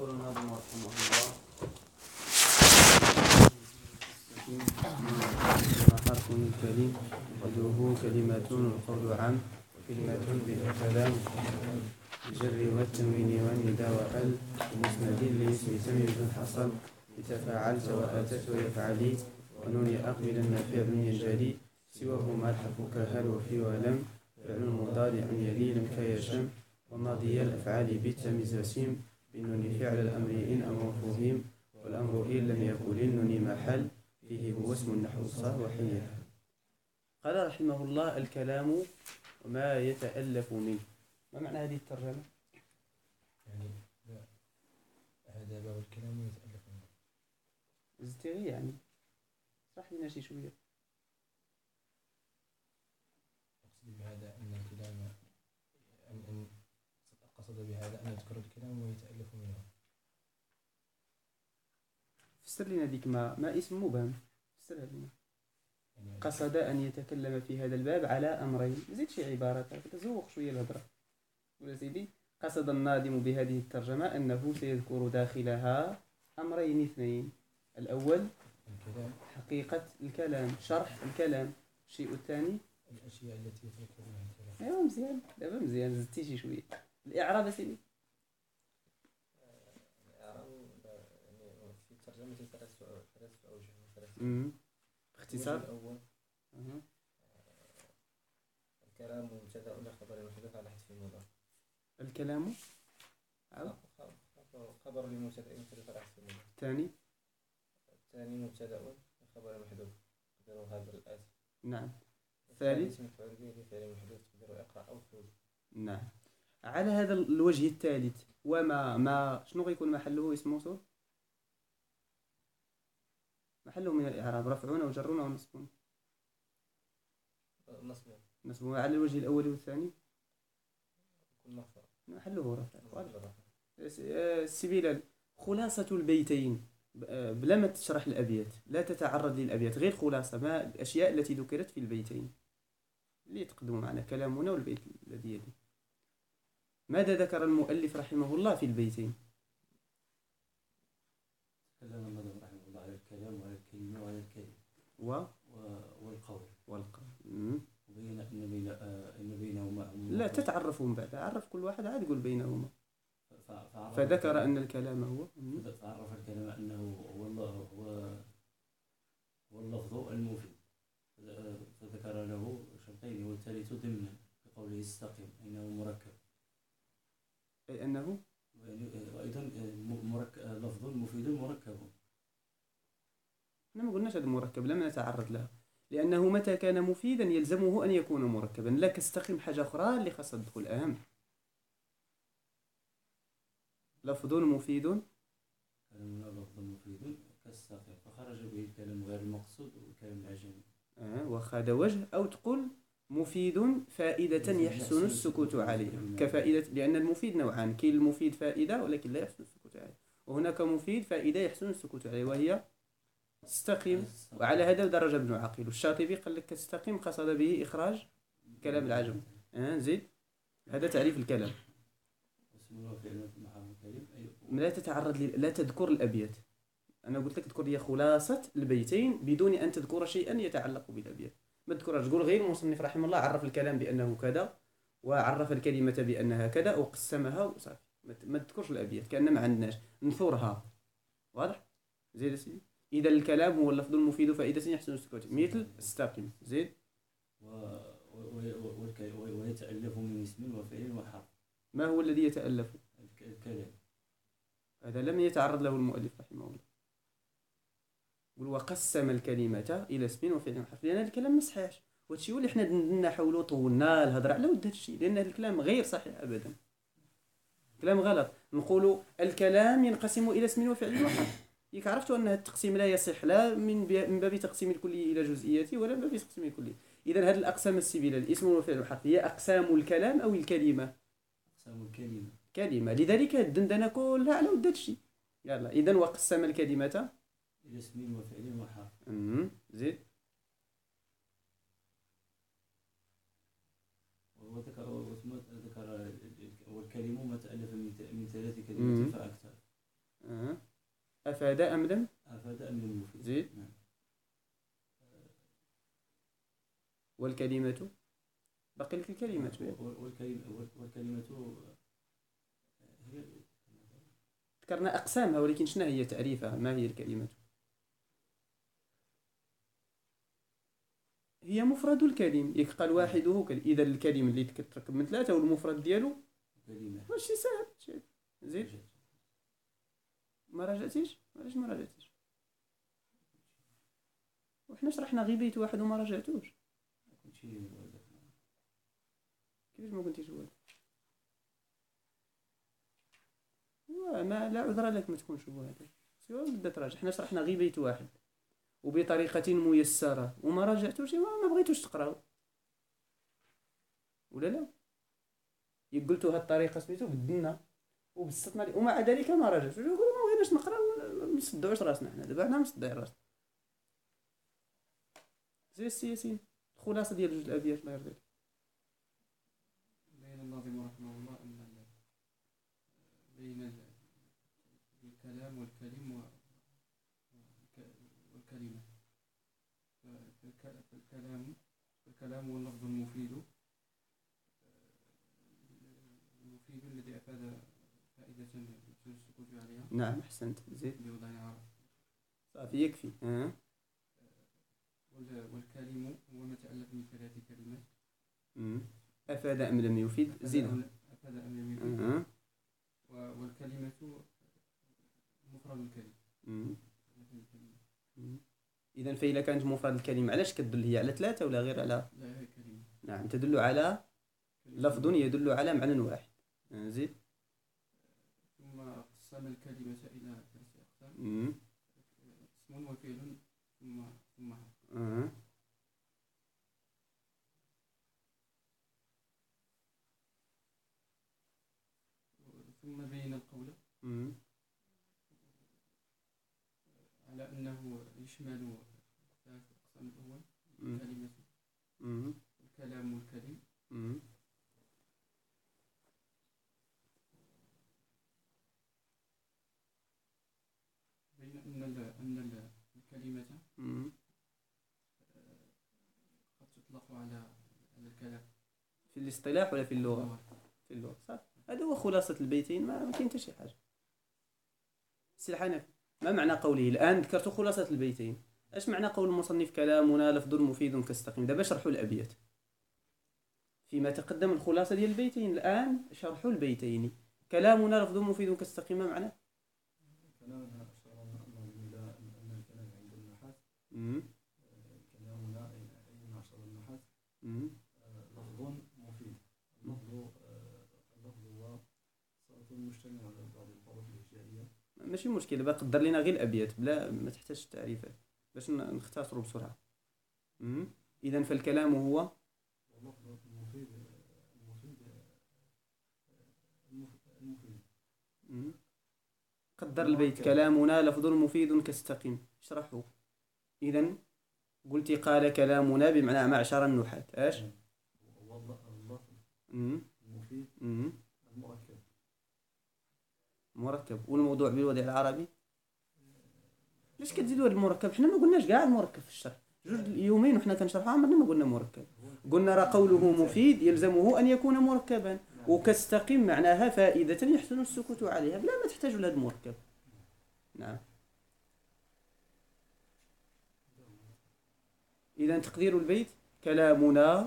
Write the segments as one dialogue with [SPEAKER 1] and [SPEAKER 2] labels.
[SPEAKER 1] يقول الناظم رحمه الله: حرف كريم وحده كلمة والقول عام كلمة بالكلام بالجر والتنوين والنداء وال مسند لاسم تمييز حصل بتفاعلت واتت ويفعلي ونون اقبلن فعل ينجلي سواهما الحرف كهل وفي ولم فعل مضارع يلي لم كيشم وماضي الافعال بالتمييز وسيم بالنون فعل الامر ان امر فهم والامر ان لم يكن للنون محل فيه هو اسم النحو صار وحيها. قال رحمه الله: الكلام وما يتألف منه. ما معنى هذه الترجمة؟
[SPEAKER 2] يعني هذا باب الكلام يتألف منه.
[SPEAKER 1] ازدغي يعني اشرح لنا شي شوية.
[SPEAKER 2] أقصد بهذا أن الكلام أن قصد بهذا أن يذكر الكلام ويتألف منه.
[SPEAKER 1] فسر لنا ديك ما اسم مبهم. فسرها لنا. يعني قصد أن يتكلم في هذا الباب على أمرين. زيد شي عبارات تزوق شوية الهضرة. ولا سيدي، قصد الناظم بهذه الترجمة أنه سيذكر داخلها أمرين اثنين. الأول
[SPEAKER 2] الكلام،
[SPEAKER 1] حقيقة الكلام، شرح الكلام. الشيء الثاني
[SPEAKER 2] الأشياء التي يتركب منها الكلام.
[SPEAKER 1] أيوة مزيان، دابا مزيان، زدتي شي شوية. الإعراب سيدي.
[SPEAKER 2] الإعراب يعني في الترجمة ثلاث أوجه.
[SPEAKER 1] باختصار.
[SPEAKER 2] الأول الكلام مبتدأ لخبر محذوف على حذف المضاف.
[SPEAKER 1] الكلام
[SPEAKER 2] خبر لمبتدأ محذوف على حذف المضاف.
[SPEAKER 1] الثاني
[SPEAKER 2] مبتدأ لخبر محذوف تقديره هذا الآتي.
[SPEAKER 1] نعم. الثالث
[SPEAKER 2] مفعول به لفعل محذوف تقديره اقرأ أو خذ.
[SPEAKER 1] نعم. على هذا الوجه الثالث وما شنو غيكون محله اسم موصول؟ محله من الإعراب رفعون وجرون ونصبون. نصبون على الوجه الأول والثاني محله رفع. سبيل خلاصة البيتين بلا ما تشرح الأبيات، لا تتعرض للأبيات، غير خلاصة ما الأشياء التي ذكرت في البيتين اللي يتقدموا معنا كلامنا والبيت الذي يلي. ماذا ذكر المؤلف رحمه الله في البيتين؟
[SPEAKER 2] تكلم النظم رحمه الله على الكلام وعلى الكلمة وعلى الكلم والقول. وبين أن بينهما
[SPEAKER 1] لا تتعرفون بعد، عرف كل واحد عاد يقول بينهما. فذكر أن الكلام هو
[SPEAKER 2] فعرف الكلام أنه هو اللفظ المفيد، فذكر له شرطين والثالث ضمنا بقوله استقم أنه مركب،
[SPEAKER 1] أي أنه
[SPEAKER 2] أيضا لفظ مفيد مركب.
[SPEAKER 1] ما قلناش هذا مركب، لم نتعرض له، لأنه متى كان مفيدا يلزمه أن يكون مركبا. لك استقم حاجة أخرى اللي خاصة تدخل أهم. لفظ مفيد
[SPEAKER 2] لفظ مفيد كاستقم فخرج به الكلام غير المقصود والكلام العجمي.
[SPEAKER 1] وخذ وجه، أو تقول مفيد فائدة يحسن السكوت عليه كفائدة، لأن المفيد نوعان، كاين المفيد فائدة ولكن لا يحسن السكوت عليه، وهناك مفيد فائدة يحسن السكوت عليه وهي استقيم. وعلى هذا درج ابن عقيل. الشاطبي قال لك استقيم قصد به إخراج كلام العجم. زيد. هذا تعريف الكلام. لا تتعرض لا تذكر الأبيات. أنا قلت لك تذكر هي خلاصة البيتين بدون أن تذكر شيئا يتعلق بالأبيات. ما تذكرش، تقول غير المصنف رحمه الله عرف الكلام بأنه كذا وعرف الكلمة بأنها كذا وقسمها وصافي. ما تذكرش الأبيات كأننا ما عندناش نثورها. واضح؟ زيد سيدي. إذا الكلام هو اللفظ المفيد فائدة يحسن السكوت مثل استقم. زيد.
[SPEAKER 2] ويتألف من اسم وفعل وحرف.
[SPEAKER 1] ما هو الذي يتألف؟
[SPEAKER 2] الكلام.
[SPEAKER 1] هذا لم يتعرض له المؤلف رحمه الله. وقسم الكلمة إلى اسم وفعل وحرف، لأن الكلام ما صحيحش. وهادشي هو اللي حنا نحاولوا طولنا الهضره على ود هادشي، لأن الكلام غير صحيح أبدا. كلام غلط. نقولوا الكلام ينقسم إلى اسم وفعل وحرف. ياك عرفتوا أن التقسيم لا يصح لا من باب تقسيم الكلي إلى جزئياته ولا من باب تقسيم الكلي. إذا هذه الأقسام السبيلة الاسم والفعل والحرف هي أقسام الكلام أو الكلمة؟
[SPEAKER 2] أقسام الكلمة.
[SPEAKER 1] كلمة. لذلك الدندنة كلها على ود هادشي. يلا إذا وقسم الكلمة
[SPEAKER 2] إلى اسم وفعل وحرف.
[SPEAKER 1] زيد.
[SPEAKER 2] وذكر والكلمة ما تألف من 3 كلمات فأكثر.
[SPEAKER 1] أفاد أم لم؟
[SPEAKER 2] أفاد أم لم يفيد.
[SPEAKER 1] زيد.
[SPEAKER 2] نعم.
[SPEAKER 1] والكلمة بقي لك الكلمة.
[SPEAKER 2] والكلمة هي
[SPEAKER 1] ذكرنا أقسامها، ولكن شنو هي تعريفها؟ ما هي الكلمة؟ هي مفرد الكلم، يقال واحده إذا الكلمة اللي تركب من ثلاثة والمفرد ديالو
[SPEAKER 2] كلمة.
[SPEAKER 1] ماشي ساهل. زيد. ما راجعتيش؟ علاش ما راجعتيش؟ وحنا شرحنا غير بيت واحد وما راجعتوش. كيفاش ما كنتيش والد؟ ما لا عذر لك ما تكونش والد، سواء بدها تراجع. حنا شرحنا غير بيت واحد وبطريقة ميسرة وما راجعتوش، ما بغيتوش تقراو ولا لا؟ قلتوا هاد الطريقة سميتو بدلنا وبسطنا لي ومع ذلك ما راجعتوش. يقولوا ما بغيناش نقرا، ما نصدعوش راسنا. حنا دابا حنا مصدعين راسنا. زي السياسيين. الخلاصة ديال جوج الأبيات الله يرضي عليك.
[SPEAKER 3] بين الناظم رحمه الله أن بين الكلام والكلم والكلمة. فالكلام هو اللفظ المفيد الذي أفاد فائدة يجوز السكوت عليها.
[SPEAKER 1] نعم أحسنت. زيد.
[SPEAKER 3] بوضع عرب.
[SPEAKER 1] صافي يكفي.
[SPEAKER 3] والكلم هو ما تألف من ثلاث كلمات.
[SPEAKER 1] أفاد أم لم يفيد؟ زيد.
[SPEAKER 3] أفاد أم لم يفيد. والكلمة مفرد الكلمة.
[SPEAKER 1] إذا فإذا كانت مفرد الكلمة علاش كتدل هي على ثلاثة ولا غير على؟
[SPEAKER 3] لا هي كلمة.
[SPEAKER 1] نعم تدل على لفظ يدل على معنى واحد. زيد.
[SPEAKER 3] ثم قسم الكلمة إلى ثلاثة أقسام. اسم وفعل ثم حرف. ثم بين القول على أنه يشمل ثلاث أقسام. الأول الكلمة الكلام والكلم. بين أن الكلمة قد تطلق على الكلام
[SPEAKER 1] في الاصطلاح ولا في اللغة؟ في اللغة. صح. هذا هو خلاصة البيتين. ما كاين حتى شي حاجة. سي الحنفي ما معنى قوله الآن ذكرت خلاصة البيتين؟ ايش معنى قول المصنف كلامنا لفظ مفيد كاستقيم؟ دابا شرحوا الأبيات. فيما تقدم الخلاصة ديال البيتين، الآن شرحوا البيتين. كلامنا لفظ مفيد كاستقيم ما معنى؟
[SPEAKER 2] كلامنا أشرنا أن الكلام عند النحاة. كلامنا أي معشر النحاة لفظ مفيد. اللفظ هو صوت مجتمع على بعض الحروف الهجائية.
[SPEAKER 1] ماشي مشكل. دابا قدر لنا غير الأبيات بلا ما تحتاجش التعريفات باش نختصروا بسرعة. إذا فالكلام هو
[SPEAKER 2] اللفظ المفيد.
[SPEAKER 1] قدر البيت كلامنا لفظ مفيد كاستقيم. اشرحوا. إذا قلت قال كلامنا بمعنى معشر النحاة ايش؟
[SPEAKER 2] اللفظ المفيد المركب.
[SPEAKER 1] مركب. والموضوع بالوضع العربي ليش كتزيدوا هذا المركب؟ حنا ما قلناش كاع المركب في الشرح. جوج يومين وحنا كنشرحوا عمرنا ما قلنا مركب. قلنا راه قوله مفيد يلزمه أن يكون مركبا، وكاستقيم معناها فائدة يحسن السكوت عليها بلا ما تحتاج لهذا المركب. نعم. إذا تقدير البيت كلامنا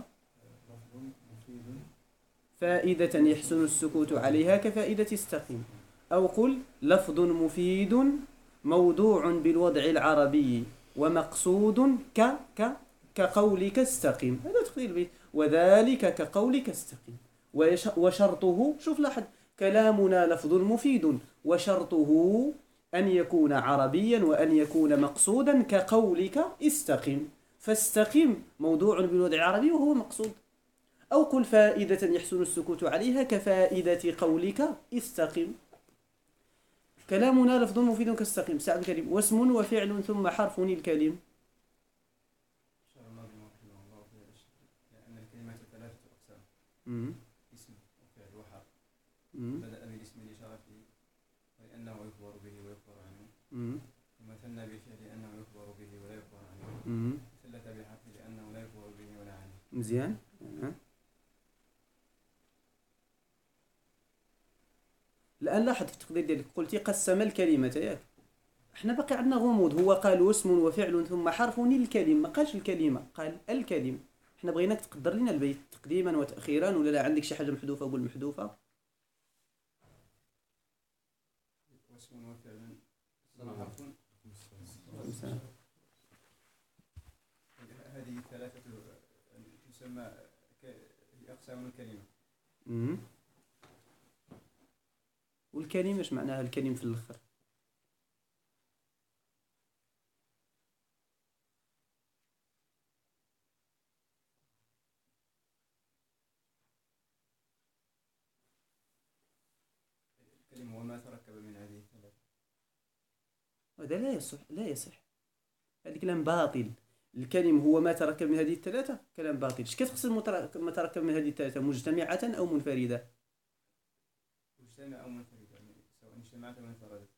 [SPEAKER 1] فائدة يحسن السكوت عليها كفائدة استقيم. أو قل لفظ مفيد موضوع بالوضع العربي ومقصود كقولك استقيم. هذا تقدير البيت. وذلك كقولك استقيم. وشرطه شوف لاحظ كلامنا لفظ مفيد وشرطه أن يكون عربيا وأن يكون مقصودا كقولك استقيم. فاستقيم موضوع بالوضع العربي وهو مقصود. أو قل فائدة يحسن السكوت عليها كفائدة قولك استقيم. كلامنا لفظ مفيد كاستقيم. سعد الكريم. واسم وفعل ثم حرف الكلم.
[SPEAKER 3] لأن الكلمات ثلاثة أقسام. اسم وفعل وحرف. بدأ بالاسم لشرفه ولأنه يخبر به ويخبر عنه. ثم ثنى بفعل لأنه يخبر به ولا يخبر عنه. ثلث بحرف لأنه لا يخبر به ولا عنه.
[SPEAKER 1] مزيان. الآن لاحظ في التقدير ديالك قلتي قسم الكلمة ياك. احنا باقي عندنا غموض. هو قال اسم وفعل ثم حرف للكلمة، ما قالش الكلمة، قال الكلمة. احنا بغيناك تقدر لنا البيت تقديما وتأخيرا، ولا لا عندك شي حاجة محذوفة قول محذوفة.
[SPEAKER 3] واسم وفعل ثم حرف. هذه الثلاثة تسمى أقسام الكلمة.
[SPEAKER 1] والكلمة اش معناها الكلمة في الآخر؟
[SPEAKER 3] الكلمة وما تركب من هذه الثلاثة.
[SPEAKER 1] هذا لا يصح، لا يصح، هذا كلام باطل. الكلم هو ما تركب من هذه الثلاثة، كلام باطل. اش كتقصد ما تركب من هذه الثلاثة؟ مجتمعة أو منفردة؟
[SPEAKER 3] مجتمعة أو منفردة، سواء اجتمعت أو انفردت.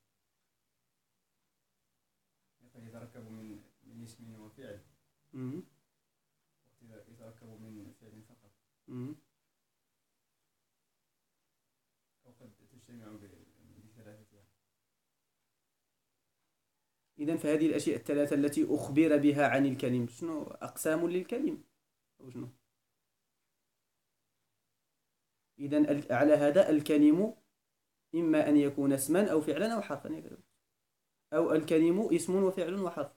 [SPEAKER 3] قد يتركب من اسم وفعل، وقد يتركب من فعل فقط، أو قد تجتمع بثلاثتها.
[SPEAKER 1] إذن فهذه الأشياء الثلاثة التي أخبر بها عن الكلم شنو أقسام للكلم أو شنو؟ إذن على هذا الكلم إما أن يكون اسما أو فعلا أو حرفا، أو الكلم اسم وفعل وحرف.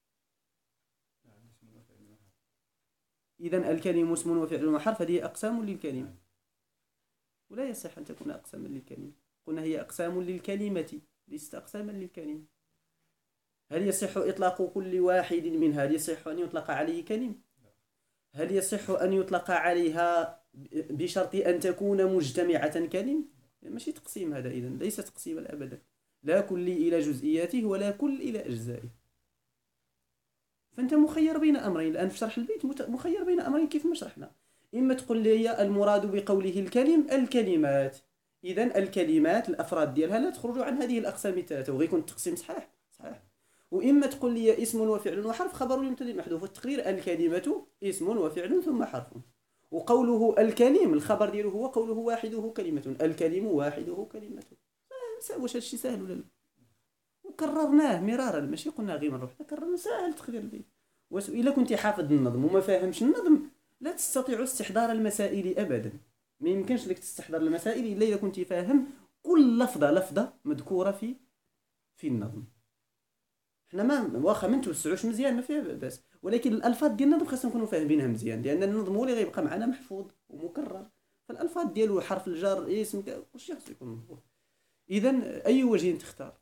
[SPEAKER 1] إذن الكلم اسم وفعل وحرف، هذه أقسام للكلم، ولا يصح أن تكون أقساما للكلم. قلنا هي أقسام للكلمة ليست أقساما للكلم. هل يصح إطلاق كل واحد منها؟ هل يصح أن يطلق عليه كلم؟ هل يصح أن يطلق عليها بشرط أن تكون مجتمعة كلم؟ ماشي تقسيم هذا، إذن ليس تقسيما أبدا، لا كل إلى جزئياته ولا كل إلى أجزائه. فأنت مخير بين أمرين الآن في شرح البيت، مخير بين أمرين كيف ما شرحنا. إما تقول لي المراد بقوله الكلم الكلمات، إذن الكلمات الأفراد ديالها لا تخرج عن هذه الأقسام الثلاثة، وغيكون التقسيم صحيح. وإما تقول لي اسم وفعل وحرف خبر يمتد محذوف، والتقرير الكلمة اسم وفعل ثم حرف. وقوله الكلم الخبر دياله هو قوله واحده كلمة، الكلم واحده كلمة. واش هادشي سهل ولا لا؟ وكررناه مرارا، ماشي قلنا غير مرة واحدة، كررنا سهل تقدير البيت. وإلا كنت حافظ النظم وما فاهمش النظم لا تستطيع استحضار المسائل أبدا. ما يمكنش لك تستحضر المسائل إلا إذا كنت فاهم كل لفظة مذكورة في النظم. حنا ما واخا ما نتوسعوش مزيان ما فيها باس، ولكن الالفاظ ديال النظم خاصنا نكونوا فاهمينها مزيان، لان النظم هو اللي غيبقى معنا محفوظ ومكرر. فالالفاظ ديالو حرف الجر اسم كلشي خاصو يكون مضبوط. اذا اي وجه تختار؟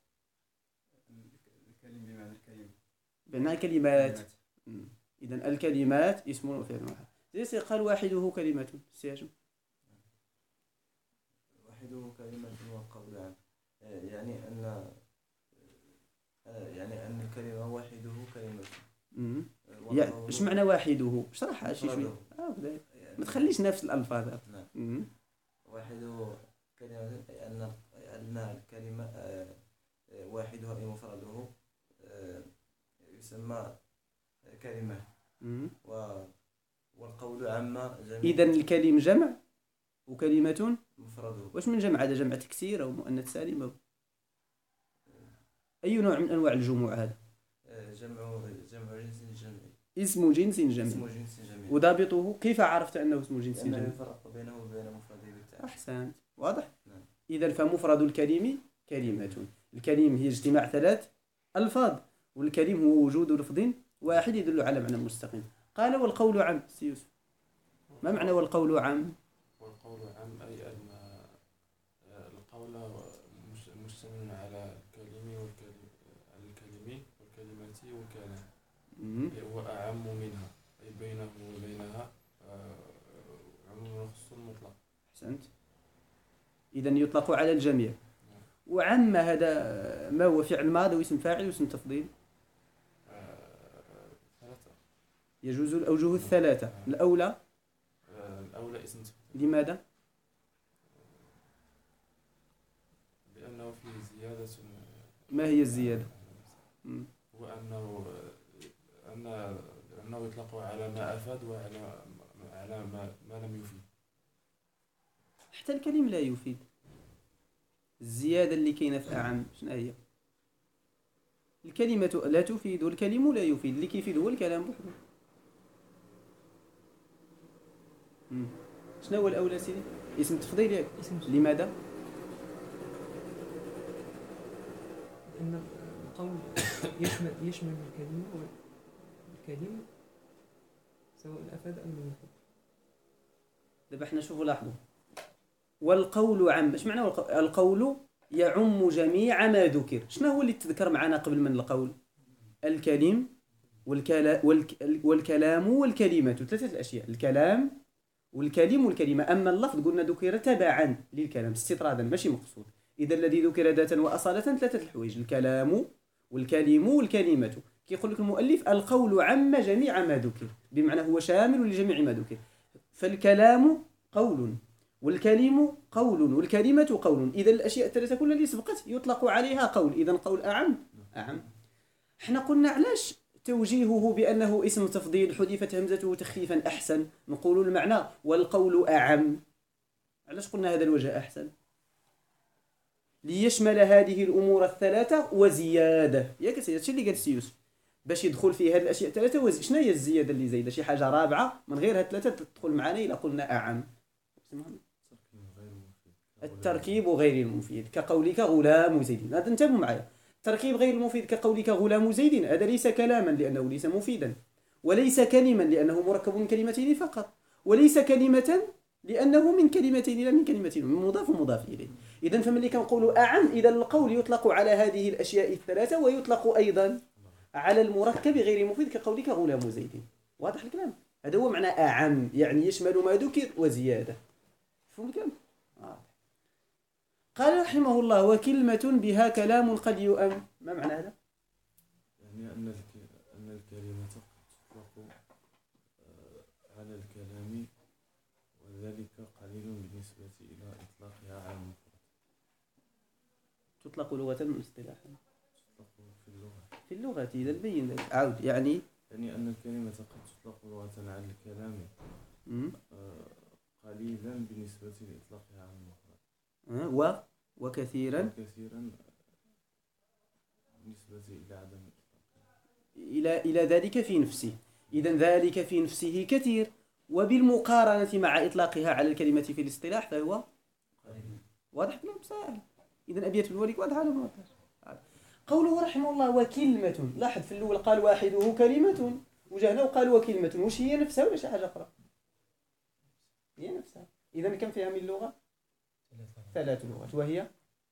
[SPEAKER 3] الكلم بمعنى الكلمة،
[SPEAKER 1] بمعنى كلمات. اذا الكلمات اسم وفعل واحد. زي قال واحده كلمة سياجم.
[SPEAKER 2] واحده كلمة وقول عام، يعني أن الكلمة واحده كلمة.
[SPEAKER 1] يعني ايش معنى واحده؟ اشرحها شي شوي. ما تخليش نفس الألفاظ.
[SPEAKER 2] نعم. واحده كلمة أن الكلمة واحدها أي مفرده يسمى كلمة. والقول عامة جمع.
[SPEAKER 1] إذن الكلم جمع وكلمة
[SPEAKER 2] مفرده.
[SPEAKER 1] واش من جمع؟ هذا جمع تكسير أو مؤنث سالم أو أي نوع من أنواع الجموع هذا؟
[SPEAKER 2] جمع جنس جمعي.
[SPEAKER 1] اسم جنس جمعي.
[SPEAKER 2] اسم جنس جمعي.
[SPEAKER 1] وضابطه كيف عرفت أنه اسم جنس جمعي؟
[SPEAKER 2] لأنه يفرق بينه وبين مفرده بالتعريف.
[SPEAKER 1] أحسنت، واضح؟
[SPEAKER 2] نعم.
[SPEAKER 1] إذن فمفرد الكلم كلمة. الكلم هي اجتماع ثلاث ألفاظ، والكلم هو وجود لفظ واحد يدل على معنى مستقيم. قال والقول عام. سيوسف ما معنى والقول عام؟
[SPEAKER 4] والقول عام أي أن القول مشتمل على الكلم والكلمة والكلام، هو أعم منها، أي بينه وبينها عموم خصوص مطلق.
[SPEAKER 1] أحسنت. إذن يطلق على الجميع. وعم هذا ما هو فعل ماضي واسم فاعل واسم تفضيل؟
[SPEAKER 4] ثلاثة.
[SPEAKER 1] يجوز الأوجه الثلاثة. الأولى
[SPEAKER 4] اسم تفضيل.
[SPEAKER 1] لماذا؟
[SPEAKER 4] لأنه فيه زيادة.
[SPEAKER 1] ما هي الزيادة؟
[SPEAKER 4] هو أنه يطلق على ما أفاد وعلى ما لم يفيد.
[SPEAKER 1] حتى الكلم لا يفيد. الزيادة اللي كاينة في أعم شنو هي؟ الكلمة لا تفيد والكلم لا يفيد، اللي كيفيد هو الكلام بحده. شنو هو الأولى سيدي؟ اسم تفضيل ياك؟ لماذا؟
[SPEAKER 5] لأن القول يشمل الكلمة سواء أفاد أم لم يفيد.
[SPEAKER 1] دابا حنا شوفوا لاحظوا، والقول عام، اش معنى القول؟ يعم جميع ما ذكر. شنو هو اللي تذكر معنا قبل من القول؟ الكلم والكلام والكلمة، ثلاثة الأشياء، الكلام والكلم والكلمة. أما اللفظ قلنا ذكر تبعا للكلام استطرادا ماشي مقصود. إذا الذي ذكر ذاتا وأصالة ثلاثة الحوايج، الكلام والكلم والكلمة. كيقول لك المؤلف القول عم جميع ما ذكر، بمعنى هو شامل لجميع ما ذكر. فالكلام قول والكلم قول والكلمة قول. إذا الأشياء الثلاثة كلها اللي سبقت يطلق عليها قول. إذا قول أعم. احنا قلنا علاش توجيهه بأنه اسم تفضيل حذفت همزته تخفيفا أحسن، نقول المعنى والقول أعم. علاش قلنا هذا الوجه أحسن؟ ليشمل هذه الأمور الثلاثة وزيادة. ياك سيدي هادشي اللي قال سي يوسف، باش يدخل في هذه الأشياء الثلاثة شنو هي الزيادة اللي زايدة؟ شي حاجة رابعة من غير هاد الثلاثة تدخل معنا إلا قلنا أعم. التركيب غير المفيد كقولك غلام زيد. هذا انتبهوا معايا، التركيب غير المفيد كقولك غلام زيد هذا ليس كلاما لأنه ليس مفيدا، وليس كلمة لأنه مركب من كلمتين فقط، وليس كلمة لأنه من كلمتين لا من كلمتين، من مضاف ومضاف إليه. إذن فملي كنقولوا أعم، إذا القول يطلق على هذه الأشياء الثلاثة ويطلق أيضا على المركب غير المفيد كقولك غلام زيد. واضح الكلام؟ هذا هو معنى أعم، يعني يشمل ما ذكر وزيادة. فهم الكلام؟ قال رحمه الله وكلمة بها كلام قد يؤم. ما معنى هذا؟
[SPEAKER 4] يعني أن الكلمة تطلق على الكلام وذلك قليل بالنسبة إلى إطلاقها على المفرد.
[SPEAKER 1] تطلق لغة من اصطلاحا.
[SPEAKER 4] تطلق في اللغة.
[SPEAKER 1] في اللغة إذا بين ذلك. عود يعني
[SPEAKER 4] أن الكلمة قد تطلق لغة على الكلام قليلا بالنسبة لإطلاقها على المفرد.
[SPEAKER 1] وكثيرا
[SPEAKER 4] بالنسبة إلى عدم الإطلاق.
[SPEAKER 1] إلى ذلك في نفسه. إذن ذلك في نفسه كثير، وبالمقارنة مع إطلاقها على الكلمة في الاصطلاح فهو واضح كلام سهل. إذن أبيات الوريك واضح على ما قوله رحمه الله وكلمة. لاحظ في الأول قال واحده كلمة، وجهنا وقال وكلمة، وش هي نفسها ولا شي حاجة أخرى؟ هي نفسها. إذن كم فيها من لغة؟ 3 لغات، وهي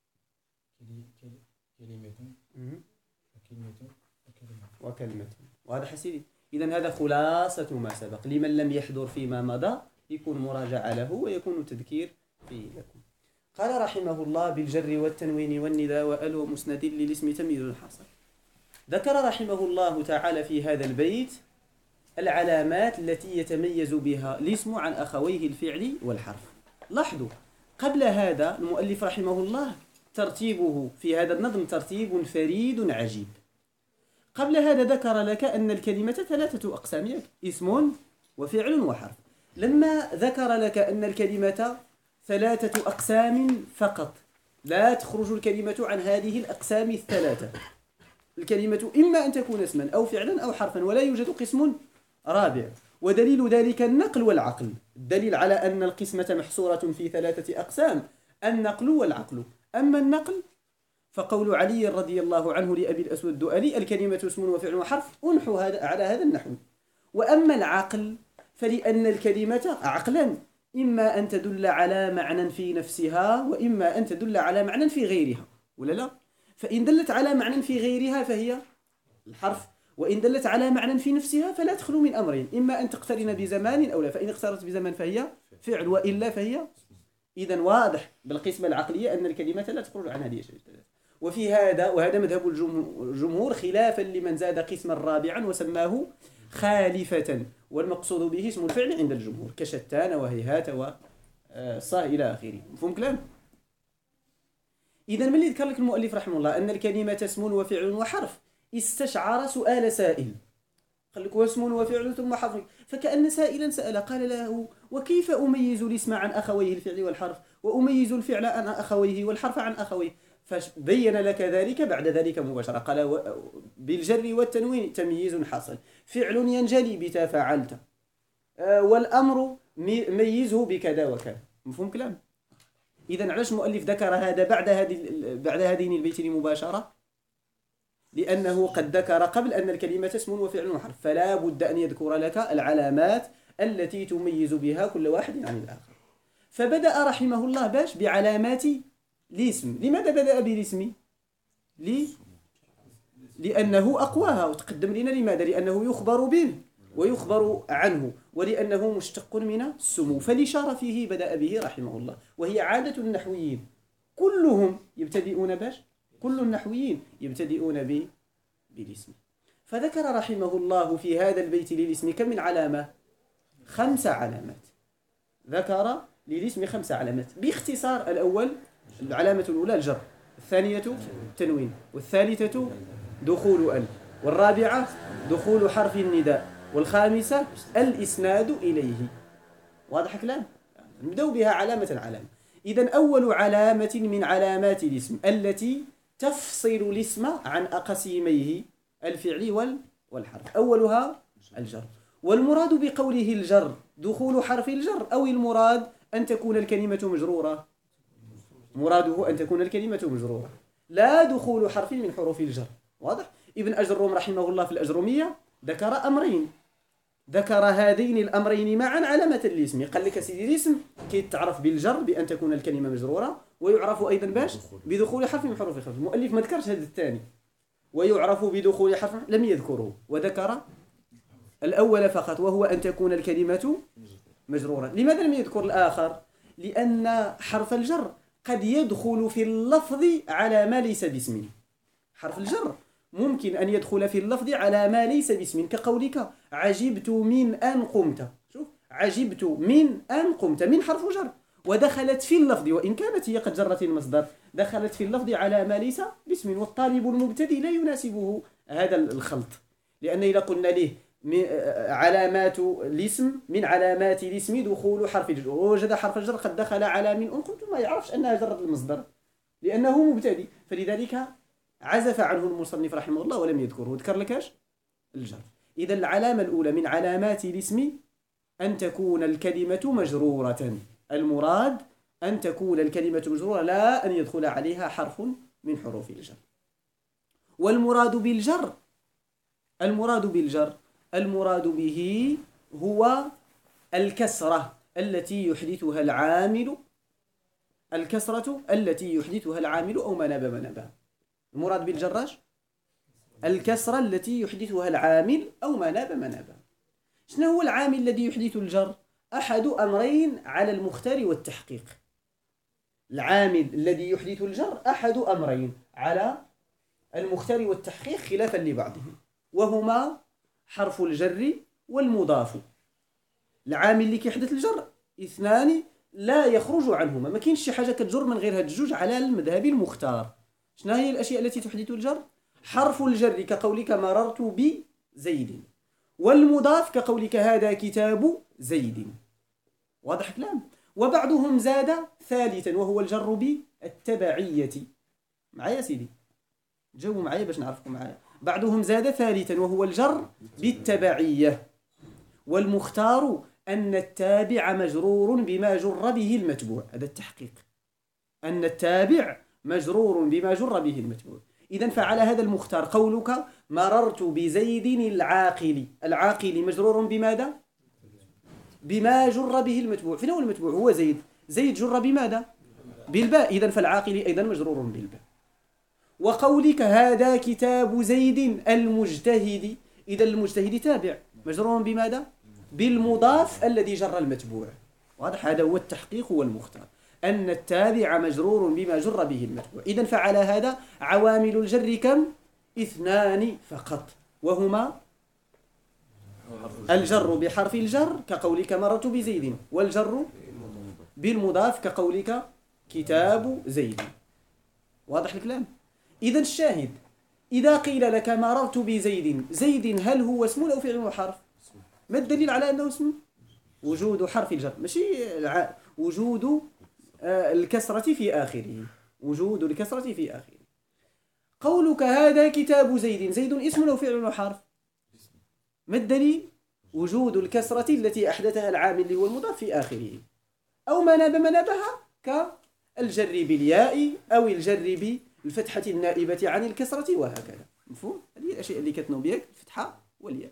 [SPEAKER 2] كلمة
[SPEAKER 1] وكلمة. واضح سيدي؟ إذن هذا خلاصة ما سبق. لمن لم يحضر فيما مضى يكون مراجعة له ويكون تذكير فيه لكم. قال رحمه الله بالجر والتنوين والنداء وأل ومسند للاسم تمييز حاصل. ذكر رحمه الله تعالى في هذا البيت العلامات التي يتميز بها الاسم عن أخويه الفعل والحرف. لاحظوا قبل هذا المؤلف رحمه الله ترتيبه في هذا النظم ترتيب فريد عجيب. قبل هذا ذكر لك أن الكلمة 3 أقسام، اسم وفعل وحرف. لما ذكر لك أن الكلمة 3 أقسام فقط، لا تخرج الكلمة عن هذه الأقسام 3. الكلمة إما أن تكون اسما أو فعلا أو حرفا، ولا يوجد قسم رابع. ودليل ذلك النقل والعقل. الدليل على أن القسمة محصورة في 3 أقسام النقل والعقل. أما النقل فقول علي رضي الله عنه لأبي الأسود الدؤلي الكلمة اسم وفعل وحرف أنحو على هذا النحو. وأما العقل فلأن الكلمة عقلا إما أن تدل على معنى في نفسها وإما أن تدل على معنى في غيرها، ولا لا؟ فإن دلت على معنى في غيرها فهي الحرف، وإن دلت على معنى في نفسها فلا تخلو من أمرين، إما أن تقترن بزمان أو لا. فإن اقترنت بزمان فهي فعل، وإلا فهي. إذن واضح بالقسمة العقلية أن الكلمة لا تخرج عن هذه الأشياء. وفي هذا وهذا مذهب الجمهور خلافا لمن زاد قسما رابعا وسماه خالفة، والمقصود به اسم الفعل عند الجمهور كشتان وهيهات وصاه إلى آخره. مفهوم كلام؟ إذن من اللي ذكر لك المؤلف رحمه الله أن الكلمة اسم وفعل وحرف،
[SPEAKER 6] استشعر سؤال سائل، قال لك واسم وفعل ثم حرف، فكأن سائلا سأل قال له وكيف أميز الاسم عن أخويه الفعل والحرف وأميز الفعل عن أخويه والحرف عن أخويه، فبين لك ذلك بعد ذلك مباشرة. قال بالجر والتنوين تمييز حاصل، فعل ينجلي بتا فعلت، والأمر ميزه بكذا وكذا. مفهوم كلام؟ إذن علاش المؤلف ذكر هذا بعد هذين البيتين مباشرة؟ لأنه قد ذكر قبل أن الكلمة اسم وفعل وحرف، فلا بد أن يذكر لك العلامات التي تميز بها كل واحد عن الآخر. فبدأ رحمه الله باش بعلامات الاسم. لماذا بدأ بالاسم؟ لأنه أقواها، وتقدم لنا لماذا؟ لأنه يخبر به ويخبر عنه، ولأنه مشتق من السمو، فلشرفه بدأ به رحمه الله. وهي عادة النحويين كلهم يبتدئون باش، كل النحويين يبتدئون بالاسم. فذكر رحمه الله في هذا البيت للاسم كم من علامة؟ 5 علامات. ذكر للاسم 5 علامات باختصار. الأول العلامة الأولى الجر، الثانية التنوين، والثالثة دخول ال، والرابعة دخول حرف النداء، والخامسة الإسناد إليه. واضح كلام؟ نبدأ بها علامة علامة. إذن أول علامة من علامات الاسم التي تفصل الاسم عن أقسيميه الفعل والحرف، أولها الجر. والمراد بقوله الجر دخول حرف الجر، أو المراد أن تكون الكلمة مجرورة؟ مراده أن تكون الكلمة مجرورة، لا دخول حرف من حروف الجر. واضح؟ ابن أجروم رحمه الله في الأجرومية ذكر أمرين، ذكر هذين الأمرين معا علامة الاسم. قال لك سيدي الاسم كي تعرف بالجر بأن تكون الكلمة مجرورة، ويعرف أيضا باش بدخول حرف من حروف الجر. المؤلف ما ذكرش هذا الثاني، ويعرف بدخول حرف لم يذكره، وذكر الأول فقط وهو أن تكون الكلمة مجرورة. لماذا لم يذكر الآخر؟ لأن حرف الجر قد يدخل في اللفظ على ما ليس باسمه. حرف الجر ممكن أن يدخل في اللفظ على ما ليس باسم، كقولك عجبت من أن قمت. شوف، عجبت من أن قمت، من حرف جر ودخلت في اللفظ، وإن كانت هي قد جرت المصدر دخلت في اللفظ على ما ليس باسم. والطالب المبتدئ لا يناسبه هذا الخلط، لأن إذا قلنا له علامات الاسم، من علامات الاسم دخول حرف الجر، ووجد حرف الجر قد دخل على من أن قمت، ما يعرفش أنها جرت المصدر لأنه مبتدئ، فلذلك عزف عنه المصنف رحمه الله ولم يذكره، وذكر لكاش الجر. إذا العلامة الأولى من علامات الاسم أن تكون الكلمة مجرورة. المراد أن تكون الكلمة مجرورة، لا أن يدخل عليها حرف من حروف الجر. والمراد بالجر، المراد به هو الكسرة التي يحدثها العامل، الكسرة التي يحدثها العامل أو ما ناب منابها. المراد بالجراج الكسرة التي يحدثها العامل أو ما ناب منابها. شنو هو العامل الذي يحدث الجر؟ أحد أمرين على المختار والتحقيق. العامل الذي يحدث الجر أحد أمرين على المختار والتحقيق خلافا لبعضهم، وهما حرف الجر والمضاف. العامل اللي كيحدث الجر 2 لا يخرج عنهما، ما كاينش شي حاجة كتجر من غير هاد الجوج على المذهب المختار. شنو هي الأشياء التي تحدث الجر؟ حرف الجر كقولك مررت بزيد، والمضاف كقولك هذا كتاب زيد. واضح كلام؟ وبعضهم زاد ثالثا وهو الجر بالتبعية. معايا سيدي؟ جاوبوا معايا باش نعرفكم معايا. بعضهم زاد ثالثا وهو الجر بالتبعية. والمختار أن التابع مجرور بما جر به المتبوع، هذا التحقيق، أن التابع مجرور بما جر به المتبوع. إذن فعلى هذا المختار قولك مررت بزيد العاقل، العاقل مجرور بماذا؟ بما جر به المتبوع. فين هو المتبوع؟ هو زيد، زيد جر بماذا؟ بالباء، إذن فالعاقل أيضا مجرور بالباء. وقولك هذا كتاب زيد المجتهد، إذن المجتهد تابع مجرور بماذا؟ بالمضاف الذي جر المتبوع. واضح؟ هذا هو التحقيق والمختار، أن التابع مجرور بما جر به المتبوع. إذن فعلى هذا عوامل الجر كم؟ 2 فقط، وهما الجر بحرف الجر كقولك مررت بزيد، والجر بالمضاف كقولك كتاب زيد. واضح الكلام؟ إذن الشاهد إذا قيل لك مررت بزيد، زيد هل هو اسم أو فعل وحرف؟ ما الدليل على أنه اسم؟ وجود حرف الجر، ماشي وجود الكسرة في آخره، وجود الكسرة في آخره. قولك هذا كتاب زيد، زيد اسم أو فعل وحرف؟ ما الدليل؟ وجود الكسرة التي أحدثها العامل اللي هو المضاف في آخره، أو منابها كالجر بالياء أو الجر بالفتحة النائبة عن الكسرة وهكذا. مفهوم؟ هذه الأشياء اللي كتنو بيك الفتحة والياء.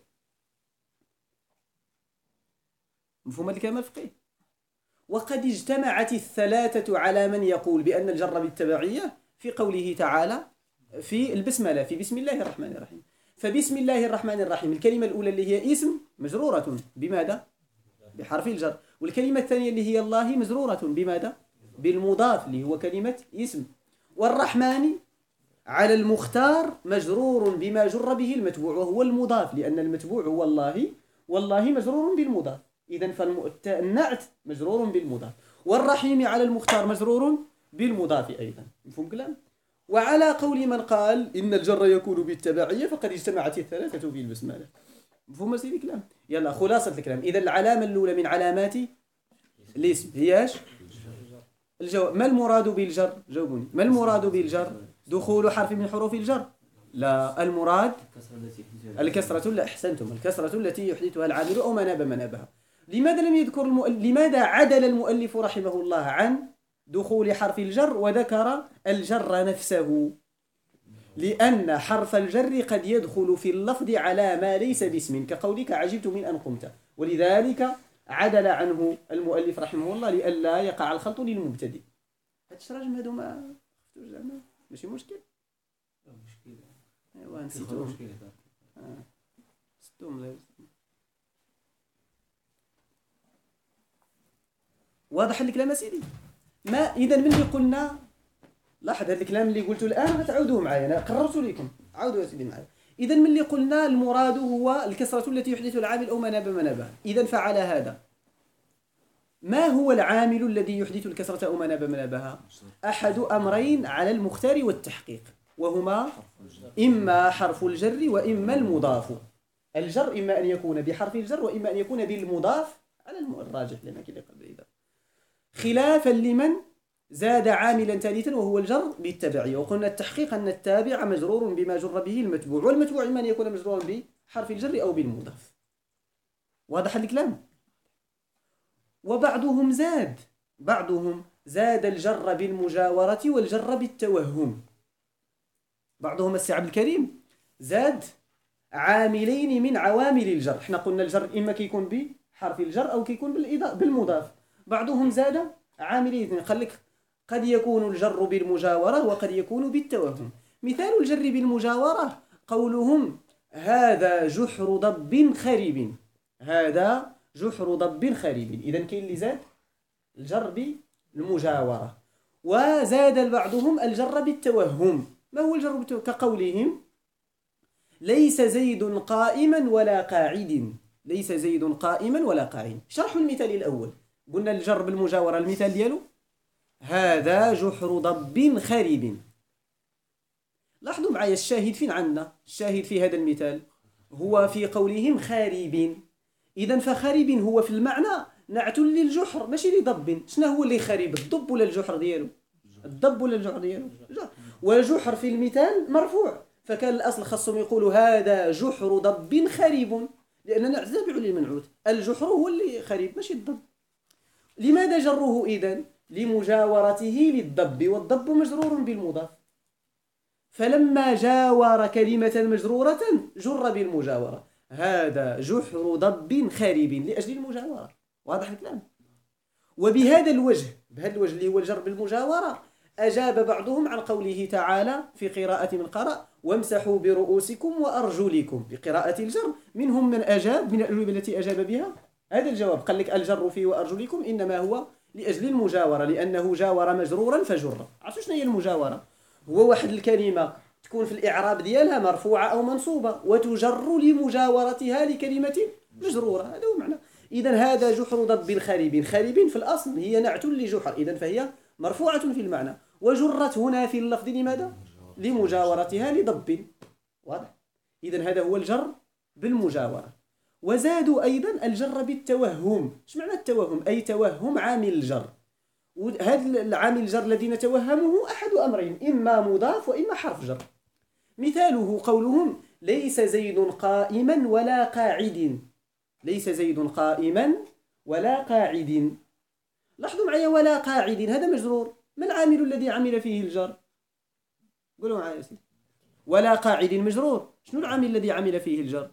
[SPEAKER 6] مفهوم هذا الكلام الفقهي؟ وقد اجتمعت الثلاثة على من يقول بأن الجر بالتبعية في قوله تعالى في البسملة، في بسم الله الرحمن الرحيم. فبسم الله الرحمن الرحيم الكلمة الأولى اللي هي اسم مجرورة بماذا؟ بحرف الجر. والكلمة الثانية اللي هي الله مجرورة بماذا؟ بالمضاف اللي هو كلمة اسم. والرحمن على المختار مجرور بما جر به المتبوع وهو المضاف، لأن المتبوع هو الله، والله مجرور بالمضاف، إذن فالنعت مجرور بالمضاف. والرحيم على المختار مجرور بالمضاف أيضا. مفهوم كلام؟ وعلى قول من قال إن الجر يكون بالتبعية فقد اجتمعت الثلاثة في البسملة. مفهوم سيدي كلام؟ يلا خلاصة الكلام. إذا العلامة الأولى من علامات الاسم هي ايش؟ الجواب. ما المراد بالجر؟ جاوبوني. ما المراد بالجر؟ دخول حرف من حروف الجر؟ لا، المراد الكسرة. لا، أحسنتم، الكسرة التي يحدثها العامل أو منابها. لماذا لم يذكر لماذا عدل المؤلف رحمه الله عن دخول حرف الجر وذكر الجر نفسه؟ لأن حرف الجر قد يدخل في اللفظ على ما ليس باسم، كقولك عجبت من أن قمت، ولذلك عدل عنه المؤلف رحمه الله لئلا يقع الخلط للمبتدئ. هاد الشراجم هادو ما خفتوش زعما ماشي مشكل.
[SPEAKER 2] مشكلة.
[SPEAKER 6] ايوا نسيتوهم. ستهم. واضح الكلام سيدي؟ ما إذا من اللي قلنا، لاحظ هذا الكلام اللي قلته الآن غتعاودوه معايا، أنا قررت لكم عاودوا يا سيدي معايا. إذا من اللي قلنا المراد هو الكسرة التي يحدث العامل أو منابها. إذا فعلى هذا ما هو العامل الذي يحدث الكسرة أو منابها؟ أحد أمرين على المختار والتحقيق، وهما إما حرف الجر وإما المضاف. الجر إما أن يكون بحرف الجر وإما أن يكون بالمضاف على الراجح لما كي قبل إذا، خلافا لمن زاد عاملا ثالثا وهو الجر بالتبعية. وقلنا التحقيق أن التابع مجرور بما جر به المتبوع، والمتبوع إما أن يكون مجرورا بحرف الجر أو بالمضاف. واضح الكلام؟ وبعضهم زاد الجر بالمجاورة والجر بالتوهم. بعضهم السي عبد الكريم زاد عاملين من عوامل الجر. احنا قلنا الجر إما كيكون بحرف الجر أو كيكون بالمضاف. بعضهم زاد عاملين، قال لك قد يكون الجر بالمجاورة وقد يكون بالتوهم. مثال الجر بالمجاورة قولهم هذا جحر ضب خريب، هذا جحر ضب خريب. إذا كاين اللي زاد الجر بالمجاورة، وزاد بعضهم الجر بالتوهم. ما هو الجر بالتوهم؟ كقولهم ليس زيد قائما ولا قاعد، ليس زيد قائما ولا قاعد. شرح المثال الأول، قلنا الجر بالمجاورة المثال ديالو هذا جحر ضب خريب. لاحظوا معايا الشاهد فين عندنا؟ الشاهد في هذا المثال هو في قولهم خريب. إذا فخريب هو في المعنى نعت للجحر ماشي لضب. شنو هو اللي خريب، الضب ولا الجحر ديالو؟ الضب ولا الجحر ديالو؟ وجحر في المثال مرفوع، فكان الأصل خاصهم يقولوا هذا جحر ضب خريب، لأننا تابع للمنعوت. الجحر هو اللي خريب ماشي الضب. لماذا جروه إذن؟ لمجاورته للضب، والضب مجرور بالمضاف، فلما جاور كلمة مجرورة جر بالمجاورة. هذا جحر ضب خريب لأجل المجاورة. واضح الكلام؟ وبهذا الوجه، بهذا الوجه اللي هو الجر بالمجاورة، أجاب بعضهم عن قوله تعالى في قراءة من قرأ وامسحوا برؤوسكم وأرجلكم بقراءة الجر. منهم من أجاب من الأجوبة التي أجاب بها هذا الجواب، قال لك الجر في وأرجلكم إنما هو لأجل المجاورة، لأنه جاور مجرورا فجر. عرفتوا شنو هي المجاورة؟ هو واحد الكلمة تكون في الإعراب ديالها مرفوعة أو منصوبة وتجر لمجاورتها لكلمة مجرورة، هذا هو معنى. إذا هذا جحر ضب خريب، خريب في الأصل هي نعت لجحر، إذا فهي مرفوعة في المعنى، وجرت هنا في اللفظ لماذا؟ لمجاورتها لضب. واضح؟ إذن هذا هو الجر بالمجاورة. وزادوا أيضا الجر بالتوهم. ايش معنى التوهم؟ أي توهم عامل الجر. وهذا العامل الجر الذي نتوهمه أحد أمرين، إما مضاف وإما حرف جر. مثاله قولهم ليس زيد قائما ولا قاعد. ليس زيد قائما ولا قاعد. لاحظوا معي ولا قاعد هذا مجرور، ما العامل الذي عمل فيه الجر؟ قولوا معي يا سيدي. ولا قاعد مجرور، شنو العامل الذي عمل فيه الجر؟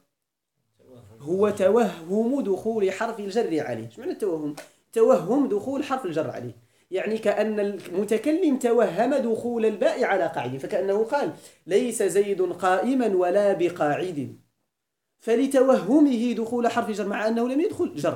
[SPEAKER 6] هو توهم دخول حرف الجر عليه. ايش معنى التوهم؟ توهم دخول حرف الجر عليه، يعني كأن المتكلم توهم دخول الباء على قاعد، فكأنه قال ليس زيد قائما ولا بقاعد، فلتوهمه دخول حرف جر مع أنه لم يدخل جر.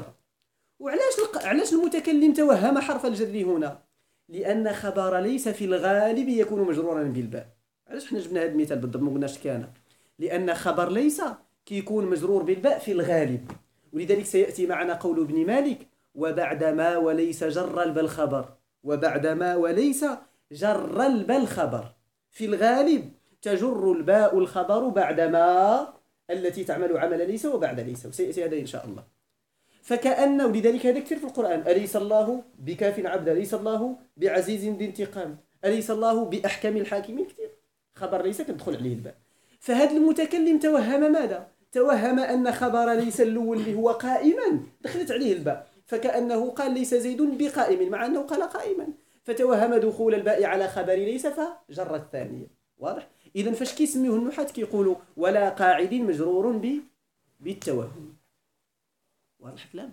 [SPEAKER 6] وعلاش المتكلم توهم حرف الجر هنا؟ لأن خبر ليس في الغالب يكون مجرورا بالباء. علاش حنا جبنا هذا المثال بالضبط ما قلناش كان؟ لأن خبر ليس كيكون مجرور بالباء في الغالب، ولذلك سيأتي معنا قول ابن مالك وبعدما وليس جر الباء الخبر. وبعدما وليس جر الباء الخبر، في الغالب تجر الباء الخبر بعدما التي تعمل عمل ليس وبعد ليس، وسيأتي هذا إن شاء الله. فكأنه لذلك هذا كثير في القرآن، أليس الله بكاف عبدا، أليس الله بعزيز ذي انتقام، أليس الله بأحكم الحاكمين، كثير خبر ليس كتدخل عليه الباء. فهذا المتكلم توهم ماذا؟ توهم أن خبر ليس الأول اللي هو قائما دخلت عليه الباء، فكأنه قال ليس زيد بقائم مع أنه قال قائما، فتوهم دخول الباء على خبر ليس فجر الثانية. واضح؟ إذن فاش كيسميوه النحاة كيقولوا ولا قاعد مجرور بالتوهم. واضح الكلام؟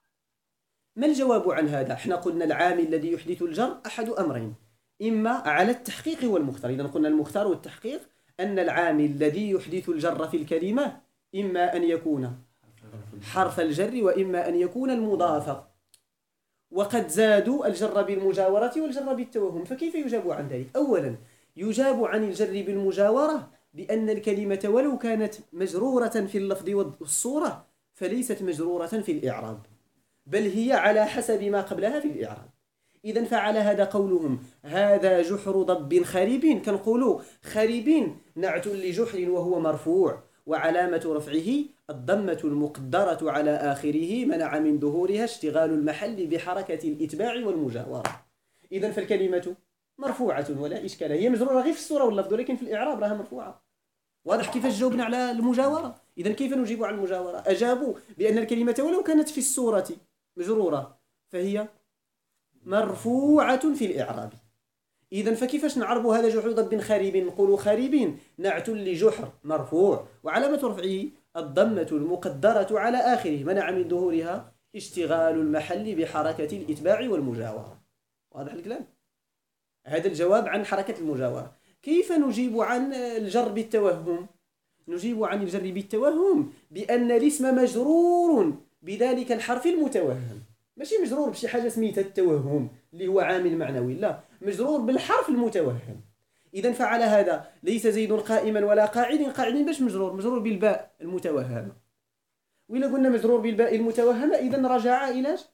[SPEAKER 6] ما الجواب عن هذا؟ احنا قلنا العامل الذي يحدث الجر أحد أمرين، إما على التحقيق والمختار. إذا قلنا المختار والتحقيق أن العامل الذي يحدث الجر في الكلمة إما أن يكون حرف الجر وإما أن يكون المضاف. وقد زادوا الجر بالمجاورة والجر بالتوهم. فكيف يجاب عن ذلك؟ أولا يجاب عن الجر بالمجاورة بأن الكلمة ولو كانت مجرورة في اللفظ والصورة فليست مجرورة في الإعراب، بل هي على حسب ما قبلها في الإعراب. إذن فعلى هذا قولهم هذا جحر ضب خريب، كنقولوا خريب نعت لجحر وهو مرفوع وعلامة رفعه الضمة المقدرة على آخره منع من ظهورها اشتغال المحل بحركة الإتباع والمجاورة. إذن فالكلمة مرفوعة ولا إشكال، هي مجرورة غير في الصورة واللفظ ولكن في الإعراب راها مرفوعة. واضح كيف جاوبنا على المجاورة؟ إذن كيف نجيب عن المجاورة؟ أجابوا بأن الكلمة ولو كانت في الصورة مجرورة فهي مرفوعة في الإعراب. إذن فكيفاش نعربوا هذا جحر ضب خريب؟ نقولوا خريب نعت لجحر مرفوع وعلامة رفعه الضمة المقدرة على آخره منع من ظهورها اشتغال المحل بحركة الإتباع والمجاورة. واضح الكلام؟ هذا الجواب عن حركة المجاورة. كيف نجيب عن الجر بالتوهم؟ نجيب عن الجر بالتوهم بأن الاسم مجرور بذلك الحرف المتوهم، ماشي مجرور بشي حاجة سميتها التوهم اللي هو عامل معنوي، لا، مجرور بالحرف المتوهم. إذن فعلى هذا ليس زيد قائما ولا قاعد، قاعد باش مجرور بالباء المتوهمة. وإذا قلنا مجرور بالباء المتوهمة إذن رجع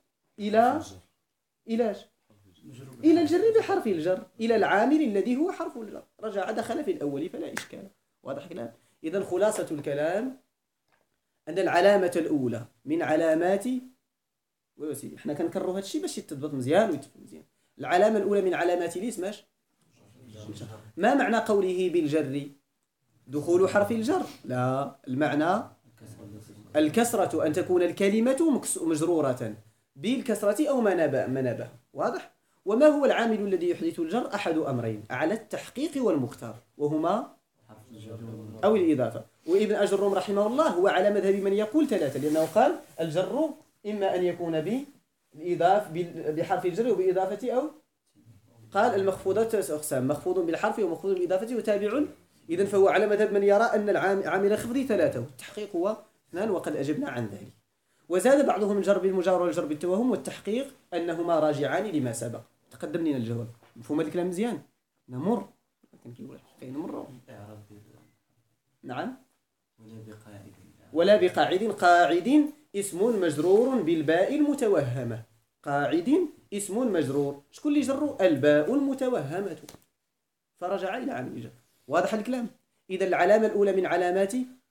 [SPEAKER 6] إلى الجر بحرف الجر، إلى العامل الذي هو حرف الجر، رجع دخل في الأول فلا إشكال. واضح الكلام؟ إذن خلاصة الكلام أن العلامة الأولى من علامات وسيدي احنا كنكرروا هذا الشيء باش يتضبط مزيان ويتفهم مزيان. العلامة الأولى من علامات الاسم ما معنى قوله بالجر؟ دخول حرف الجر؟ لا، المعنى الكسرة، أن تكون الكلمة مجرورة بالكسرة أو منابه. واضح؟ وما هو العامل الذي يحدث الجر؟ أحد أمرين على التحقيق والمختار، وهما أو الإضافة. وابن أجرم رحمه الله هو على مذهب من يقول ثلاثة، لأنه قال الجر إما أن يكون بحرف الجر وبإضافة أو قال المخفوضات أقسام، مخفوض بالحرف ومخفوض بالإضافة وتابع. إذن فهو على مذهب من يرى أن العامل الخفض ثلاثة والتحقيق هو اثنان، وقد أجبنا عن ذلك. وزاد بعضهم الجر بالمجاورة والجر بالتوهم والتحقيق أنهما راجعان لما سبق. تقدم لنا الجواب. مفهوم هذا الكلام مزيان؟ نمر نعم. ولا بقاعد، قاعد اسم مجرور بالباء المتوهمة، قاعد اسم مجرور، شكون اللي جروا؟ الباء المتوهمة، فرجع إلى عامل الجر. واضح الكلام؟ إذا العلامة الأولى من علامات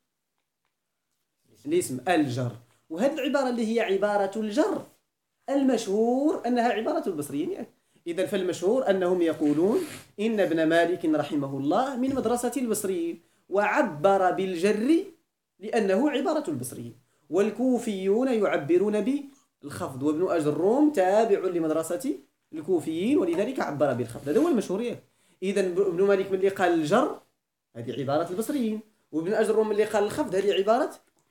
[SPEAKER 6] الاسم الجر. وهذه العبارة اللي هي عبارة الجر المشهور أنها عبارة البصريين يعني. إذا فالمشهور أنهم يقولون إن ابن مالك رحمه الله من مدرسة البصريين، وعبر بالجر لأنه عبارة البصريين، والكوفيون يعبرون بالخفض، وابن أجروم تابع لمدرسة الكوفيين ولذلك عبر بالخفض. هذا هو المشهور. إذا ابن مالك من اللي قال الجر هذه عبارة البصريين، وابن أجروم من اللي قال الخفض هذه عبارة.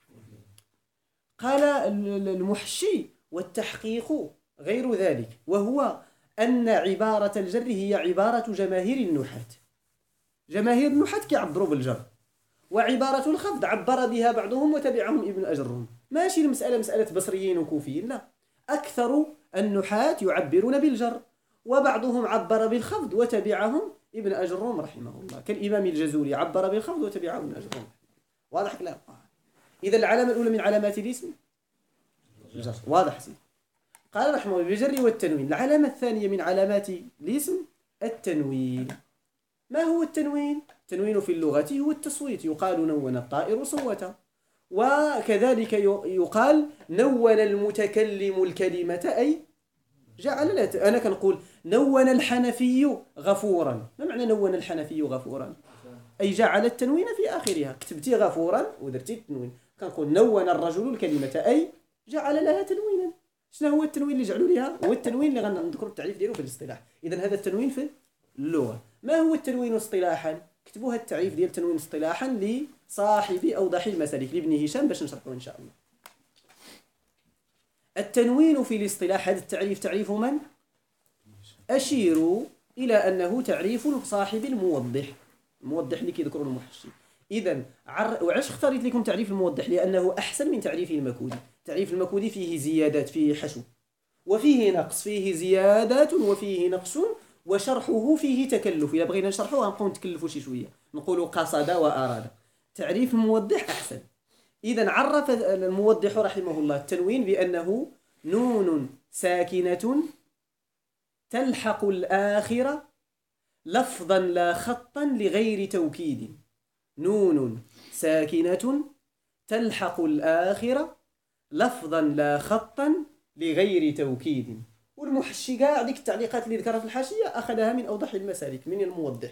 [SPEAKER 6] قال المحشي والتحقيق غير ذلك، وهو أن عبارة الجر هي عبارة جماهير النحاة. جماهير النحاة كيعبروا بالجر، وعبارة الخفض عبر بها بعضهم وتبعهم ابن أجروم. ماشي المسألة مسألة بصريين وكوفيين، لا، أكثر النحاة يعبرون بالجر، وبعضهم عبر بالخفض وتبعهم ابن أجروم رحمه الله، كالإمام الجزوري عبر بالخفض وتبعه ابن أجروم. واضح كلام؟ إذا العلامة الأولى من علامات الاسم الجر. واضح سيدي؟ قال رحمه الله بالجر والتنوين. العلامة الثانية من علامات الاسم التنوين. ما هو التنوين؟ التنوين في اللغة هو التصويت، يقال نون الطائر صوتا، وكذلك يقال نون المتكلم الكلمة أي جعل لها. أنا كنقول نون الحنفي غفورا، ما معنى نون الحنفي غفورا؟ أي جعل التنوين في آخرها، كتبتي غفورا ودرتي التنوين. كنقول نون الرجل الكلمة أي جعل لها تنوينا. شنو هو التنوين اللي جعلوا لها؟ هو التنوين اللي غنذكر التعريف ديالو في الاصطلاح. إذا هذا التنوين في اللغة. ما هو التنوين اصطلاحا؟ كتبوها التعريف ديال التنوين اصطلاحا لصاحب أوضح المسالك لابن هشام باش نشرحه إن شاء الله. التنوين في الاصطلاح، هذا التعريف تعريف من؟ أشير إلى أنه تعريف صاحب الموضح، الموضح اللي كيذكروا المحشي. إذا وعلاش اختاريت لكم تعريف الموضح؟ لأنه أحسن من تعريف المكودي. تعريف المكودي فيه زيادات، فيه حشو، وفيه نقص، فيه زيادات وفيه نقص، وشرحه فيه تكلف. إذا بغينا نشرحه غنبقاو نتكلفوا شي شوية، نقولوا قصد وأراد. تعريف الموضح أحسن. إذا عرف الموضح رحمه الله التنوين بأنه نون ساكنة تلحق الآخرة لفظا لا خطا لغير توكيد. نون ساكنة تلحق الآخرة لفظا لا خطا لغير توكيد. والمحشي كاع ديك التعليقات اللي ذكرها في الحاشية أخذها من أوضح المسالك من الموضح.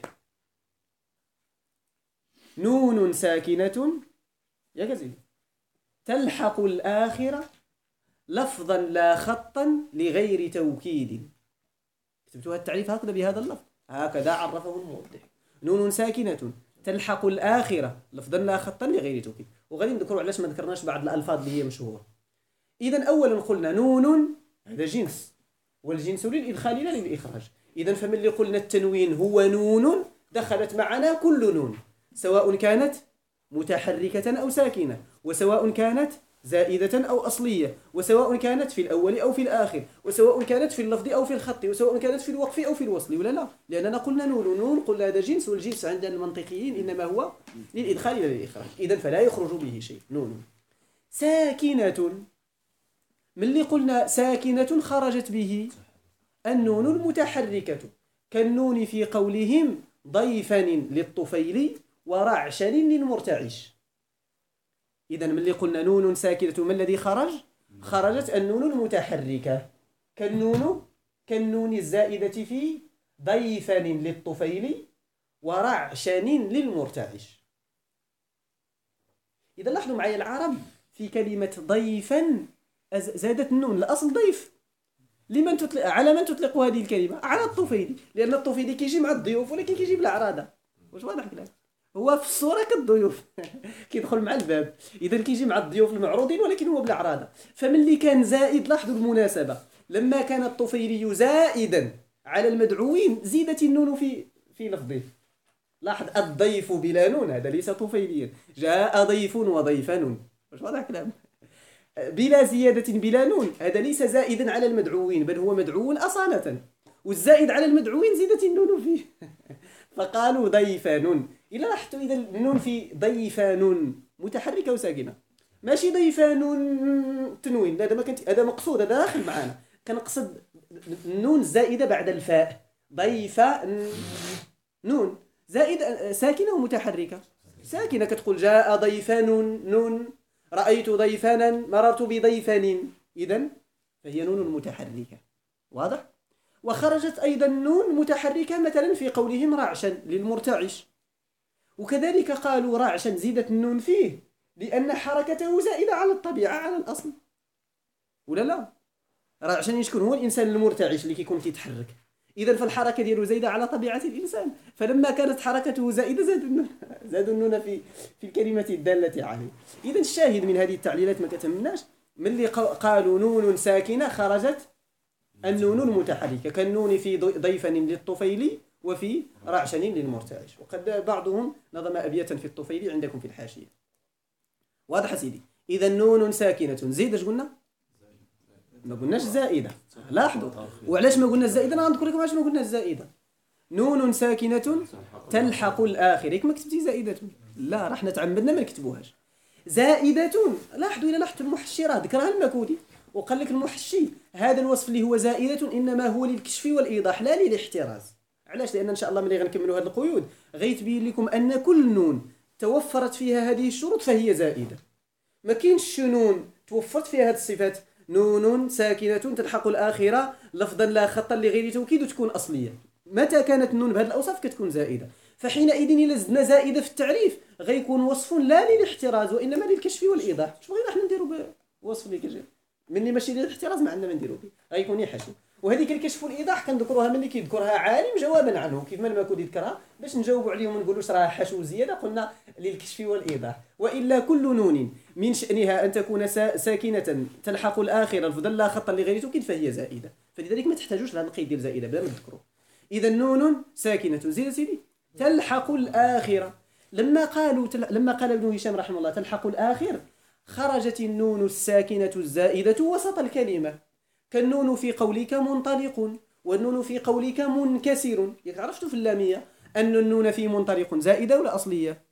[SPEAKER 6] نون ساكنة يا كزيد تلحق الآخرة لفظا لا خطا لغير توكيد. كتبتوها التعريف هكذا بهذا اللفظ، هكذا عرفه الموضح. نون ساكنة تلحق الآخرة لفظا لا خطا لغير توكيد. وغادي نذكروا علاش ما ذكرناش بعض الألفاظ اللي هي مشهورة. إذا أولا قلنا نون هذا جنس، والجنس للإدخال لا للإخراج. إذا فمن قلنا التنوين هو نون دخلت معنا كل نون، سواء كانت متحركة أو ساكنة، وسواء كانت زائدة أو أصلية، وسواء كانت في الأول أو في الآخر، وسواء كانت في اللفظ أو في الخط، وسواء كانت في الوقف أو في الوصل، ولا لا؟ لأننا قلنا نون قلنا هذا جنس، والجنس عند المنطقيين إنما هو للإدخال لا للإخراج. إذا فلا يخرج به شيء. نون ساكنة، من اللي قلنا ساكنة خرجت به النون المتحركة، كالنون في قولهم ضيفا للطفيل ورعشن للمرتعش. إذا من اللي قلنا نون ساكنة ما الذي خرج؟ خرجت النون المتحركة، كالنون الزائدة في ضيفا للطفيل ورعشن للمرتعش. إذا لاحظوا معي العرب في كلمة ضيفا زادت النون، الأصل ضيف. لمن تطلق؟ على من تطلق هذه الكلمة؟ على الطفيلي، لأن الطفيلي كيجي مع الضيوف ولكن كيجي بالأعراضة. واش واضح كلام؟ هو في الصورة كالضيوف كيدخل مع الباب، إذا كيجي مع الضيوف المعروضين ولكن هو بالأعراضة. فمن اللي كان زائد، لاحظوا المناسبة، لما كان الطفيلي زائدا على المدعوين زيدت النون في لفظه. لاحظ الضيف بلا نون هذا ليس طفيليا، جاء ضيف وضيفان. واش واضح كلام؟ بلا زيادة بلا نون هذا ليس زائدا على المدعوين، بل هو مدعو أصالة، والزائد على المدعوين زيدت النون فيه فقالوا ضيفان. إلا لاحظتوا إذا النون في ضيفان متحركة وساكنة، ماشي ضيفان تنوين، هذا ما كنت، هذا مقصود، هذا داخل معنا. كنقصد النون الزائدة بعد الفاء، ضيفا نون زائدة ساكنة ومتحركة، ساكنة، كتقول جاء ضيفان، رأيت ضيفانا، مررت بضيفان، إذن فهي نون متحركة. واضح؟ وخرجت أيضا نون متحركة مثلا في قولهم رعشا للمرتعش، وكذلك قالوا رعشا زيدت النون فيه لأن حركته زائدة على الطبيعة على الأصل، ولا لا؟ رعشا يشكون هو الإنسان المرتعش اللي كيكون كيتحرك، إذا فالحركة ديالو زايدة على طبيعة الإنسان، فلما كانت حركته زائدة زادوا النون في الكلمة الدالة عليه. إذا الشاهد من هذه التعليلات ما كتهمناش، من اللي قالوا نون ساكنة خرجت النون المتحركة كالنون في ضيفا للطفيلي وفي رعشا للمرتعش، وقد بعضهم نظم أبياتا في الطفيلي عندكم في الحاشية. واضح سيدي؟ إذا نون ساكنة زيد اش قلنا؟ ما قلناش زائدة، لاحظوا. وعلاش ما قلنا الزائدة؟ أنا غنذكر لكم علاش ما قلنا الزائدة. نون ساكنة تلحق الآخر، ياك ما كتبتي زائدة؟ لا، راح نتعمدنا ما نكتبوهاش. زائدة، لاحظوا إلى لاحظتوا المحشي راه ذكرها المكودي وقال لك المحشي هذا الوصف اللي هو زائدة إنما هو للكشف والإيضاح لا للاحتراز. علاش؟ لأن إن شاء الله ملي غنكملوا هذه القيود غيتبين لكم أن كل نون توفرت فيها هذه الشروط فهي زائدة. ما كاينش نون توفرت فيها هذه الصفات، نون ساكنة تلحق الآخرة لفظا لا خطا لغير توكيد وتكون أصلية. متى كانت النون بهذه الأوصاف كتكون زائدة؟ فحينئذ إلا زدنا زائدة في التعريف غيكون وصف لا للاحتراز وإنما للكشف والإيضاح. شنو غير حنا نديروا بوصف اللي كيجي مني ماشي للاحتراز، ما عندنا ما نديروا به، غيكون يحشو. وهذيك الكشف والإيضاح كنذكروها ملي كيذكرها عالم جوابا عنه، كيف ما المكودي ذكرها باش نجاوبوا عليهم ونقولوا راه حشو زيادة، قلنا للكشف والإيضاح. وإلا كل نون من شأنها أن تكون ساكنة تلحق الآخرة لفظا لا خطا لغير توكيد فهي زائدة، فلذلك ما تحتاجوش لهذا القيد ديال زائدة بلا ما تذكروه. إذا نون ساكنة زيد سيدي تلحق الآخرة. لما قال ابن هشام رحمه الله تلحق الآخر، خرجت النون الساكنة الزائدة وسط الكلمة، كالنون في قولك منطلق والنون في قولك منكسر. عرفتوا في اللامية أن النون في منطلق زائدة ولا أصلية؟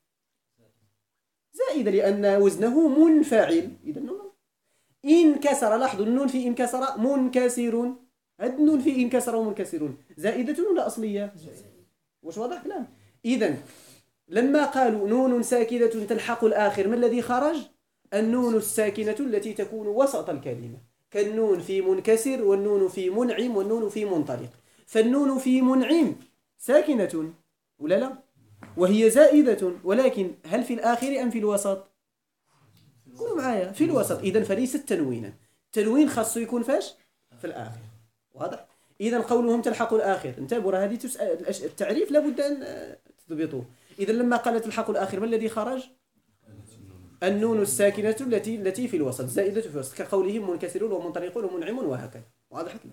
[SPEAKER 6] زائدة لأن وزنه منفعل. إذا النون انكسر، لاحظوا النون في انكسر منكسر، النون في انكسر ومنكسر زائدة ولا أصلية؟ واش واضح كلام؟ إذا لما قالوا نون ساكنة تلحق الآخر ما الذي خرج؟ النون الساكنة التي تكون وسط الكلمة، كالنون في منكسر والنون في منعم والنون في منطلق. فالنون في منعم ساكنة ولا لا؟ وهي زائدة، ولكن هل في الآخر أم في الوسط؟ قولوا معايا في الوسط. إذن فليست تنوينا، التنوين خاصه يكون فاش؟ في الآخر. واضح؟ إذن قولهم تلحق الآخر، انتبهوا هذه التعريف لابد أن تضبطوه. إذن لما قال تلحق الآخر ما الذي خرج؟ النون الساكنة التي في الوسط، زائدة في الوسط، كقولهم منكسرون ومنطلقون ومنعمون وهكذا. واضح كده؟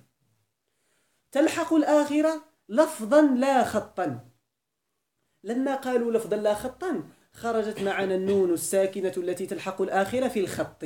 [SPEAKER 6] تلحق الآخرة لفظا لا خطا. لما قالوا لفظا لا خطا خرجت معنا النون الساكنة التي تلحق الآخرة في الخط.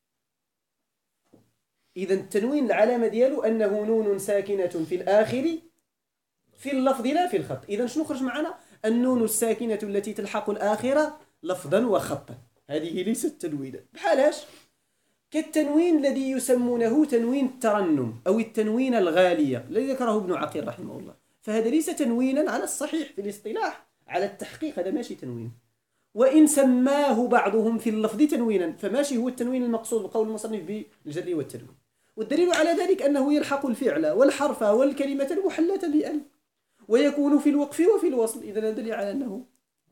[SPEAKER 6] إذا التنوين العلامة ديالو أنه نون ساكنة في الآخر في اللفظ لا في الخط. إذا شنو خرج معنا؟ النون الساكنة التي تلحق الآخرة لفظا وخطا. هذه ليست تنوينا. بحالاش؟ كالتنوين الذي يسمونه تنوين الترنم أو التنوين الغالية الذي ذكره ابن عقيل رحمه الله، فهذا ليس تنوينا على الصحيح في الاصطلاح، على التحقيق هذا ماشي تنوين. وإن سماه بعضهم في اللفظ تنوينا فماشي هو التنوين المقصود بقول المصنف بالجر والتنوين. والدليل على ذلك أنه يلحق الفعل والحرف والكلمة المحلة بأل، ويكون في الوقف وفي الوصل. إذن دليل على أنه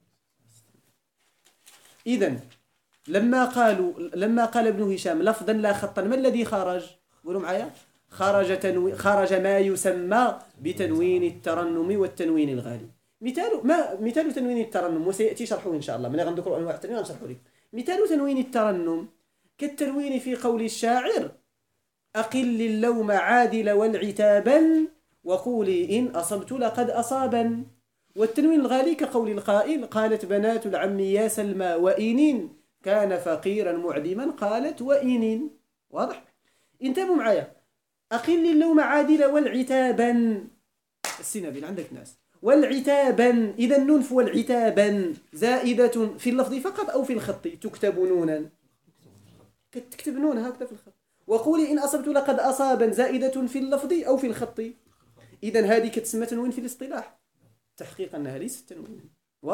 [SPEAKER 6] إذن لما قال ابن هشام لفظا لا خطا ما الذي خرج؟ قولوا معايا. خرج ما يسمى بتنوين الترنم والتنوين الغالي. مثال تنوين الترنم وسيأتي شرحه إن شاء الله، من غنذكر أنواع التنوين غنشرحه لك. مثال تنوين الترنم كالتنوين في قول الشاعر أقل اللوم عادل والعتابا وقولي إن أصبت لقد أصابا. والتنوين الغالي كقول القائل قالت بنات العم يا سلمى وإن كان فقيرا معدما قالت وإن. واضح؟ انتبهوا معايا. أقل اللوم عادل والعتابا السنابل عندك ناس والعتابا. إذا النون والعتابا زائدة في اللفظ فقط أو في الخط؟ تكتب نونا، تكتب نون هكذا في الخط. وقولي إن أصبت لقد أصابا زائدة في اللفظ أو في الخط. إذا هذه كتسمى تنوين في الاصطلاح، تحقيق أنها ليست تنوين. واضح؟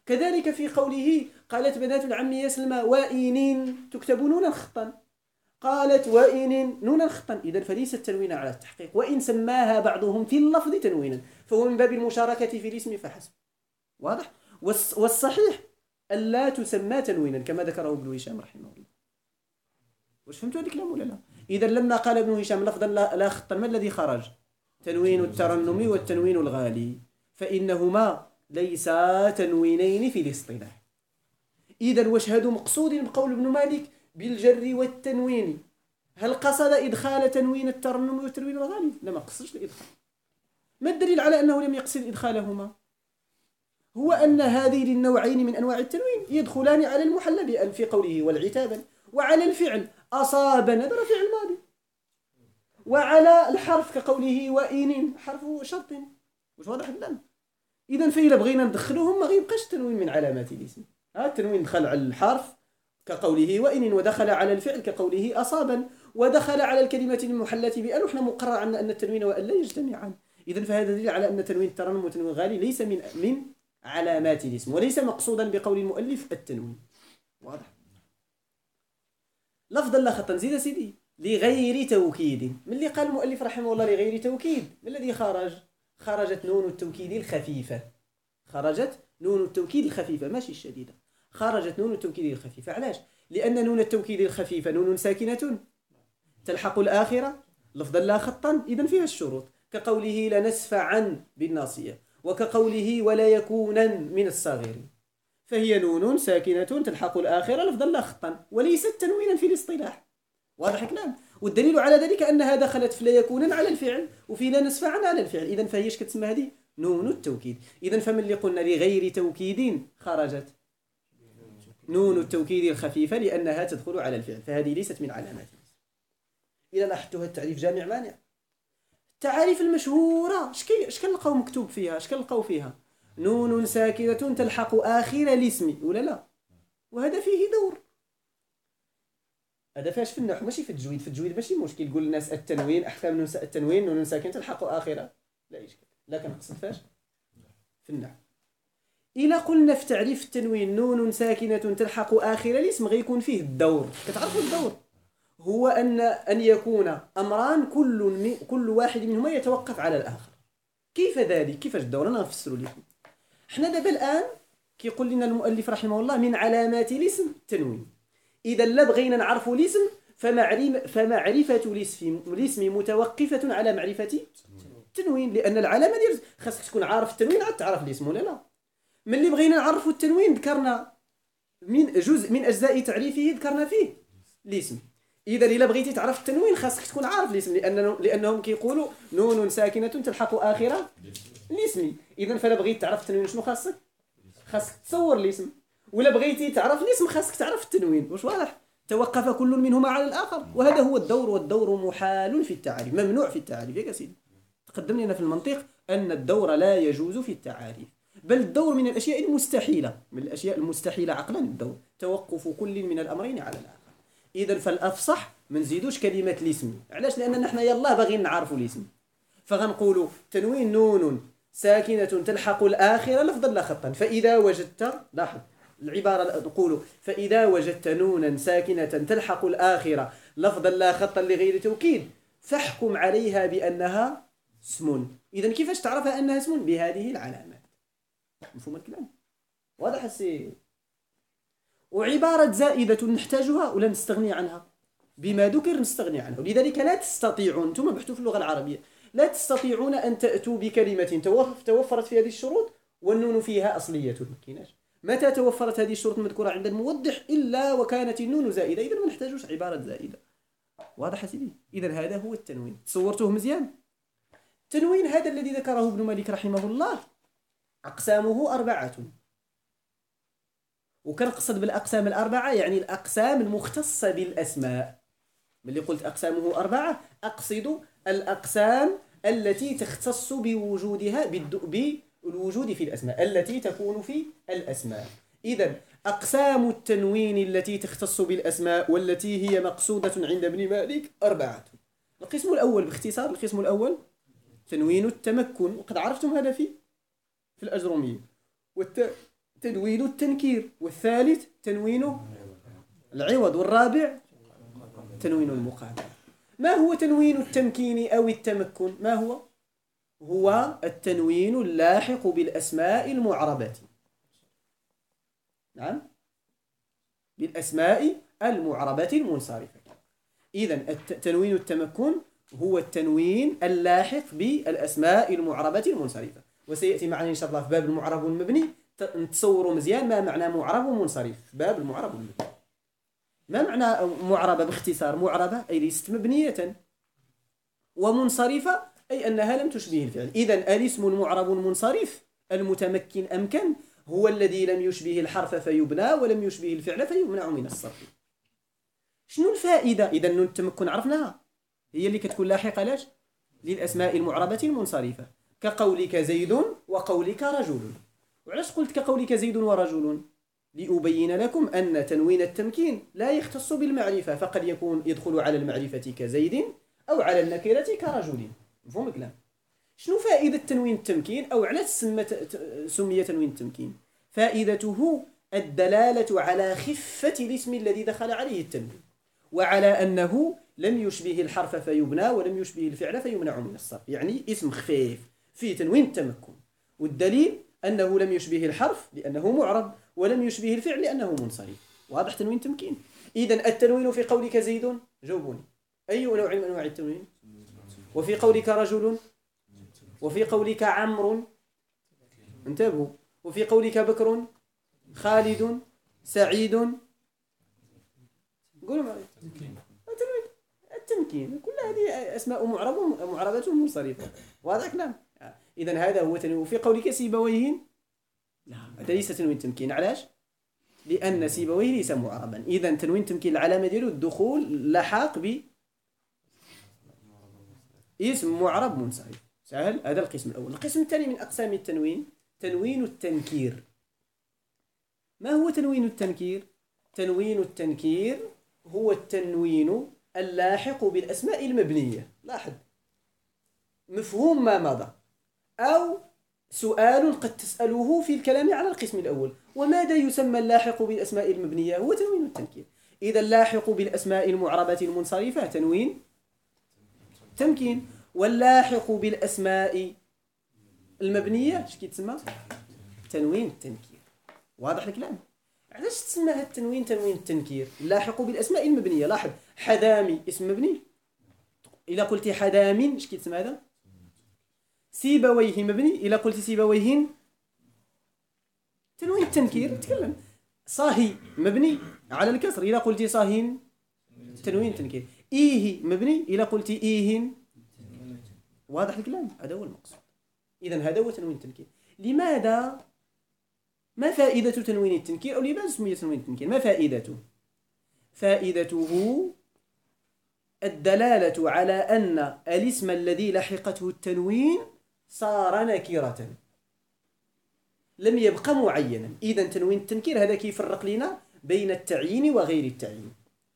[SPEAKER 6] كذلك في قوله قالت بنات العم يا سلمى وإن تكتب نونا خطا، قالت وإن نونا خطا، إذا فليس التنوين على التحقيق، وإن سماها بعضهم في اللفظ تنوينا فهو من باب المشاركة في الاسم فحسب. واضح؟ والصحيح ألا تسمى تنوينا كما ذكره ابن هشام رحمه الله. واش فهمتوا هذا الكلام ولا لا؟ إذا لما قال ابن هشام لفظا لا خطا ما الذي خرج؟ تنوين الترنم والتنوين الغالي، فإنهما ليسا تنوينين في الاصطلاح. إذا واش هذا مقصود بقول ابن مالك بالجر والتنوين؟ هل قصد إدخال تنوين الترنم والتنوين الغالي؟ لا، ما قصدش الإدخال. ما الدليل على أنه لم يقصد إدخالهما؟ هو أن هذين النوعين من أنواع التنوين يدخلان على المحل بأن في قوله والعتابا، وعلى الفعل أصاب نذر فعل ماضي، وعلى الحرف كقوله وإن حرف شرط. واش واضح الآن؟ إذا فإذا بغينا ندخلهم ما غيبقاش التنوين من علامات الاسم. التنوين دخل على الحرف كقوله وإن، ودخل على الفعل كقوله أصابا، ودخل على الكلمة المحلة بأن، وحنا مقرر عنا أن التنوين وأن لا يجتمعان. إذا فهذا دليل على أن تنوين الترنم والتنوين الغالي ليس من علامات الاسم، وليس مقصودا بقول المؤلف التنوين. واضح؟ لفظا لا خطا. زيد سيدي لغير توكيد. من اللي قال المؤلف رحمه الله لغير توكيد؟ ما الذي خرج؟ خرجت نون التوكيد الخفيفة. خرجت نون التوكيد الخفيفة ماشي الشديدة، خرجت نون التوكيد الخفيفة. علاش؟ لأن نون التوكيد الخفيفة نون ساكنة تلحق الآخرة لفظا لا خطا، إذن فيها الشروط كقوله لنسفعا بالناصية، وكقوله ولا يكونا من الصاغرين، فهي نون ساكنة تلحق الآخرة لفظا لا خطا وليست تنوينا في الاصطلاح. واضح الكلام؟ والدليل على ذلك أنها دخلت في لا يكونا على الفعل وفي لا نسفعا على الفعل، إذن فهيش كتسمى هذه نون التوكيد. إذن فمن اللي قلنا لغير توكيد خرجت نون التوكيد الخفيفة لأنها تدخل على الفعل، فهذه ليست من علامات. إذا لاحظتوا هذا التعريف جامع مانع. التعاريف المشهورة اش كنلقاو مكتوب فيها؟ اش كنلقاو فيها؟ نون ساكنة تلحق آخر الاسم ولا لا؟ وهذا فيه دور. هذا فاش في النحو ماشي في التجويد. في التجويد ماشي مشكل يقول الناس التنوين أحكام التنوين نون ساكنة تلحق آخرة، لا إشكال. لا كنقصد فاش في النحو. إلا قلنا في تعريف التنوين نون ساكنة تلحق آخر الاسم غيكون فيه الدور. كتعرفوا الدور؟ هو أن يكون أمران كل واحد منهما يتوقف على الآخر. كيف ذلك؟ كيفاش الدور؟ أنا غنفسروا لكم. حنا دابا الآن كيقول لنا المؤلف رحمه الله من علامات الاسم التنوين. إذا لا بغينا نعرفوا الاسم فمعرفة الاسم متوقفة على معرفة التنوين، لأن العلامة ديال خاصك تكون عارف التنوين عاد تعرف الاسم ولا لا. من اللي بغينا نعرفوا التنوين ذكرنا من جزء من أجزاء تعريفه ذكرنا فيه الاسم. إذا إلا بغيتي تعرف التنوين خاصك تكون عارف الاسم، لأنهم كيقولوا نون ساكنة تلحق آخرة الاسم. إذا فلا بغيت تعرف التنوين شنو خاصك تصور الاسم، ولا بغيتي تعرف الاسم خاصك تعرف التنوين. واش واضح؟ توقف كل منهما على الآخر، وهذا هو الدور. والدور محال في التعاريف، ممنوع في التعاريف. يا سيدي تقدم لنا في المنطق أن الدور لا يجوز في التعاريف، بل الدور من الأشياء المستحيلة، من الأشياء المستحيلة عقلا الدور، توقف كل من الأمرين على الآخر. إذا فالأفصح ما نزيدوش كلمة الاسم. علاش؟ لأن نحن يلا باغيين نعرفوا الاسم، فغنقولوا تنوين نون ساكنة تلحق الآخرة لفظا لا خطا. فإذا وجدت، لاحظ العبارة نقولوا فإذا وجدت نونا ساكنة تلحق الآخرة لفظا لا خطا لغير توكيد فاحكم عليها بأنها اسم. إذا كيفاش تعرفها أنها اسم؟ بهذه العلامات. مفهوم الكلام؟ واضح السي؟ وعبارة زائدة نحتاجها ولا نستغني عنها؟ بما ذكر نستغني عنه. لذلك لا تستطيعون، انتم بحثوا في اللغة العربية، لا تستطيعون أن تأتوا بكلمة توفرت في هذه الشروط والنون فيها أصلية. مكيناش. متى توفرت هذه الشروط المذكورة عند الموضح إلا وكانت النون زائدة، إذا ما نحتاجوش عبارة زائدة. واضح يا سيدي؟ إذا هذا هو التنوين. تصورتوه مزيان؟ التنوين هذا الذي ذكره ابن مالك رحمه الله أقسامه 4. وكنقصد بالأقسام 4 يعني الأقسام المختصة بالأسماء. ملي قلت أقسامه 4 أقصد الأقسام التي تختص بوجودها بالوجود في الأسماء، التي تكون في الأسماء. إذن أقسام التنوين التي تختص بالأسماء والتي هي مقصودة عند ابن مالك 4. القسم الأول باختصار، القسم الأول تنوين التمكن، وقد عرفتم هذا في الأجرومية. تنوين التنكير، والثالث تنوين العوض، والرابع تنوين المقابلة. ما هو تنوين التمكين أو التمكن؟ ما هو؟ هو التنوين اللاحق بالأسماء المعربة. نعم، بالأسماء المعربة المنصرفة. إذن تنوين التمكن هو التنوين اللاحق بالأسماء المعربة المنصرفة، وسيأتي معنا إن شاء الله في باب المعرب والمبني نتصوروا مزيان ما معنى معرب ومنصرف في باب المعرب والمبني. ما معنى معربة باختصار؟ معربة أي ليست مبنية، ومنصرفة أي أنها لم تشبه الفعل. إذن الاسم المعرب المنصرف المتمكن أمكن هو الذي لم يشبه الحرف فيبنى، ولم يشبه الفعل فيمنع من الصرف. شنو الفائدة؟ إذن التمكن عرفناها، هي اللي كتكون لاحقة لاش للأسماء المعربة المنصرفة، كقولك زيد وقولك رجل. وعلاش قلت كقولك زيد ورجل؟ لأبين لكم أن تنوين التمكين لا يختص بالمعرفة، فقد يكون يدخل على المعرفة كزيد أو على النكرة كرجل. مفهوم الكلام؟ شنو فائدة تنوين التمكين أو علاش سمي تنوين التمكين؟ فائدته الدلالة على خفة الاسم الذي دخل عليه التنوين، وعلى أنه لم يشبه الحرف فيبنى، ولم يشبه الفعل فيمنع من الصرف. يعني اسم خفيف في تنوين التمكن، والدليل أنه لم يشبه الحرف لأنه معرب، ولم يشبه الفعل لأنه منصرف. واضح تنوين تمكين؟ إذن التنوين في قولك زيد، جاوبوني، أي نوع من أنواع التنوين؟ وفي قولك رجل، وفي قولك عمرو، انتبهوا، وفي قولك بكر، خالد، سعيد، قولوا معي. التمكين كل هذه أسماء معربة منصرفة. واضح كلام؟ إذن هذا هو تنوين. وفي قولك سيبويه، لا، هذا ليس تنوين تمكين. علاش؟ لأن سيبويه ليس معربا. إذن تنوين تمكين العلامة ديالو الدخول لحاق اسم معرب منصرف. سهل. هذا القسم الأول. القسم الثاني من أقسام التنوين تنوين التنكير. ما هو تنوين التنكير؟ تنوين التنكير هو التنوين اللاحق بالأسماء المبنية. لاحظ، مفهوم ما مضى أو سؤال قد تسأله في الكلام على القسم الأول: وماذا يسمى اللاحق بالأسماء المبنية؟ هو تنوين التنكير. إذا اللاحق بالأسماء المعربة المنصرفة تنوين تمكين، واللاحق بالأسماء المبنية اش كيتسمى؟ تنوين التنكير. واضح الكلام؟ علاش تسمى هذا التنوين تنوين التنكير؟ اللاحق بالأسماء المبنية. لاحظ، حذامي اسم مبني، إذا قلت حذام اش كيتسمى هذا؟ سيبويه مبني، إذا قلت سيبويهن تنوين التنكير. تكلم. صاهي مبني على الكسر، إذا قلت صاهين تنوين التنكير. إيه مبني، إذا قلت إيهن. واضح الكلام؟ هذا هو المقصود. إذن هذا هو تنوين التنكير. لماذا؟ ما فائدة تنوين التنكير؟ أو لماذا سمي تنوين التنكير؟ ما فائدته؟ فائدته الدلالة على أن الاسم الذي لحقته التنوين صار نكرة، لم يبقى معينا. إذن تنوين التنكير هذا كيفرق لنا بين التعيين وغير التعيين.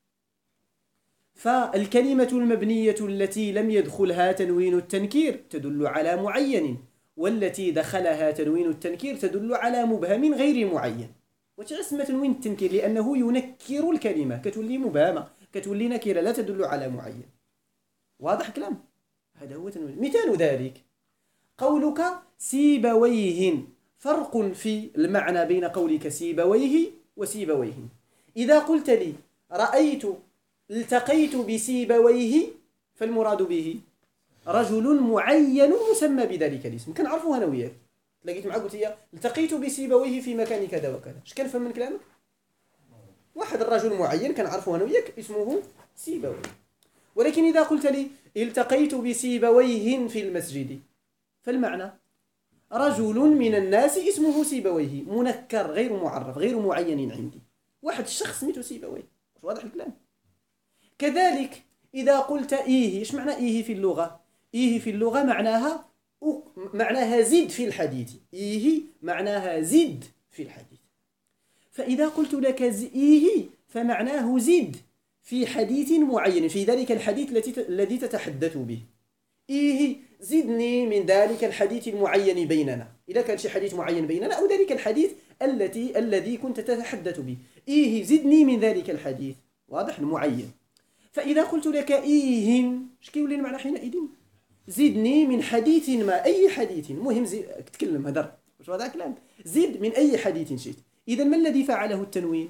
[SPEAKER 6] فالكلمة المبنية التي لم يدخلها تنوين التنكير تدل على معين، والتي دخلها تنوين التنكير تدل على مبهم غير معين. وتسمى تنوين التنكير لأنه ينكر الكلمة، كتولي مبهمة، كتولي نكرة، لا تدل على معين. واضح كلام؟ هذا هو تنوين. مثال ذلك قولك سيبويهن. فرق في المعنى بين قولك سيبويه وسيبويهن. إذا قلت لي رأيت التقيت بسيبويه فالمراد به رجل معين مسمى بذلك الاسم، كنعرفوه انا وياك. لقيت معك قلت لي التقيت بسيبويه في مكان كذا وكذا، اش كنفهم من كلامك؟ واحد الرجل معين كنعرفوه انا وياك اسمه سيبويه. ولكن اذا قلت لي التقيت بسيبويه في المسجد فالمعنى رجل من الناس اسمه سيبويه، منكر غير معرف غير معين عندي، واحد الشخص سميته سيبويه. واضح الكلام؟ كذلك إذا قلت إيه، إيش معنى إيه في اللغة؟ إيه في اللغة معناها زد في الحديث. إيه معناها زد في الحديث. فإذا قلت لك إيه فمعناه زد في حديث معين، في ذلك الحديث الذي تتحدث به. إيه زدني من ذلك الحديث المعين بيننا، إذا كان شي حديث معين بيننا أو ذلك الحديث الذي كنت تتحدث به. إيه زدني من ذلك الحديث، واضح المعين. فإذا قلت لك إيه اش كيولي المعنى حينئذ؟ زدني من حديث ما، أي حديث، مهم تكلم هدر واش هذا كلام، زد من أي حديث شئت. إذا ما الذي فعله التنوين؟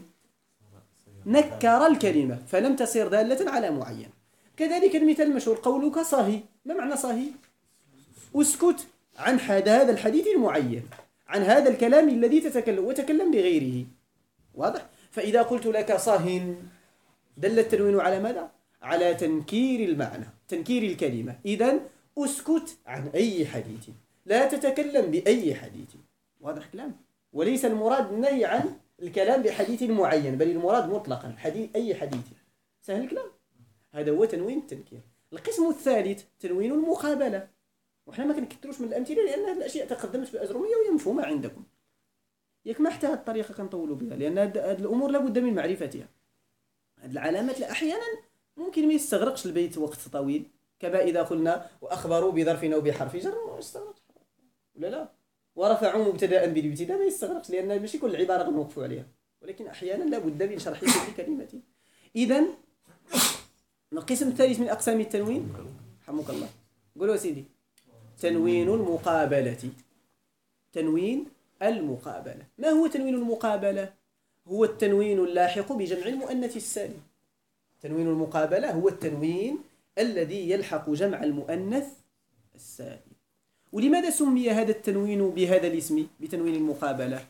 [SPEAKER 6] نكر الكلمة فلم تصير دالة على معين. كذلك المثال المشهور قولك صاهي، ما معنى صاهي؟ اسكت عن هذا الحديث المعين، عن هذا الكلام الذي تتكلم وتكلم بغيره، واضح؟ فإذا قلت لك صاهٍ دل التنوين على ماذا؟ على تنكير المعنى، تنكير الكلمة. إذن اسكت عن أي حديث، لا تتكلم بأي حديث، واضح كلام؟ وليس المراد النهي عن الكلام بحديث معين، بل المراد مطلقا أي حديث. سهل الكلام؟ هذا هو تنوين التنكير. القسم الثالث تنوين المقابلة، وحنا ما كنكثروش من الأمثلة لأن هذه الأشياء تقدمت في الأجرومية وهي مفهومة عندكم. ياك ما حتى هذه الطريقة كنطولوا بها، لأن هذه الأمور لابد من معرفتها. هذه العلامات أحيانا ممكن ما يستغرقش البيت وقت طويل، كما إذا قلنا وأخبروا بظرف أو بحرف جر ما يستغرقش، ولا لا؟ ورفعوا مبتدأ بالابتداء ما يستغرقش، لأن ماشي كل العبارة غنوقفوا عليها، ولكن أحيانا لابد من شرح كل كلمة. إذن القسم الثالث من أقسام التنوين، رحمك الله، قولوا سيدي، تنوين المقابلة. تنوين المقابلة، ما هو تنوين المقابلة؟ هو التنوين اللاحق بجمع المؤنث السالم. تنوين المقابلة هو التنوين الذي يلحق جمع المؤنث السالم. ولماذا سمي هذا التنوين بهذا الاسم بتنوين المقابلة؟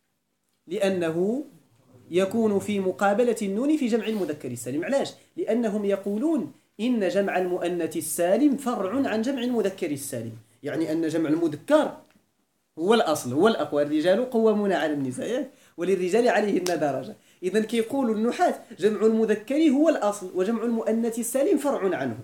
[SPEAKER 6] لأنه يكون في مقابلة النون في جمع المذكر السالم. علاش؟ لأنهم يقولون إن جمع المؤنث السالم فرع عن جمع المذكر السالم، يعني أن جمع المذكر هو الأصل، هو الأقوى. الرجال قوامون على النساء وللرجال عليهن درجة. إذن كيقول النحاة جمع المذكر هو الأصل وجمع المؤنث السالم فرع عنه.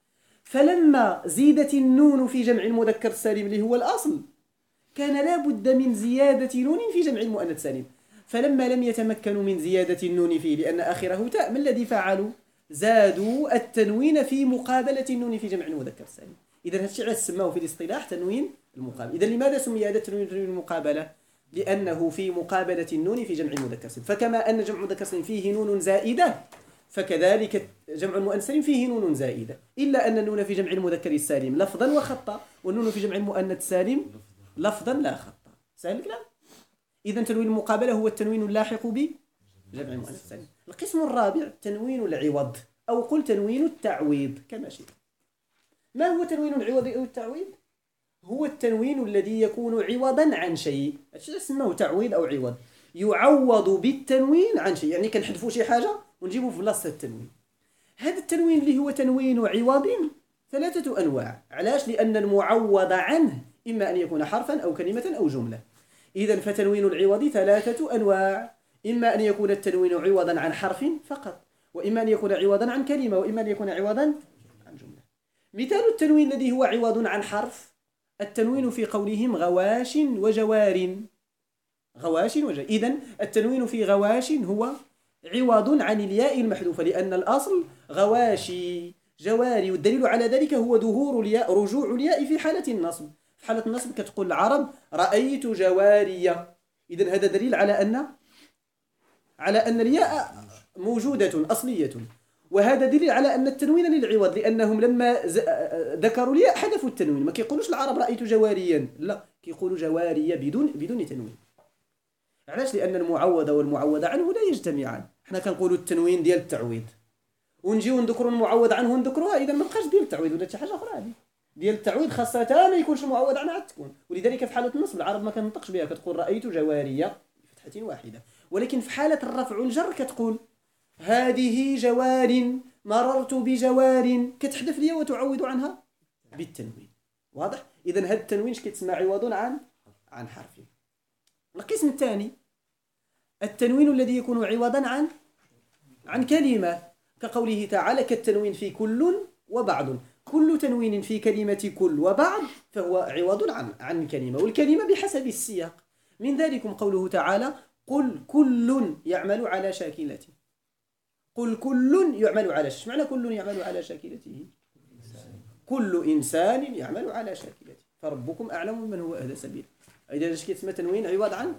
[SPEAKER 6] فلما زيدت النون في جمع المذكر السالم اللي هو الأصل كان لا بد من زيادة نون في جمع المؤنث السالم. فلما لم يتمكنوا من زيادة النون فيه لأن آخره تاء، ما الذي فعلوا؟ زادوا التنوين في مقابلة النون في جمع المذكر السالم. إذن هذا الشيء سماه في الاصطلاح تنوين المقابلة. إذن لماذا سمي هذا التنوين تنوين المقابلة؟ لأنه في مقابلة النون في جمع المذكر السالم. فكما أن جمع المذكر السالم فيه نون زائدة فكذلك جمع المؤنث السالم فيه نون زائدة، إلا أن النون في جمع المذكر السالم لفظا وخطا، والنون في جمع المؤنث السالم لفظا لا خطا. سهل الكلام؟ إذن تنوين المقابلة هو التنوين اللاحق بجمع المؤنث السالم. القسم الرابع تنوين العوض، أو قل تنوين التعويض كما شئت. ما هو تنوين العوض أو التعويض؟ هو التنوين الذي يكون عوضا عن شيء، هذا اسمه تعويض أو عوض، يعوض بالتنوين عن شيء، يعني كنحذفوا شي حاجة ونجيبوا في بلاصة التنوين. هذا التنوين اللي هو تنوين عوض ثلاثة أنواع. علاش؟ لأن المعوض عنه إما أن يكون حرفا أو كلمة أو جملة. إذن فتنوين العوض ثلاثة أنواع، إما أن يكون التنوين عوضا عن حرف فقط، وإما أن يكون عوضا عن كلمة، وإما أن يكون عوضا عن جملة. مثال التنوين الذي هو عوض عن حرف التنوين في قولهم غواش وجوار. غواش وجوار. إذن التنوين في غواش هو عوض عن الياء المحذوفة، لأن الأصل غواشي جواري، والدليل على ذلك هو ظهور الياء، رجوع الياء في حالة النصب. في حالة النصب كتقول العرب رأيت جوارية. إذن هذا دليل على أن الياء موجودة أصلية، وهذا دليل على أن التنوين للعوض، لأنهم لما ذكروا الياء حذفوا التنوين. ما كيقولوش العرب رأيت جواريا، لا، كيقولوا جوارية بدون تنوين. علاش؟ لأن المعوض والمعوض عنه لا يجتمعان. حنا كنقولوا التنوين ديال التعويض ونجيو نذكروا المعوض عنه ونذكروها، إذا ما بقاش ديال التعويض، ولا شي حاجة أخرى. هذه ديال التعويض خاصة ما يكونش المعوض عنها تكون. ولذلك في حالة النصب العرب ما كنطقش بها، كتقول رأيت جوارية بفتحة واحدة. ولكن في حالة الرفع والجر كتقول هذه جوار، مررت بجوار، كتحذف ليا وتعوض عنها بالتنوين. واضح؟ إذن هذا التنوين كيتسمى عوض عن حرف. القسم الثاني التنوين الذي يكون عوضا عن كلمة، كقوله تعالى كالتنوين في كل وبعض. كل تنوين في كلمة كل وبعض فهو عوض عن كلمة، والكلمة بحسب السياق. من ذلك قوله تعالى قل كل يعمل على شاكلته. قل كل يعمل على ايش معنى كل يعمل على شاكلته؟ كل إنسان يعمل على شاكلته، فربكم أعلم من هو أهدى سبيلا. إذا ايش كيتسمى تنوين عوض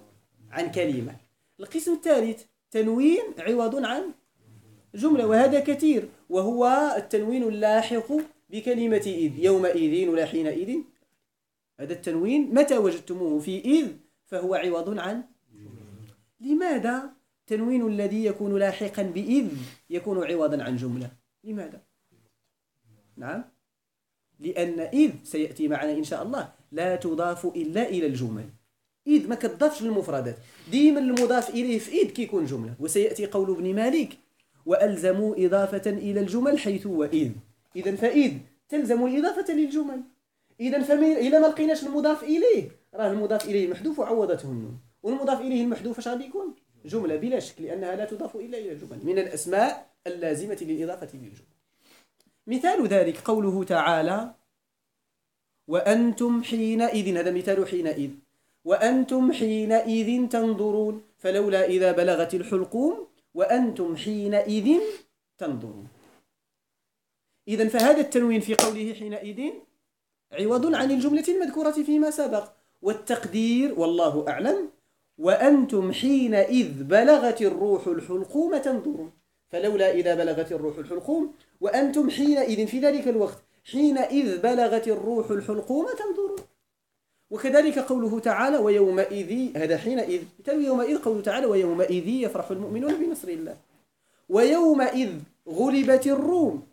[SPEAKER 6] عن كلمة. القسم الثالث تنوين عوض عن جملة، وهذا كثير، وهو التنوين اللاحق بكلمة إذ، يومئذ ولا حينئذ. هذا التنوين متى وجدتموه في إذ فهو عوض عن. لماذا التنوين الذي يكون لاحقا بإذ يكون عوضا عن جملة؟ لماذا؟ نعم، لأن إذ سيأتي معنا إن شاء الله لا تضاف إلا إلى الجمل. إذ ما كتضافش للمفردات، ديما المضاف إليه في إذ كيكون جملة. وسيأتي قول ابن مالك وألزموا إضافة إلى الجمل حيث وإذ. إذن فإذ تلزم الإضافة للجمل. إذن إذا ما لقيناش المضاف إليه، راه المضاف إليه محذوف وعوضته النون، والمضاف إليه المحذوف اش غادي يكون؟ جملة بلا شك، لأنها لا تضاف إلا إلى الجمل، من الأسماء اللازمة للإضافة للجمل. مثال ذلك قوله تعالى وأنتم حينئذ، هذا مثال حينئذ، وأنتم حينئذ تنظرون فلولا إذا بلغت الحلقوم وأنتم حينئذ تنظرون. إذن فهذا التنوين في قوله حينئذ عوض عن الجملة المذكورة فيما سبق، والتقدير والله أعلم وأنتم حينئذ بلغت الروح الحلقوم تنظرون فلولا إذا بلغت الروح الحلقوم وأنتم حينئذ في ذلك الوقت حينئذ بلغت الروح الحلقوم تنظرون. وكذلك قوله تعالى ويومئذ، هذا حينئذ، مثال يومئذ قوله تعالى ويومئذ يفرح المؤمنون بنصر الله، ويومئذ غلبت الروم،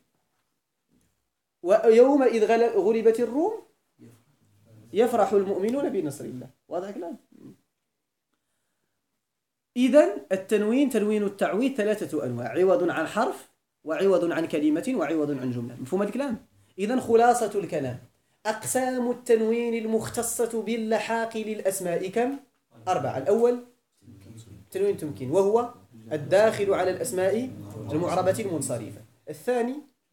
[SPEAKER 6] ويومئذ غلبت الروم يفرح المؤمنون بنصر الله. واضح الكلام؟ إذن التنوين تنوين التعويض ثلاثة أنواع، عوض عن حرف وعوض عن كلمة وعوض عن جملة. مفهوم الكلام؟ إذن خلاصة الكلام أقسام التنوين المختصة باللحاق للأسماء كم؟ 4. الأول تنوين تمكين وهو الداخل على الأسماء المعربة المنصرفة. الثاني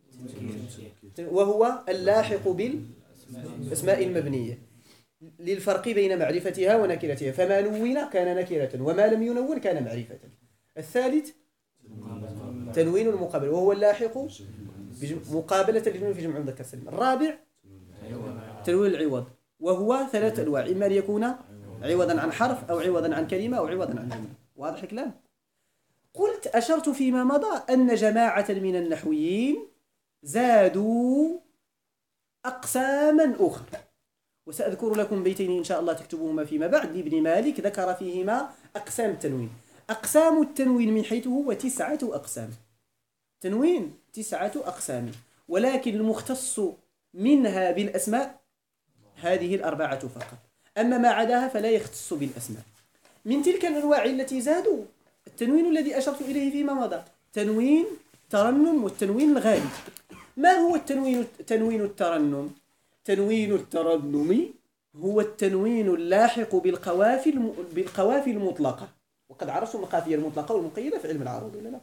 [SPEAKER 6] وهو اللاحق بالأسماء المبنية للفرق بين معرفتها ونكرتها، فما نون كان نكرة وما لم ينون كان معرفة. الثالث تنوين المقابل وهو اللاحق مقابلة الجمل في جمع مذكر سالم. الرابع تنوين العوض وهو 3 أنواع، إما أن يكون عوضا عن حرف أو عوضا عن كلمة أو عوضا عن جملة. واضح الكلام؟ قلت أشرت فيما مضى أن جماعة من النحويين زادوا أقساما أخرى، وسأذكر لكم بيتين إن شاء الله تكتبوهما فيما بعد لابن مالك ذكر فيهما أقسام التنوين. أقسام التنوين من حيث هو 9 أقسام. تنوين 9 أقسام، ولكن المختص منها بالأسماء هذه 4 فقط، أما ما عداها فلا يختص بالأسماء. من تلك الأنواع التي زادوا التنوين الذي أشرت إليه فيما مضى، تنوين ترنم والتنوين الغالي. ما هو تنوين الترنم؟ تنوين الترنم هو التنوين اللاحق بالقوافي المطلقة، وقد عرفتم القافية المطلقة والمقيدة في علم العروض ولا لا؟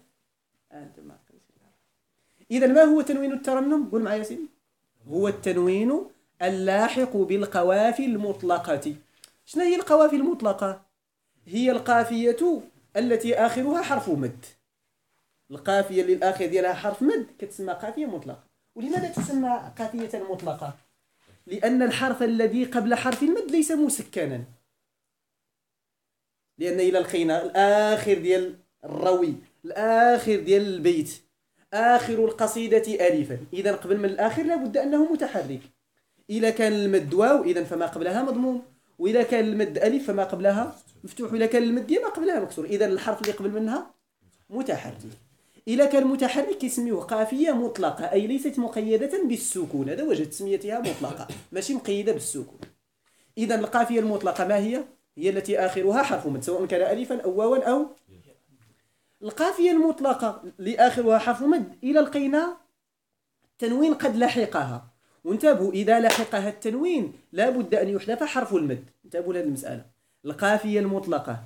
[SPEAKER 6] إذا ما هو تنوين الترنم؟ قول معي يا سيدي. هو التنوين اللاحق بالقوافي المطلقة. شنو هي القوافي المطلقة؟ هي القافية التي آخرها حرف مد. القافية اللي الآخر ديالها حرف مد كتسمى قافية مطلقة. ولماذا تسمى قافية مطلقة؟ لأن الحرف الذي قبل حرف المد ليس مسكنا، لأن إلى لقينا الآخر ديال الروي، الآخر ديال البيت، آخر القصيدة ألفا، إذا قبل من الآخر لابد أنه متحرك. إذا كان المد واو إذا فما قبلها مضموم، وإذا كان المد ألف فما قبلها مفتوح، وإذا كان المد ما قبلها مكسور، إذا الحرف اللي قبل منها متحرك. إذا كان متحرك يسميه قافية مطلقة، أي ليست مقيدة بالسكون، هذا وجه تسميتها مطلقة، ماشي مقيدة بالسكون. إذا القافية المطلقة ما هي؟ هي التي آخرها حرف مد، سواء كان ألفا أو واوا أو. القافية المطلقة لآخرها حرف مد إلى لقينا تنوين قد لحقها، وانتبهوا إذا لحقها التنوين لا بد أن يحذف حرف المد. انتبهوا لهذه المسألة. القافية المطلقة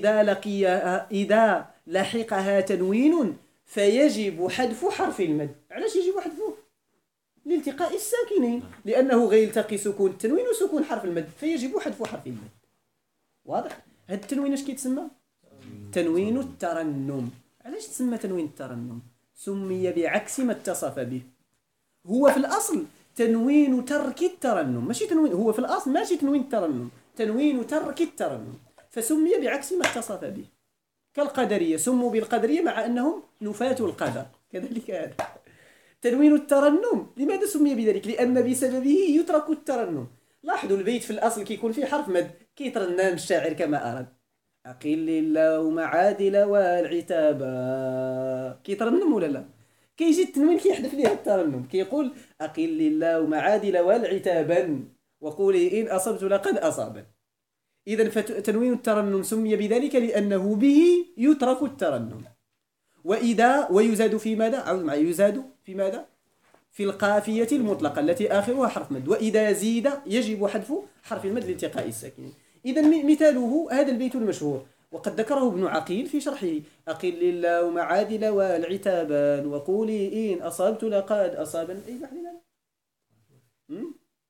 [SPEAKER 6] إذا لحقها تنوين فيجب حذف حرف المد. علاش يجب حذفه؟ لالتقاء الساكنين، لأنه غير يلتقي سكون التنوين وسكون حرف المد، فيجب حذف حرف المد. واضح؟ هذا التنوين اش كيتسمى؟ تنوين الترنم. علاش تسمى تنوين الترنم؟ سمي بعكس ما اتصف به. هو في الأصل تنوين ترك الترنم، ماشي تنوين، هو في الأصل ماشي تنوين الترنم، تنوين ترك الترنم. فسمي بعكس ما اتصف به. كالقدرية سموا بالقدرية مع أنهم نفاة القدر، كذلك هذا. تنوين الترنم لماذا سمي بذلك؟ لأن بسببه يترك الترنم. لاحظوا البيت في الأصل كيكون فيه حرف مد، كيترنم الشاعر كما أراد. أقل اللوم عادل والعتابا، كيترنم ولا لا؟ كيجي التنوين كيحذف ليه الترنم، كيقول أقل اللوم عادل والعتابا وقولي إن أصبت لقد أصابا. إذن فتنوين الترنم سمي بذلك لأنه به يترك الترنم. ويزاد في ماذا؟ عاود معي، يزاد في ماذا؟ في القافية المطلقة التي آخرها حرف مد، وإذا زيد يجب حذف حرف المد لالتقاء الساكنين. إذن مثاله هذا البيت المشهور، وقد ذكره ابن عقيل في شرحه: أقل اللوم عادل والعتابا وقولي إن أصبت لقد أصابا. أي واحد هذا؟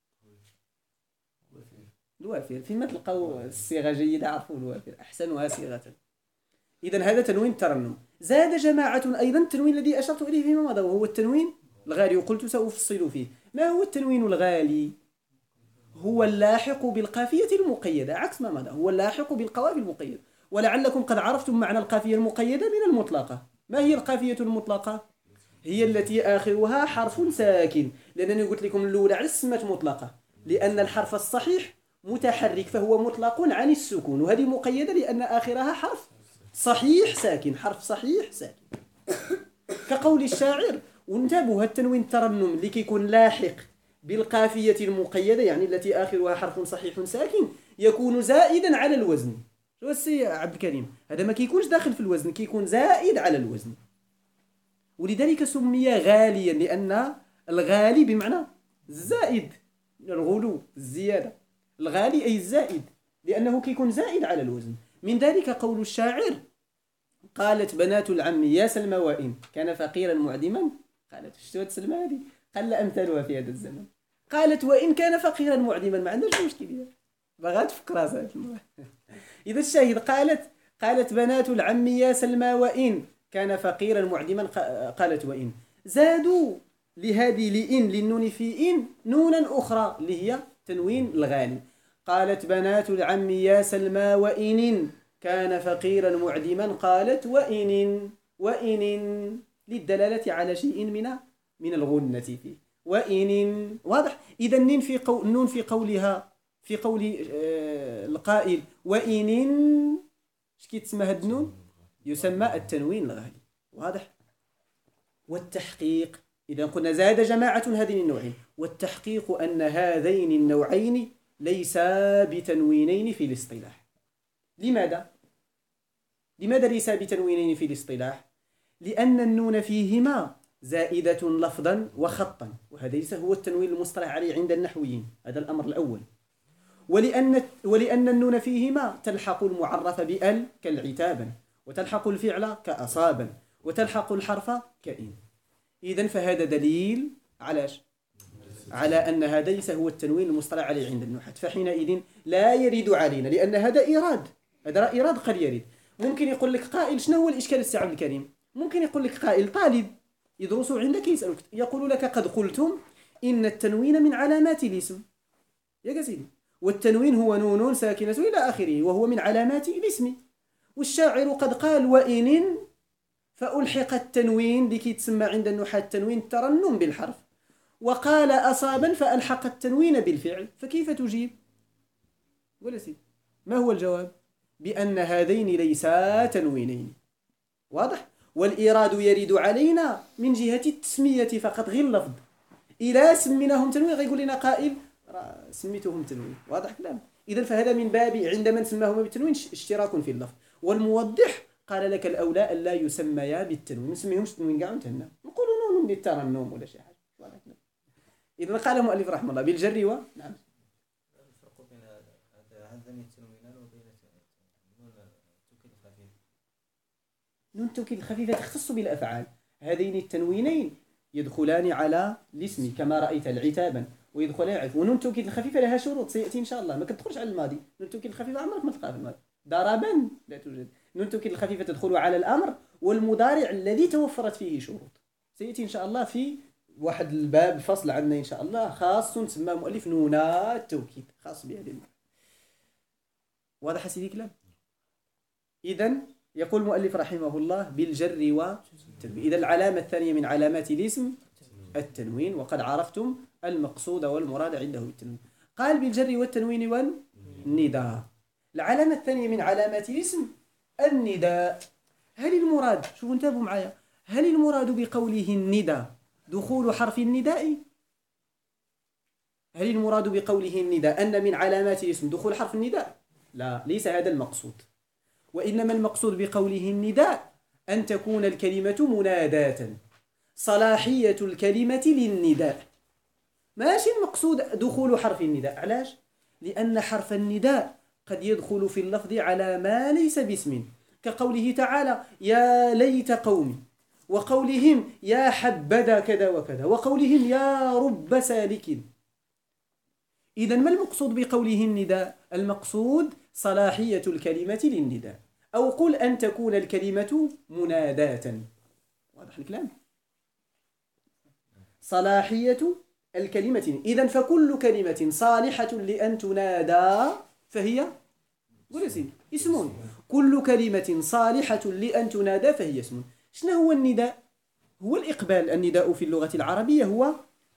[SPEAKER 6] الوافر، فيما تلقوا الصيغة جيدة عرفوا الوافر أحسنها صيغة. إذن هذا تنوين الترنم. زاد جماعة أيضا التنوين الذي أشرت إليه فيما مضى، وهو التنوين الغالي، وقلت سأفصل فيه. ما هو التنوين الغالي؟ هو اللاحق بالقافية المقيدة، عكس ما مضى، هو اللاحق بالقوافي المقيدة. ولعلكم قد عرفتم معنى القافية المقيدة من المطلقة. ما هي القافية المطلقة؟ هي التي آخرها حرف ساكن، لأنني قلت لكم الأولى على سمت مطلقة لأن الحرف الصحيح متحرك فهو مطلق عن السكون، وهذه مقيدة لأن آخرها حرف صحيح ساكن، حرف صحيح ساكن. كقول الشاعر: وانتبهوا التنوين الترنم اللي كيكون لاحق بالقافية المقيدة، يعني التي آخرها حرف صحيح ساكن، يكون زائدا على الوزن. شو السي عبد الكريم؟ هذا ما كيكونش داخل في الوزن، كيكون زائد على الوزن، ولذلك سمي غاليا، لأن الغالي بمعنى الزائد، الغلو، الزيادة. الغالي أي الزائد، لأنه كيكون زائد على الوزن. من ذلك قول الشاعر: قالت بنات العم يا سلمى وإن كان فقيرا معدما. قالت شتوت سلمى هذه قل أمثالها في هذا الزمن. قالت وإن كان فقيرا معدما، ما عندهاش مشكلة، بغات تفك راسها. إذا الشاهد قالت بنات العم يا سلمى وإن كان فقيرا معدما، قالت وإن. زادوا لهذه لإن للنون في إن نونا أخرى اللي هي تنوين الغالي. قالت بنات العم يا سلمى وإن كان فقيرا معدما، قالت وإن للدلالة على شيء من الغنة فيه. وإن واضح. إذا النون في قولها في قول القائل وإن اش كيتسمى هاد النون؟ يسمى التنوين الغالي. واضح. والتحقيق، إذا قلنا زاد جماعة هذين النوعين، والتحقيق أن هذين النوعين ليسا بتنوينين في الاصطلاح. لماذا ليس بتنوينين في الاصطلاح؟ لأن النون فيهما زائدة لفظا وخطا، وهذا ليس هو التنوين المصطلح عليه عند النحويين، هذا الأمر الأول. ولأن النون فيهما تلحق المعرف بأل كالعتابا، وتلحق الفعل كأصابا، وتلحق الحرف كإن. إذن فهذا دليل على أن هذا ليس هو التنوين المصطلح عليه عند النحاة. فحينئذ لا يرد علينا، لأن هذا إيراد قد يرد. ممكن يقول لك قائل: شنو هو الإشكال السي عبد الكريم؟ ممكن يقول لك قائل طالب يدرس عندك يسألك، يقول لك: قد قلتم إن التنوين من علامات الاسم يا سيدي، والتنوين هو نون ساكنة إلى آخره، وهو من علامات الاسم. والشاعر قد قال وإن فألحق التنوين لكي تسمى عند النحاة التنوين الترنم بالحرف، وقال أصابا فألحق التنوين بالفعل. فكيف تجيب؟ ولا سيدي، ما هو الجواب؟ بأن هذين ليسا تنوينين. واضح؟ والإيراد يرد علينا من جهة التسمية فقط، غير اللفظ. إذا سميناهم تنوين غيقول لنا قائل سميتهم تنوين. واضح كلام؟ إذن فهذا من باب عندما نسماهما بالتنوين اشتراك في اللفظ. والموضح قال لك الأولى ألا يسميا بالتنوين، ما نسميهمش تنوين كاع وانتهينا، نقولوا نون للترنم ولا شي حاجة. واضح كلام؟ إذن قال المؤلف رحمه الله بالجر نعم.
[SPEAKER 2] الفرق بين هذين التنوينان وبين نون التوكيد الخفيف.
[SPEAKER 6] نون التوكيد الخفيفة تختص بالأفعال. هذين التنوينين يدخلان على الاسم كما رأيت العتابا، ويدخلان على ونون التوكيد الخفيفة لها شروط سيأتي إن شاء الله، ما كتدخلش على الماضي. نون التوكيد الخفيفة عمرك ما تلقاها في الماضي. ضربا لا توجد. نون التوكيد الخفيفة تدخل على الأمر والمضارع الذي توفرت فيه شروط. سيأتي إن شاء الله في واحد الباب فصل عندنا إن شاء الله خاص نسمى مؤلف نون التوكيد، خاص بهذه. واضح سيدي كلام؟ إذن يقول المؤلف رحمه الله بالجر والتنوين. إذا العلامة الثانية من علامات الاسم التنوين، وقد عرفتم المقصود والمراد عنده بالتنوين. قال بالجر والتنوين والنداء. العلامة الثانية من علامات الاسم النداء. هل المراد، شوفوا انتبهوا معايا، هل المراد بقوله النداء دخول حرف النداء؟ هل المراد بقوله النداء أن من علامات الاسم دخول حرف النداء؟ لا، ليس هذا المقصود. وإنما المقصود بقوله النداء أن تكون الكلمة مناداة، صلاحية الكلمة للنداء. ماشي المقصود دخول حرف النداء. علاش؟ لأن حرف النداء قد يدخل في اللفظ على ما ليس باسم، كقوله تعالى يا ليت قومي، وقولهم يا حبذا كذا وكذا، وقولهم يا رب سالك. إذن ما المقصود بقوله النداء؟ المقصود صلاحية الكلمة للنداء، أو قل أن تكون الكلمة مناداة. واضح الكلام؟ صلاحية الكلمة. إذن فكل كلمة صالحة لأن تنادى فهي اسم. كل كلمة صالحة لأن تنادى فهي اسم. شنو هو النداء؟ هو الإقبال. النداء في اللغة العربية هو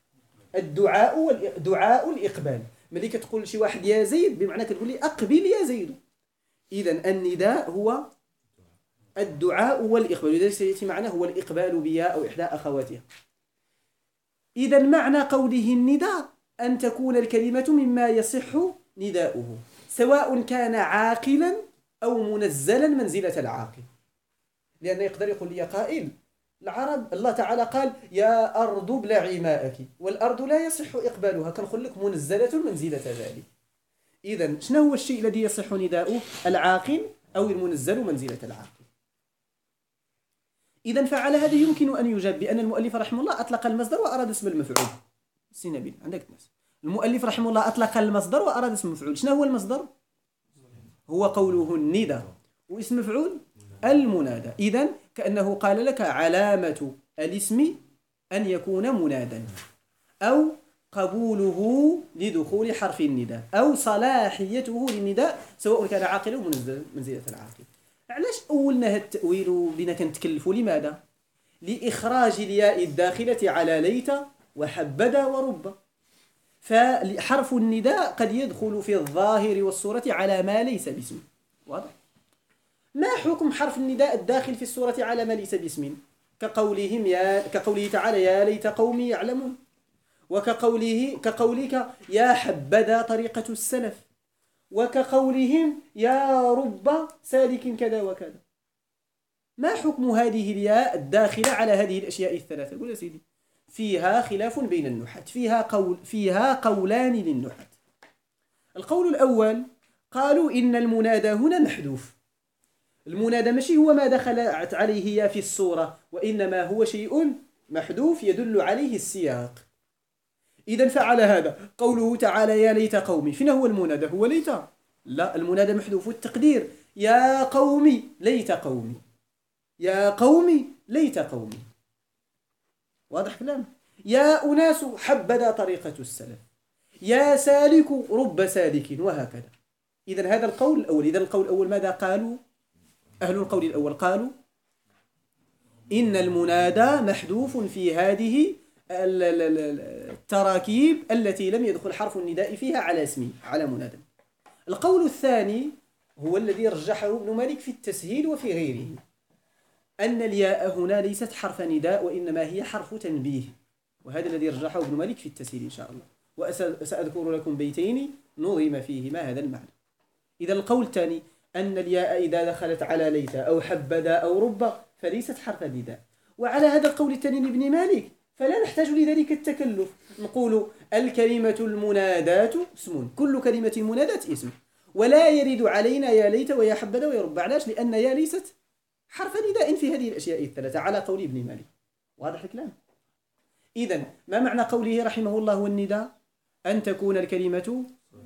[SPEAKER 6] دعاء الإقبال. ملي كتقول شي واحد يا زيد بمعنى كتقول لي أقبل يا زيد. إذن النداء هو الدعاء والإقبال، لذلك سيأتي معنا هو الإقبال بيا أو إحدى أخواتها. إذن معنى قوله النداء أن تكون الكلمة مما يصح نداؤه، سواء كان عاقلا أو منزلا منزلة العاقل. لأن يقدر يقول لي قائل العرب الله تعالى قال يا أرض ابلعي ماءك، والأرض لا يصح إقبالها، كنقول لك منزلة منزلة ذلك. إذن شنو هو الشيء الذي يصح نداؤه؟ العاقل أو المنزل منزلة العاقل. إذن فعلى هذا يمكن أن يجاب بأن المؤلف رحمه الله أطلق المصدر وأراد اسم المفعول. سينبيل عندك ناس. المؤلف رحمه الله أطلق المصدر وأراد اسم المفعول. شنو هو المصدر؟ هو قوله الندى، واسم مفعول المنادى. إذن كأنه قال لك علامة الاسم أن يكون منادا، أو قبوله لدخول حرف النداء، أو صلاحيته للنداء سواء كان عاقلا أو منزلة العاقل. علاش أولنا هذا التأويل وبدينا كنتكلفوا؟ لماذا؟ لإخراج الياء الداخلة على ليت وحبذا ورب. فحرف النداء قد يدخل في الظاهر والصورة على ما ليس باسم. واضح؟ ما حكم حرف النداء الداخل في الصورة على ما ليس باسم؟ كقوله تعالى يا ليت قومي يعلمون، كقولك يا حبذا طريقة السلف، وكقولهم يا رب سالك كذا وكذا. ما حكم هذه الياء الداخلة على هذه الأشياء الثلاثة؟ قول يا سيدي. فيها خلاف بين النحاة، فيها قولان للنحاة. القول الأول قالوا إن المنادى هنا محذوف. المنادى ماشي هو ما دخلت عليه يا في الصورة، وإنما هو شيء محذوف يدل عليه السياق. إذن فعل هذا قوله تعالى يا ليت قومي، فين هو المنادى؟ هو ليت؟ لا، المنادى محذوف التقدير يا قومي ليت قومي، يا قومي ليت قومي. واضح كلام؟ يا أناس حبذا طريقة السلف، يا سالك رب سالك، وهكذا. إذن هذا القول الأول. إذن القول الأول ماذا قالوا؟ أهل القول الأول قالوا إن المنادى محذوف في هذه التراكيب التي لم يدخل حرف النداء فيها على اسمه، على منادى. القول الثاني هو الذي رجحه ابن مالك في التسهيل وفي غيره، أن الياء هنا ليست حرف نداء وإنما هي حرف تنبيه، وهذا الذي رجحه ابن مالك في التسهيل إن شاء الله، وسأذكر لكم بيتين نظم فيهما هذا المعنى. إذا القول الثاني أن الياء إذا دخلت على ليت أو حبذا أو رب فليست حرف نداء. وعلى هذا القول الثاني لابن مالك فلا نحتاج لذلك التكلف، نقول الكلمة المنادات اسم، كل كلمة منادات اسم، ولا يرد علينا يا ليت ويا حبذا ويا رب. علاش؟ لأن يا ليست حرف نداء في هذه الأشياء الثلاثة على قول ابن مالك. واضح الكلام؟ إذن ما معنى قوله رحمه الله والنداء؟ أن تكون الكلمة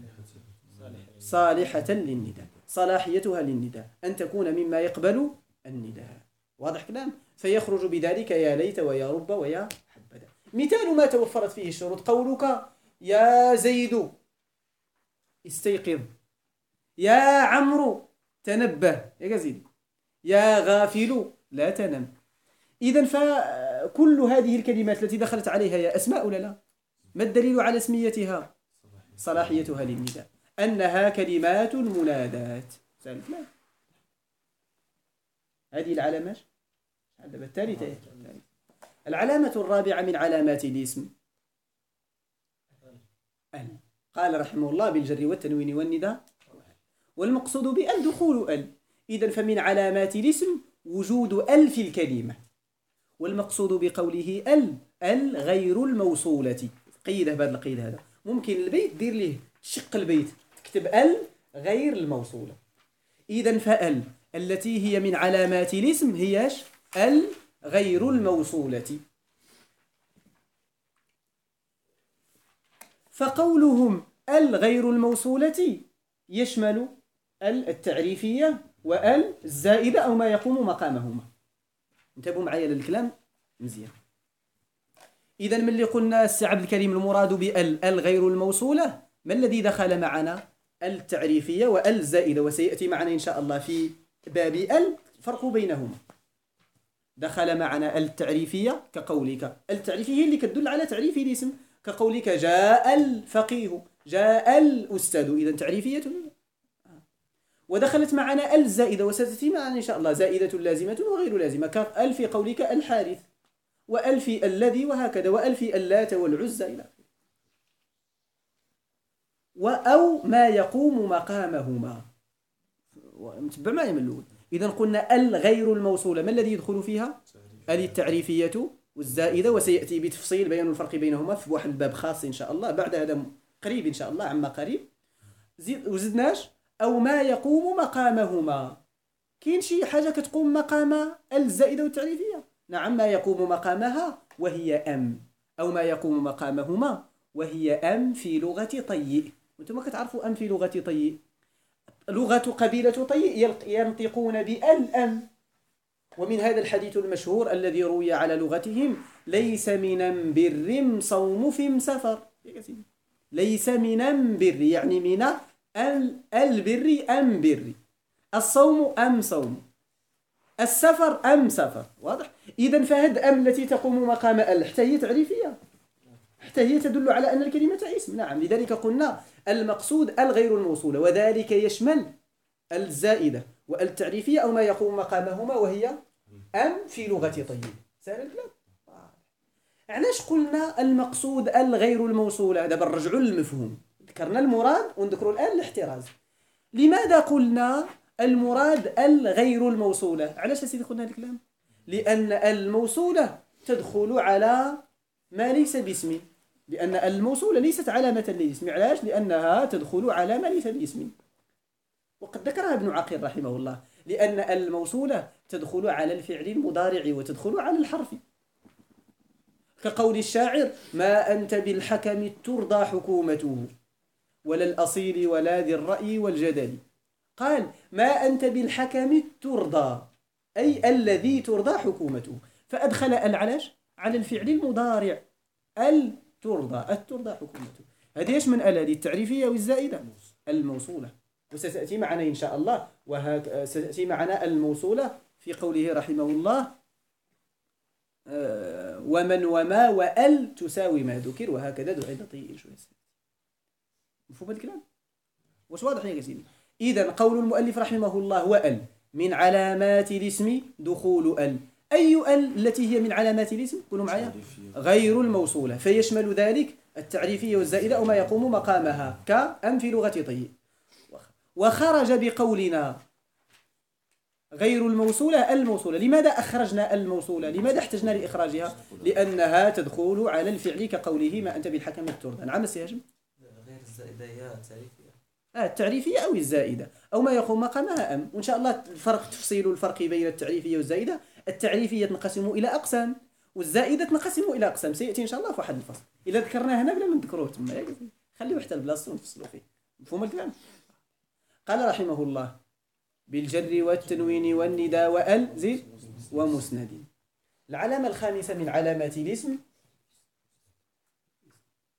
[SPEAKER 6] صالحة للنداء، صلاحيتها للنداء، أن تكون مما يقبل النداء. واضح كلام؟ فيخرج بذلك يا ليت ويا رب ويا حبذا. مثال ما توفرت فيه الشروط قولك يا زيد استيقظ، يا عمرو تنبه. يا زيد يا غافل لا تنم. إذن فكل هذه الكلمات التي دخلت عليها يا أسماء ولا لا؟ ما الدليل على اسميتها؟ صلاحيتها للنداء، أنها كلمات منادات. هذه العلامات الثالثة. العلامة الرابعة من علامات الاسم ال. قال رحمه الله بالجر والتنوين والنداء، والمقصود بأل دخول ال. إذن فمن علامات الاسم وجود ال في الكلمة، والمقصود بقوله ال غير الموصولة. قيده بهذا القيد هذا. ممكن البيت دير ليه شق البيت تكتب ال غير الموصولة. إذن فال التي هي من علامات الاسم هي ال غير الموصولة. فقولهم ال غير الموصولة يشمل ال التعريفية وال الزائدة أو ما يقوم مقامهما. انتبهوا معايا للكلام مزيان. إذا من اللي قلنا السي عبد الكريم المراد بال غير الموصولة، ما الذي دخل معنا؟ التعريفية وال الزائدة، وسيأتي معنا إن شاء الله في باب ال فرق بينهما. دخل معنا التعريفية كقولك، التعريفية هي اللي تدل على تعريف الاسم، كقولك جاء الفقيه، جاء الأستاذ، إذا تعريفية. ودخلت معنا الزائدة وستأتي معنا إن شاء الله زائدة لازمة وغير لازمة، كأل في قولك الحارث، وأل في الذي، وهكذا، وأل في اللات والعزى إلى آخره. أو ما يقوم مقامهما. متبع معي من الأول. إذا قلنا ال غير الموصولة، ما الذي يدخل فيها؟ ال التعريفية والزائدة، وسيأتي بتفصيل بيان الفرق بينهما في واحد الباب خاص إن شاء الله بعد هذا قريب إن شاء الله، عما قريب. وزدناش أو ما يقوم مقامهما. كاين شي حاجة كتقوم مقام الزائدة والتعريفية؟ نعم، ما يقوم مقامها وهي أم، أو ما يقوم مقامهما وهي أم في لغة طيء. وانتم كتعرفوا أم في لغة طيء، لغة قبيلة طيء ينطقون بأم. ومن هذا الحديث المشهور الذي روي على لغتهم: ليس من بر صوم في سفر. ليس من بر يعني من البر أم بر، الصوم أم صوم، السفر أم سفر. واضح؟ إذن فهد أم التي تقوم مقام ال حتى هي تعريفية، حتى هي تدل على أن الكلمة اسم. نعم، لذلك قلنا المقصود الغير الموصولة، وذلك يشمل الزائدة والتعريفية أو ما يقوم مقامهما وهي أم في لغة طيب. سهل الكلام. علاش قلنا المقصود الغير الموصولة؟ دابا نرجعوا للمفهوم، ذكرنا المراد ونذكروا الآن الاحتراز. لماذا قلنا المراد الغير الموصولة؟ علاش سيدي قلنا هذا الكلام؟ لأن الموصولة تدخل على ما ليس باسم، لأن الموصولة ليست علامة للاسم. علاش؟ لأنها تدخل على ما ليس باسم. وقد ذكرها ابن عقيل رحمه الله، لأن الموصولة تدخل على الفعل المضارع وتدخل على الحرف، كقول الشاعر: ما أنت بالحكم ترضى حكومته ولا الأصيل ولا ذي الرأي والجدل. قال: ما أنت بالحكم ترضى، أي الذي ترضى حكومته، فأدخل العلاش على الفعل المضارع، ترضى حكومته. هذه ايش من هذه التعريفية والزائدة الموصولة. وستأتي معنا إن شاء الله، ستأتي معنا الموصولة في قوله رحمه الله: ومن وما وأل تساوي ما ذكر، وهكذا دعي طيء. مفهوم الكلام؟ واش واضح يا سيدي؟ إذن قول المؤلف رحمه الله: وأل من علامات الاسم دخول ال. أي ال التي هي من علامات الاسم؟ قولوا معايا: غير الموصولة، فيشمل ذلك التعريفية والزائدة أو ما يقوم مقامها، كأم في لغة طيء. وخرج بقولنا غير الموصولة الموصولة. لماذا أخرجنا الموصولة؟ لماذا احتجنا لإخراجها؟ لأنها تدخل على الفعل كقوله: ما أنت بالحكم ترضى. نعم السياجم؟
[SPEAKER 2] غير الزائدة هي التعريفية.
[SPEAKER 6] التعريفية أو الزائدة أو ما يقوم مقامها أم. وإن شاء الله تفصيل الفرق بين التعريفية والزائدة. التعريفية تنقسم إلى أقسام، والزائدة تنقسم إلى أقسام، سيأتي إن شاء الله في واحد الفصل. إذا ذكرناه هنا بلا ما نذكروه تما، خليه حتى البلاصة ونفصلوا فيه. مفهوم الكلام؟ قال رحمه الله: بالجر والتنوين والنداء وأل زيد ومسند. العلامة الخامسة من علامات الاسم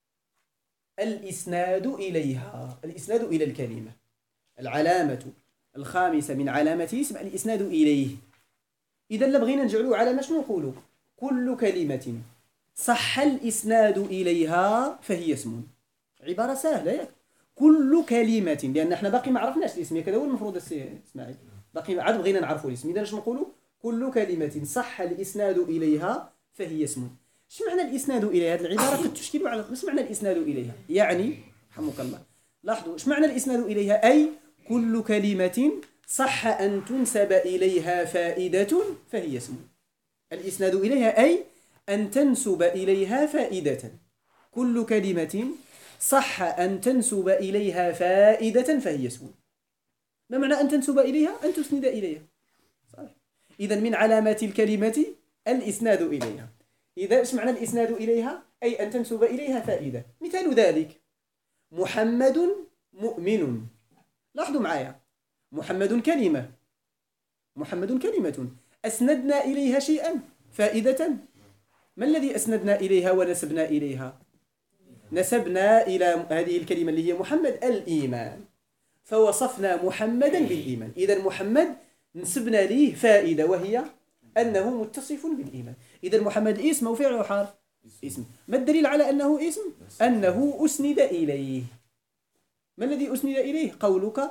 [SPEAKER 6] الإسناد إليها، الإسناد إلى الكلمة. العلامة الخامسة من علامة الاسم الإسناد إليه. إذا لبغينا نجعلوا علامة شنو نقولوا؟ كل كلمة صح الإسناد إليها فهي اسم. عبارة سهلة ياك. كل كلمة، لأن احنا باقي ما عرفناش الاسم، كذا هو المفروض اسماعيل، باقي عاد بغينا نعرفوا الاسم. إذا اش نقولوا؟ كل كلمة صح الإسناد إليها فهي اسم. اش معنى الإسناد إليها؟ هذه العبارة قد تشكل على اش معنى الإسناد إليها؟ يعني رحمك الله لاحظوا اش معنى الإسناد إليها؟ أي كل كلمة صح أن تنسب إليها فائدة فهي اسم. الإسناد إليها أي أن تنسب إليها فائدة. كل كلمة صح أن تنسب إليها فائدة فهي اسم. ما معنى أن تنسب إليها؟ أن تسند إليها. صحيح. إذا من علامات الكلمة الإسناد إليها. إذا إيش معنى الإسناد إليها؟ أي أن تنسب إليها فائدة. مثال ذلك محمد مؤمن. لاحظوا معايا، محمد كلمة، محمد كلمة أسندنا إليها شيئا فائدة. ما الذي أسندنا إليها ونسبنا إليها؟ نسبنا إلى هذه الكلمة اللي هي محمد الإيمان، فوصفنا محمدا بالإيمان. إذا محمد نسبنا ليه فائدة وهي أنه متصف بالإيمان. إذا محمد اسم أو فعل أو حرف؟ اسم. ما الدليل على أنه اسم؟ أنه أسند إليه. ما الذي أسند إليه؟ قولك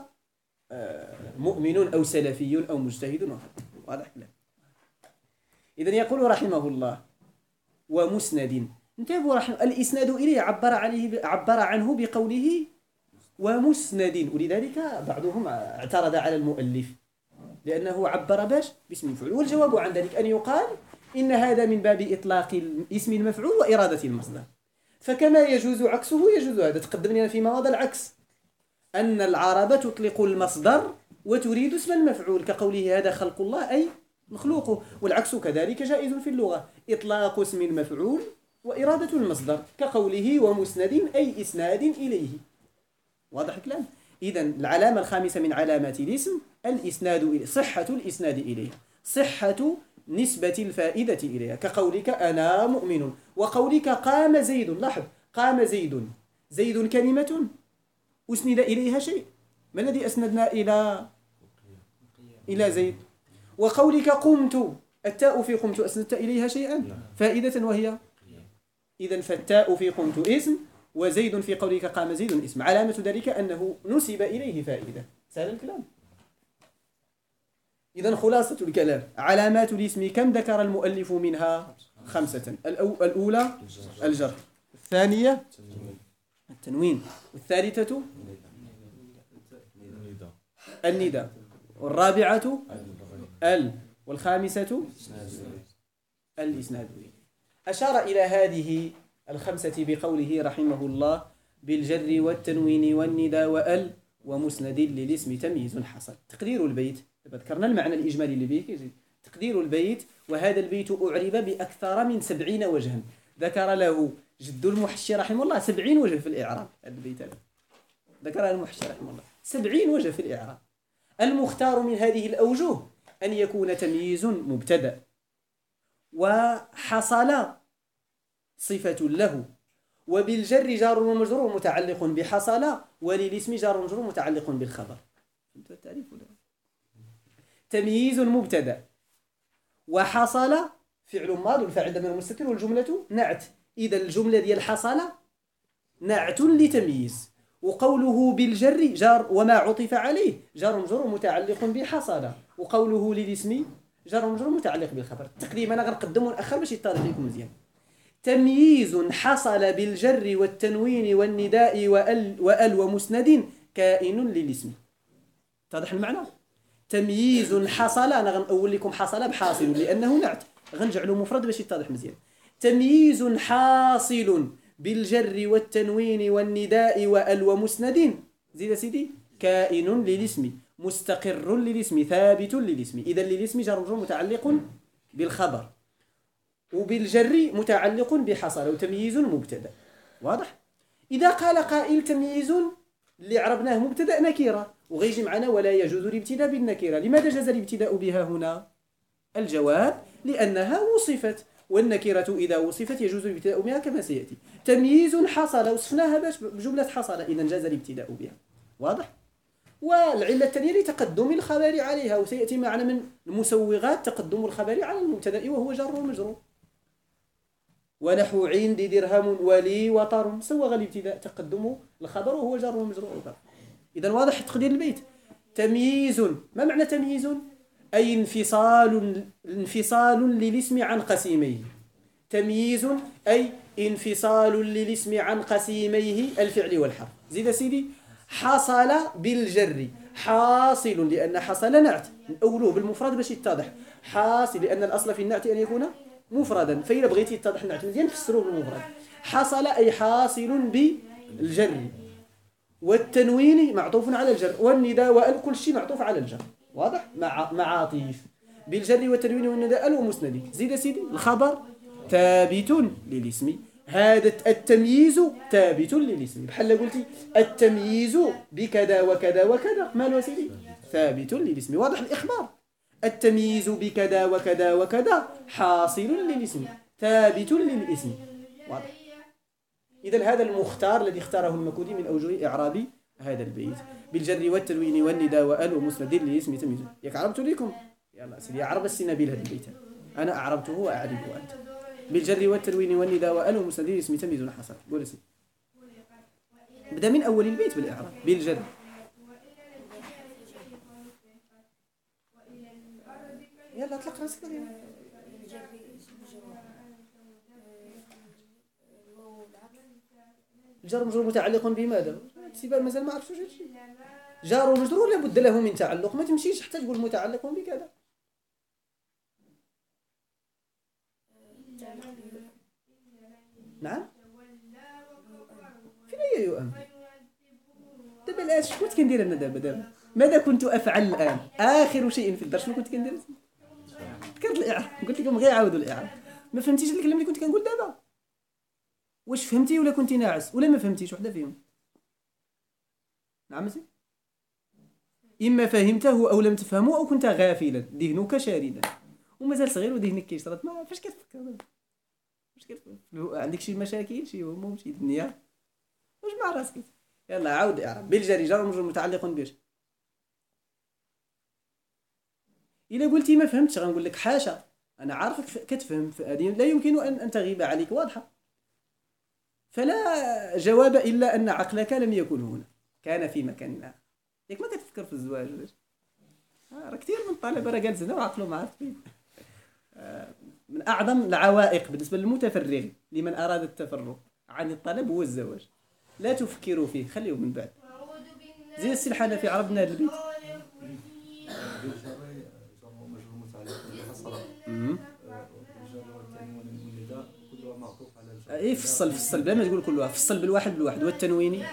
[SPEAKER 6] مؤمن أو سلفي أو مجتهد. واضح كلام. إذا يقول رحمه الله ومسند. انتبهوا الإسناد إليه عبر عنه بقوله ومسند، ولذلك بعضهم اعترض على المؤلف لأنه عبر باش باسم المفعول. والجواب عن ذلك أن يقال إن هذا من باب إطلاق اسم المفعول وإرادة المصدر، فكما يجوز عكسه يجوز هذا. تقدم لنا في مواضع العكس أن العرب تطلق المصدر وتريد اسم المفعول، كقوله هذا خلق الله أي مخلوقه، والعكس كذلك جائز في اللغة، إطلاق اسم المفعول وإرادة المصدر، كقوله ومسند أي إسناد إليه. واضح الكلام؟ إذا العلامة الخامسة من علامات الاسم الإسناد إليه، صحة الإسناد إليه، صحة نسبة الفائدة إليها، كقولك أنا مؤمن، وقولك قام زيد. لاحظ، قام زيد، زيد كلمة أسند إليها شيء. ما الذي أسندنا إلى زيد؟ وقولك قمت، التاء في قمت أسندت إليها شيئا فائدة وهي إذن فالتاء في قمت اسم، وزيد في قولك قام زيد اسم. علامة ذلك أنه نسب إليه فائدة. سهل الكلام. إذن خلاصة الكلام، علامات الاسم كم ذكر المؤلف منها؟ 5. الأولى الجر، الثانية التنوين، والثالثة النداء، والرابعة والخامسة الإسناد. أشار إلى هذه 5 بقوله رحمه الله بالجر والتنوين والنداء ومسند للاسم تمييز حصل. تقدير البيت، ذكرنا المعنى الإجمالي اللي به. تقدير البيت، وهذا البيت أعرب بأكثر من 70 وجها، ذكر له جد المحشي رحمه الله 70 وجه في الإعراب. هذا البيت ذكرها المحشي رحمه الله 70 وجه في الإعراب. المختار من هذه الأوجه أن يكون تمييز مبتدأ، وحصل صفة له، وبالجر جار ومجرور متعلق بحصل، وللاسم جار ومجرور متعلق بالخبر. فهمت التعريف ولا؟ تمييز مبتدأ، وحصل فعل ماض والفاعل ضمير مستتر والجملة نعت. إذا الجملة ديال حصل نعت لتمييز، وقوله بالجر جار وما عطف عليه جار ومجرور متعلق بحصل، وقوله للاسم جار ومجرور متعلق بالخبر. التقديم أنا غنقدم ونأخر باش يتضح لكم مزيان. تمييز حصل بالجر والتنوين والنداء وأل ومسند كائن للاسم. تضح المعنى؟ تمييز حصل، أنا غنقول لكم حصل بحاصل لأنه نعت، غنجعله مفرد باش يتضح مزيان. تمييز حاصل بالجر والتنوين والنداء وأل ومسند، زيد سيدي، كائن للاسم، مستقر للاسم، ثابت للاسم. إذا للاسم جار ومجرور متعلق بالخبر، وبالجر متعلق بحصل، وتمييز مبتدأ. واضح؟ إذا قال قائل تمييز اللي عربناه مبتدأ نكيرة، وغيجي معنا ولا يجوز الابتداء بالنكيرة. لماذا جاز الابتداء بها هنا؟ الجواب لأنها وصفت، والنكيرة إذا وصفت يجوز الابتداء بها كما سيأتي. تمييز حصل وصفناها باش بجملة حصل، إذا جاز الابتداء بها. واضح؟ والعلة الثانية لتقدم الخبر عليها، وسيأتي معنا من المسوغات تقدم الخبر على المبتدأ وهو جار ومجرور. ونحو عندي درهم ولي وطر سوغ الابتداء تقدم الخبر وهو جار ومجرور. إذا واضح تقدير البيت. تمييز، ما معنى تمييز؟ أي انفصال للاسم عن قسيميه. تمييز أي انفصال للاسم عن قسيميه الفعل والحرف. زيد سيدي. حصل بالجر حاصل، لأن حصل نعت أوله بالمفرد باش يتضح. حاصل لأن الأصل في النعت أن يكون مفردا، فإذا بغيتي يتضح النعت مزيان فسروه بالمفرد. حصل أي حاصل بالجر، والتنوين معطوف على الجر، والنداء وال كل شيء معطوف على الجر. واضح؟ مع عطيف بالجر والتنوين والنداء ومسند. زيد سيدي. الخبر ثابت للاسم، هذا التمييز ثابت للاسم. بحال قلتي التمييز بكذا وكذا وكذا، مالو سيدي؟ ثابت للاسم. واضح الإخبار. التمييز بكذا وكذا وكذا حاصل للاسم ثابت للاسم. واضح. إذا هذا المختار الذي اختاره المكودي من أوجه إعراب هذا البيت. بالجر والتنوين والنداء وال ومسند للاسم تمييز. ياك عربت لكم؟ يلا سيدي أعرب السنابيل هذا البيت، أنا أعربته وأعربه أنت. بالجر والتنوين والنداء وال ومسند للاسم تمييز حصل. قول سيدي. بدأ من أول البيت بالإعراب. بالجر يلا اطلق راسك. الجار مجرور متعلق بماذا؟ سيبان مازال ما عرفتش واش هادشي. جار ومجرور لابد له من تعلق، ما تمشيش حتى تقول متعلق بكذا. نعم. فين هي يؤم؟ دابا الآن شنو كنت كندير أنا دابا؟ ماذا كنت أفعل الآن؟ آخر شيء في الدرس شنو كنت كندير؟ ذكرت الإعراب، قلت لكم غير عاودوا الإعراب. ما فهمتيش الكلام اللي كنت كنقول دابا؟ واش فهمتي ولا كنتي ناعس ولا ما فهمتيش؟ وحده فيهم. نعم سي. إما فهمته أو لم تفهمه أو كنت غافلا، ذهنك شاردا ومازال صغير وذهنك كيشرد. ما فاش كتفكر؟ واش كتفكر؟ عندك شي مشاكل، شي هموم، شي دنيا؟ واش مع راسك؟ يلا عاود اعرب. بالجر جار ومجرور متعلق بيش. إلا قلتي ما فهمتش غنقول لك حاشا، أنا عارفك كتفهم، هذه لا يمكن أن تغيب عليك. واضحة. فلا جواب إلا أن عقلك لم يكن هنا، كان في مكان آخر. ياك ما كتفكر في الزواج ولاش؟ راه كثير من الطلبة راه جالس هنا وعقله ما عارف فين. من أعظم العوائق بالنسبة للمتفرغ لمن أراد التفرغ عن الطلب هو الزواج. لا تفكروا فيه، خليه من بعد. زي السلحانة في عربنا هذا البيت. ايه فصل بلا ما تقول كلها، فصل بالواحد والتنويني.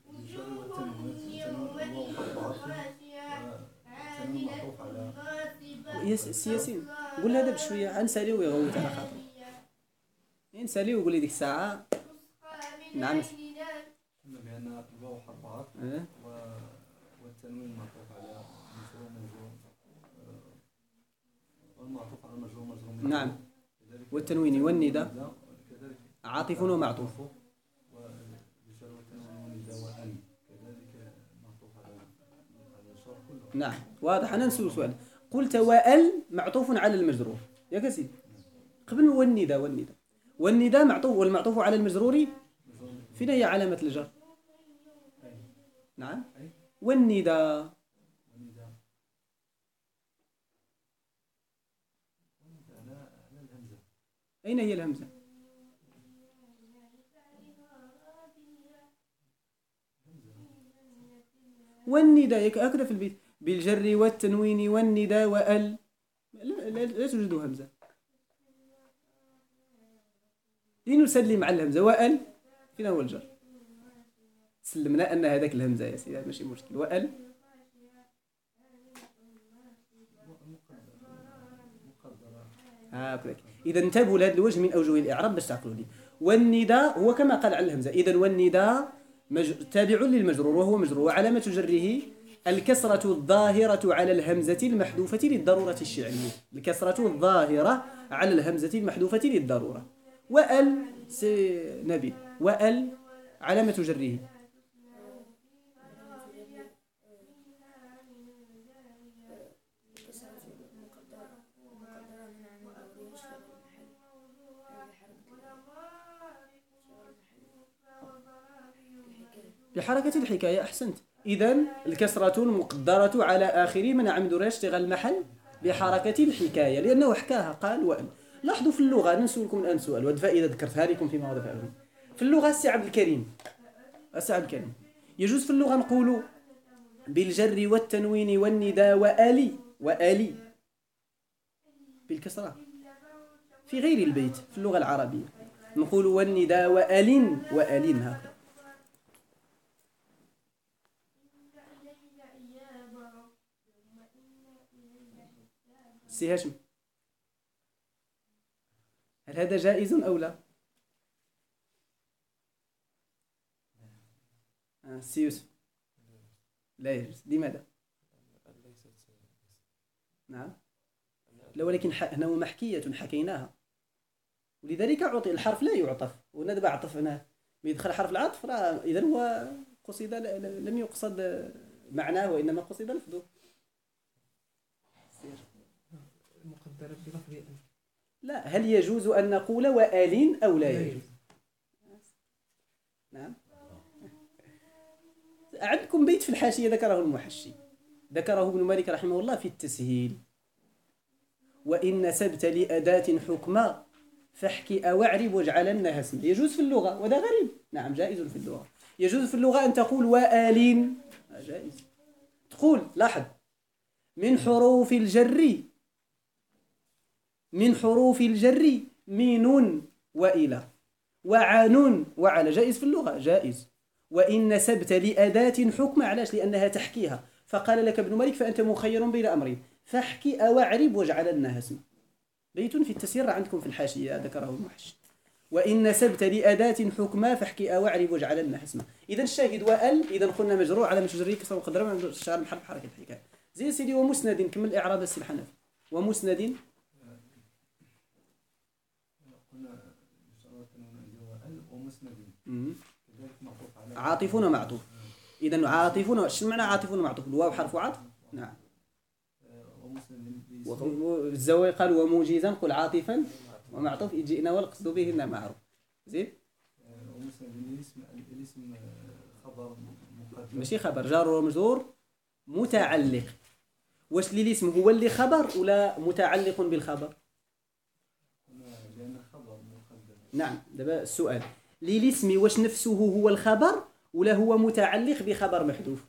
[SPEAKER 6] ياسين قول هذا بشويه، نسالي ويغوت على خاطر نسالي ويقول لي ديك الساعه. نعم
[SPEAKER 3] بأن الواو حرف عطف والتنوين معطوف على مجرور والمعطوف على مجرور.
[SPEAKER 6] نعم. والتنوين والنداء عاطف ومعطوف. نعم واضح. أنا نسأل سؤال. قلت وال معطوف على المجرور يا سيدي قبل والنداء معطوف، والمعطوف على المجرور فين هي علامة الجر؟ نعم. والنداء أين هي الهمزة؟ والنداء هكذا في البيت. بالجر والتنوين والنداء وال لا توجد همزة. لنسلم على الهمزة. وال فين هو الجر؟ سلمنا أن هذاك الهمزة يا سيدي ماشي مشكل. وال هكذا. إذا انتبهوا لهذا الوجه من أوجه الإعراب باش تعقلوا لي. والنداء هو كما قال على الهمزة. إذا والنداء تابع للمجرور وهو مجرور، وعلامة جره الكسرة الظاهرة على الهمزة المحذوفة للضرورة الشعرية. الكسرة الظاهرة على الهمزة المحذوفة للضرورة. وال نبي وال علامة جره بحركة الحكاية. أحسنت. إذن الكسرة المقدرة على آخر منع من ظهورها اشتغال المحل بحركة الحكاية لأنه حكاها قال وأن. لاحظوا في اللغة، نسألكم الآن سؤال والفائدة ذكرتها لكم في مواضع فائدة. في اللغة السي عبد الكريم، يجوز في اللغة نقول بالجر والتنوين والنداء وآلي بالكسرة في غير البيت. في اللغة العربية نقول والنداء وآلين هكذا. سي هاشم، هل هذا جائز أو لا؟ سي يوسف، لا يجوز. لماذا؟ نعم، لا ولكن هنا محكية حكيناها، ولذلك أعطي الحرف لا يعطف. وندبع عطف هنا يدخل حرف العطف، إذا هو قصد لم يقصد معناه وإنما قصد لفظه.
[SPEAKER 5] مقدرة بلفظ أن.
[SPEAKER 6] لا، هل يجوز أن نقول وآلين أو لا يجوز؟ نعم. عندكم بيت في الحاشية ذكره المحشي، ذكره ابن مالك رحمه الله في التسهيل: وإن نسبت لأداة حكما فاحكي أو اعرب واجعلنها اسما. يجوز في اللغة، وده غريب. نعم، جائز في اللغة. يجوز في اللغة أن تقول وآلين، جائز. تقول، لاحظ، من حروف الجر من وإلى وعن وعلى، جائز في اللغة، جائز. وإن نسبت لأداة حكم، علاش؟ لأنها تحكيها. فقال لك ابن مالك فأنت مخير بين أمرين: فاحكي أو اعرب واجعلنها اسما. بيت في التسير عندكم في الحاشية ذكره المحشي: وإن نسبت لأداة حكما فاحكي أو اعرب واجعلنها اسما. إذا الشاهد وأل، إذا قلنا مجرور على مجرور كسر مقدرة من اشتغال محل بحركة الحكاية. زي سيدي ومسند، كمل الإعراب السي الحنفي. ومسند عاطفون ومعطوف. إذا عاطفون، شو معنى عاطفون ومعطوف؟ الواو حرف عطف. نعم. الزواي قال وموجزا قل عاطفا ومعطوف جئنا والقصد بهن معروف. زين. الاسم خبر ماشي خبر، جار ومجرور متعلق. واش اللي الاسم هو اللي خبر ولا متعلق بالخبر؟ نعم. دابا السؤال: للاسم واش نفسه هو الخبر ولا هو متعلق بخبر محذوف؟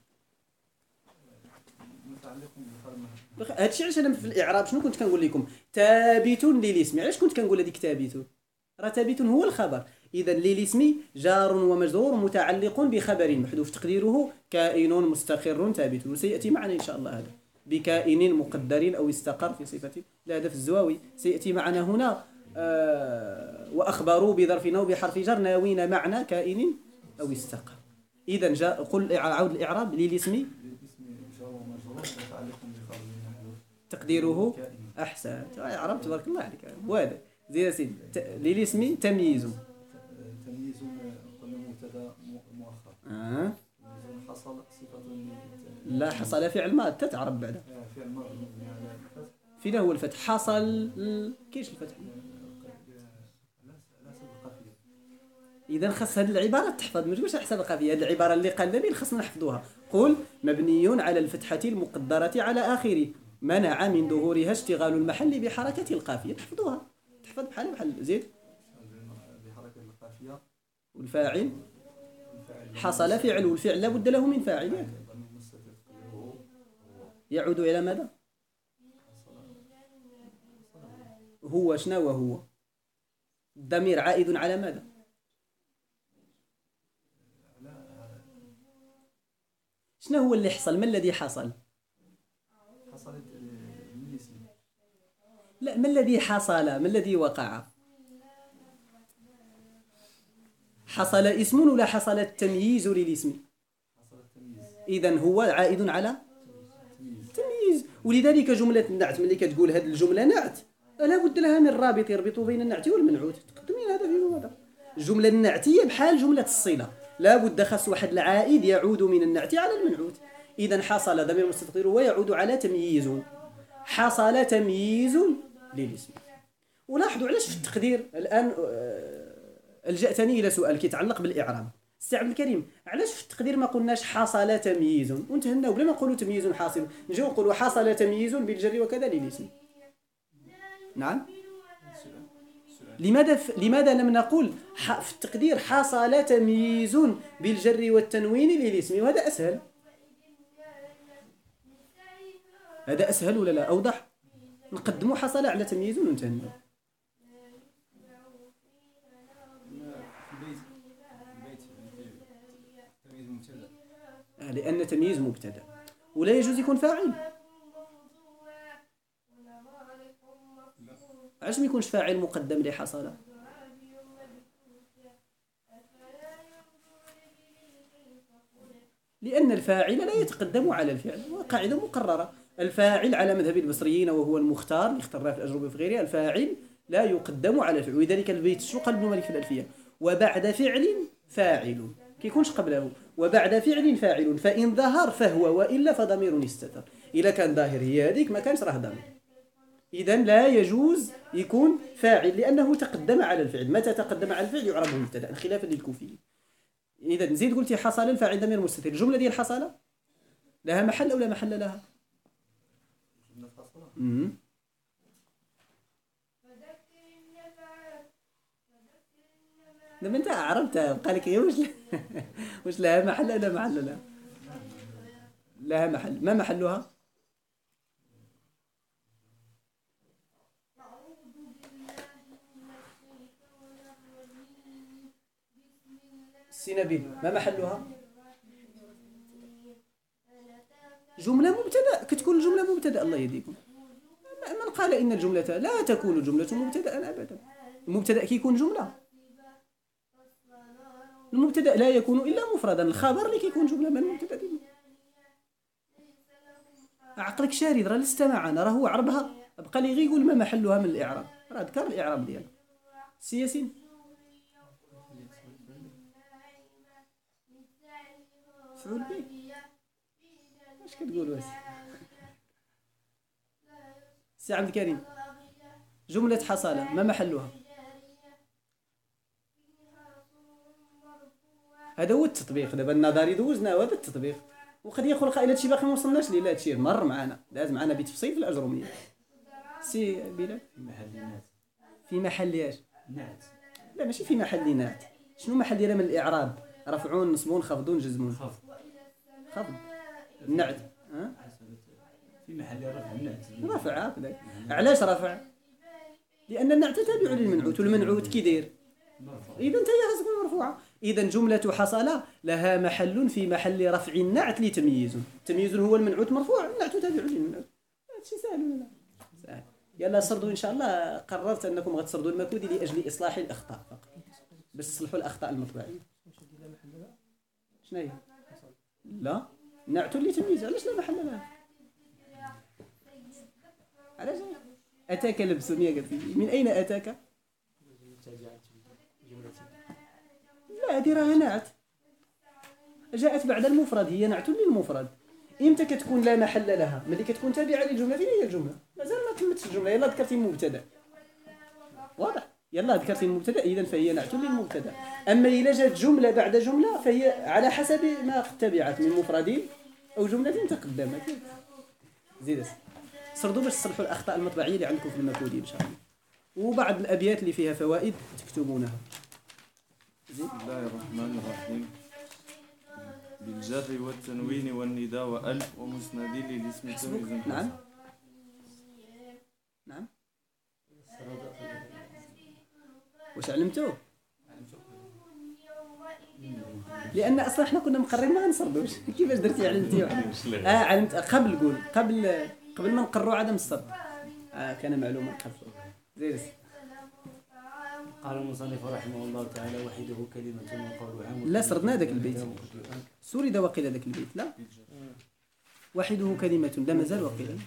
[SPEAKER 6] هادشي علاش انا في الاعراب شنو كنت كنقول لكم؟ ثابت للاسم. علاش كنت كنقول هذيك ثابت؟ راه ثابت هو الخبر. اذا للاسم جار ومجرور متعلق بخبر محذوف تقديره كائن مستقر ثابت. وسياتي معنا ان شاء الله هذا بكائن مقدر او استقر في صفه الهدف الزواوي. سياتي معنا هنا واخبروا بظرف او بحرف جر ناوين معنى كائن او استقر. اذا قل عود الاعراب: للاسم تقديره احسنت. اعراب تبارك الله عليك. وهذا زي يا سيدي للاسم تمييز قلنا مبتدا مؤخر. حصل صفه لا حصل فعل ما تتعرب بعد فعل ما فينا هو الفتح. حصل كيش الفتح؟ اذا خص هذه العباره تحفظ، ما تقولش حسب القافيه. هذه العباره اللي قال النبي خصنا نحفظوها. قل مبني على الفتحه المقدره على اخره منع من ظهورها اشتغال المحل بحركه القافيه. تحفظوها، تحفظ بحال زيد بحركه القافيه. والفاعل حصل فعل، والفعل لا بد له من فاعل. يعود الى ماذا؟ هو. شنو هو؟ الضمير عائد على ماذا؟ شنو هو اللي حصل؟ ما الذي حصل؟ حصلت الاسم. لا، ما الذي حصل؟ ما الذي وقع؟ حصل اسم ولا حصل التمييز للاسم؟ حصل التمييز. اذا هو عائد على تمييز. ولذلك جمله النعت ملي كتقول هذه الجمله نعت لا بد لها من رابط يربط بين النعت والمنعوت. تقدمين هذا في هذا. الجمله النعتيه بحال جمله الصله، لا بد خص واحد العائد يعود من النعت على المنعوت. اذا حصل ضمير مستتر ويعود على تمييز. حصل تمييز للاسم. ولاحظوا علاش في التقدير الان لجأتني الى سؤال كيتعلق بالاعراب. سي عبد الكريم علاش في التقدير ما قلناش حصل تمييز وانتهينا بلا ما نقولوا تمييز حاصل، نجيو نقولوا حصل تمييز بالجر وكذا للاسم؟ نعم. لماذا لم نقول في التقدير حصل تمييز بالجر والتنوين للاسم؟ وهذا اسهل. هذا اسهل ولا لا؟ اوضح. نقدموا حصل على تمييز وانتهينا. لأن تمييز مبتدأ ولا يجوز يكون فاعل. علاش ما يكونش فاعل مقدم لحصل؟ لأن الفاعل لا يتقدم على الفعل، قاعدة مقررة. الفاعل على مذهب البصريين وهو المختار اللي اخترناه في الأجربة في غيرها، الفاعل لا يقدم على الفعل، ولذلك البيت شو قال ابن مالك في الألفية؟ وبعد فعل فاعل، كيكونش قبله، وبعد فعل فاعل، فإن ظهر فهو وإلا فضمير استتر. إذا كان ظاهر هي هذيك ما كانش راه ضمير، إذا لا يجوز يكون فاعل لأنه تقدم على الفعل. متى تقدم على الفعل يعرب مبتدأ خلافا للكوفيين. إذا نزيد قلتي حصل الفاعل ضمير مستتر، الجملة ديال حصل لها محل أو لا محل لها؟ لما انت عرفتها بقى لك غير وش لها محل ولا محل لها؟ لها محل. ما محلها؟ سينابيل ما محلها؟ جملة مبتدأ. كتكون الجملة مبتدأ. الله يهديكم. من قال إن الجملة لا تكون جملة مبتدأ أبدا. المبتدأ كيكون جملة. المبتدأ لا يكون إلا مفردا، الخبر اللي كيكون جملة من المبتدأ ديما. عقلك شارد، راه لست معنا، راه هو عربها بقى لي غير يقول ما محلها من الإعراب، راه ذكر الإعراب ديالها. سي ياسين فعول به اش كتقول واش؟ سي عبد الكريم جملة حصل ما محلها؟ هذا هو التطبيق. دابا النظري دوزنا وهذا التطبيق، وقد يقول قائل هادشي باقي ما وصلناش ليه. لا هادشي مر معنا، داز معنا بتفصيل في الأجرومية. سي بلال
[SPEAKER 2] في محل نعت.
[SPEAKER 6] في محل اش؟
[SPEAKER 2] نعت.
[SPEAKER 6] لا ماشي في محل نعت. شنو محل ديالها من الإعراب؟ رفعون نصبون خفضون جزمون. خفض النعت.
[SPEAKER 2] في محل رفع النعت.
[SPEAKER 6] رفع هكذا. علاش رفع؟ لأن النعت تابع للمنعوت، والمنعوت كي داير؟ إذا انت خاصك تكون مرفوعة. إذا جملة حصل لها محل في محل رفع النعت لتمييز. تمييز هو المنعوت مرفوع، النعت تابع للمنعوت. هادشي سهل ولا لا؟ سهل. يلا سردوا إن شاء الله. قررت أنكم غتسردوا المكودي لأجل إصلاح الأخطاء فقط، باش تصلحوا الأخطاء المطبعية. شنو هي؟ لا نعت لتمييز. علاش لا محل لها؟ علاش؟ أتاك لبسون يا قلبي. من أين أتاك؟ لا هذه راها نعت جاءت بعد المفرد، هي نعت للمفرد. امتى كتكون لا محل لها؟ ملي كتكون تابعه للجمله. فين هي الجمله؟ مازال ما تمتش الجمله. يلا ذكرتي المبتدا، واضح؟ يلا ذكرتي المبتدا، اذا فهي نعت للمبتدا. اما اذا جات جمله بعد جمله فهي على حسب ما تبعت من مفرد او جمله تقدمت. زيد سردوا باش تصلحوا الاخطاء المطبعيه اللي عندكم في المكودي ان شاء الله، وبعض الابيات اللي فيها فوائد تكتبونها.
[SPEAKER 7] بسم الله الرحمن الرحيم. بالجر والتنوين والنداء وأل ومسند للاسم تمييز.
[SPEAKER 6] نعم نعم. واش علمتوه؟ لأن أصلا احنا كنا مقررين ما غنسردوش. كيفاش درتي علمتيه؟ علمت قبل. قول قبل ما نقرروا عدم السرد. كان معلومة قبل. زيد.
[SPEAKER 2] قال المصنف رحمه الله تعالى وحده كلمة وقول عام.
[SPEAKER 6] لا سردنا هذاك البيت. سوري وقيل هذاك البيت. لا وحده كلمة لا مازال وقيل.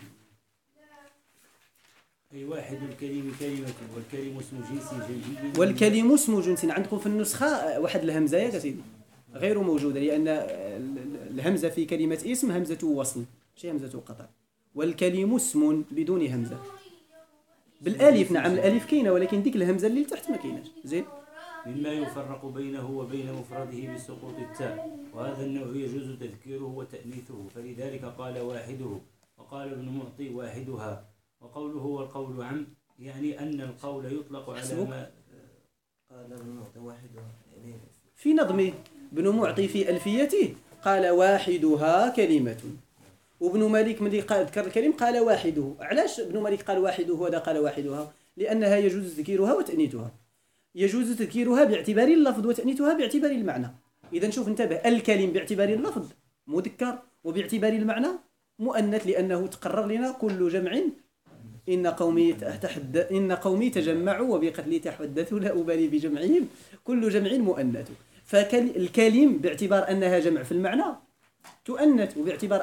[SPEAKER 2] أي واحد الكلمة كلمة والكلم اسم جنس جنسي.
[SPEAKER 6] والكلم اسم جنس. عندكم في النسخة واحد الهمزة يا سيدي غير موجودة، لأن الهمزة في كلمة اسم همزة وصل ماشي همزة قطع. والكلم اسم بدون همزة بالالف. نعم الالف كاينه، ولكن ديك الهمزه اللي تحت ما كايناش. زين
[SPEAKER 2] مما يفرق بينه وبين مفرده بسقوط التاء، وهذا النوع يجوز تذكيره وتأنيثه، فلذلك قال واحده، وقال ابن معطي واحدها. وقوله والقول عم يعني أن القول يطلق على ما
[SPEAKER 8] قال ابن معطي واحدها يعني
[SPEAKER 6] في نظمه ابن معطي في ألفيته قال واحدها كلمة، وابن مالك من ذكر الكلم قال واحده. علاش ابن مالك قال واحده وهذا قال واحدها؟ لأنها يجوز تذكيرها وتأنيثها، يجوز تذكيرها باعتبار اللفظ وتأنيثها باعتبار المعنى. إذا شوف انتبه، الكلم باعتبار اللفظ مذكر وباعتبار المعنى مؤنث، لأنه تقرر لنا كل جمع إن قومي تجمعوا وبقتلي تحدثوا لا أبالي بجمعهم، كل جمع مؤنث. فالكلم باعتبار أنها جمع في المعنى تؤنث، وباعتبار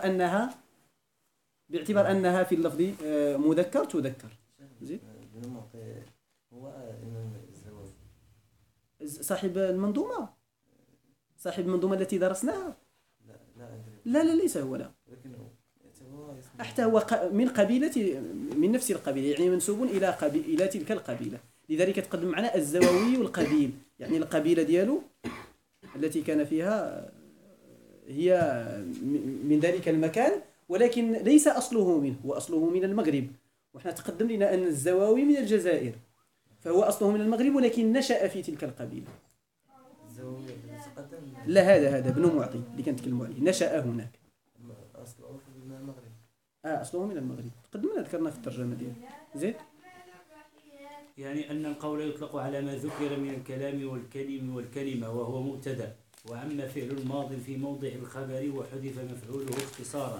[SPEAKER 6] أنها في اللفظ مذكر تذكر. زين.
[SPEAKER 8] ابن معطي هو إمام الزواج
[SPEAKER 6] صاحب المنظومة التي درسناها.
[SPEAKER 8] لا أدري.
[SPEAKER 6] لا ليس هو، لا.
[SPEAKER 8] لكنه هو
[SPEAKER 6] حتى هو من نفس القبيلة، يعني منسوب إلى تلك القبيلة، لذلك تقدم معنا الزواوي والقبيل، يعني القبيلة ديالو التي كان فيها هي من ذلك المكان، ولكن ليس أصله منه، هو أصله من المغرب، وإحنا تقدم لنا أن الزواوي من الجزائر، فهو أصله من المغرب ولكن نشأ في تلك القبيلة.
[SPEAKER 8] الزواج تقدم.
[SPEAKER 6] لا، هذا ابن معطي اللي كنتكلموا عليه نشأ هناك.
[SPEAKER 8] أصله من المغرب.
[SPEAKER 6] أصله من المغرب، تقدمنا ذكرنا في الترجمة ديالو. زين.
[SPEAKER 2] يعني أن القول يطلق على ما ذكر من الكلام والكلمة وهو مبتدأ، وعم فعل الماض في موضع الخبر وحذف مفعوله اختصارا.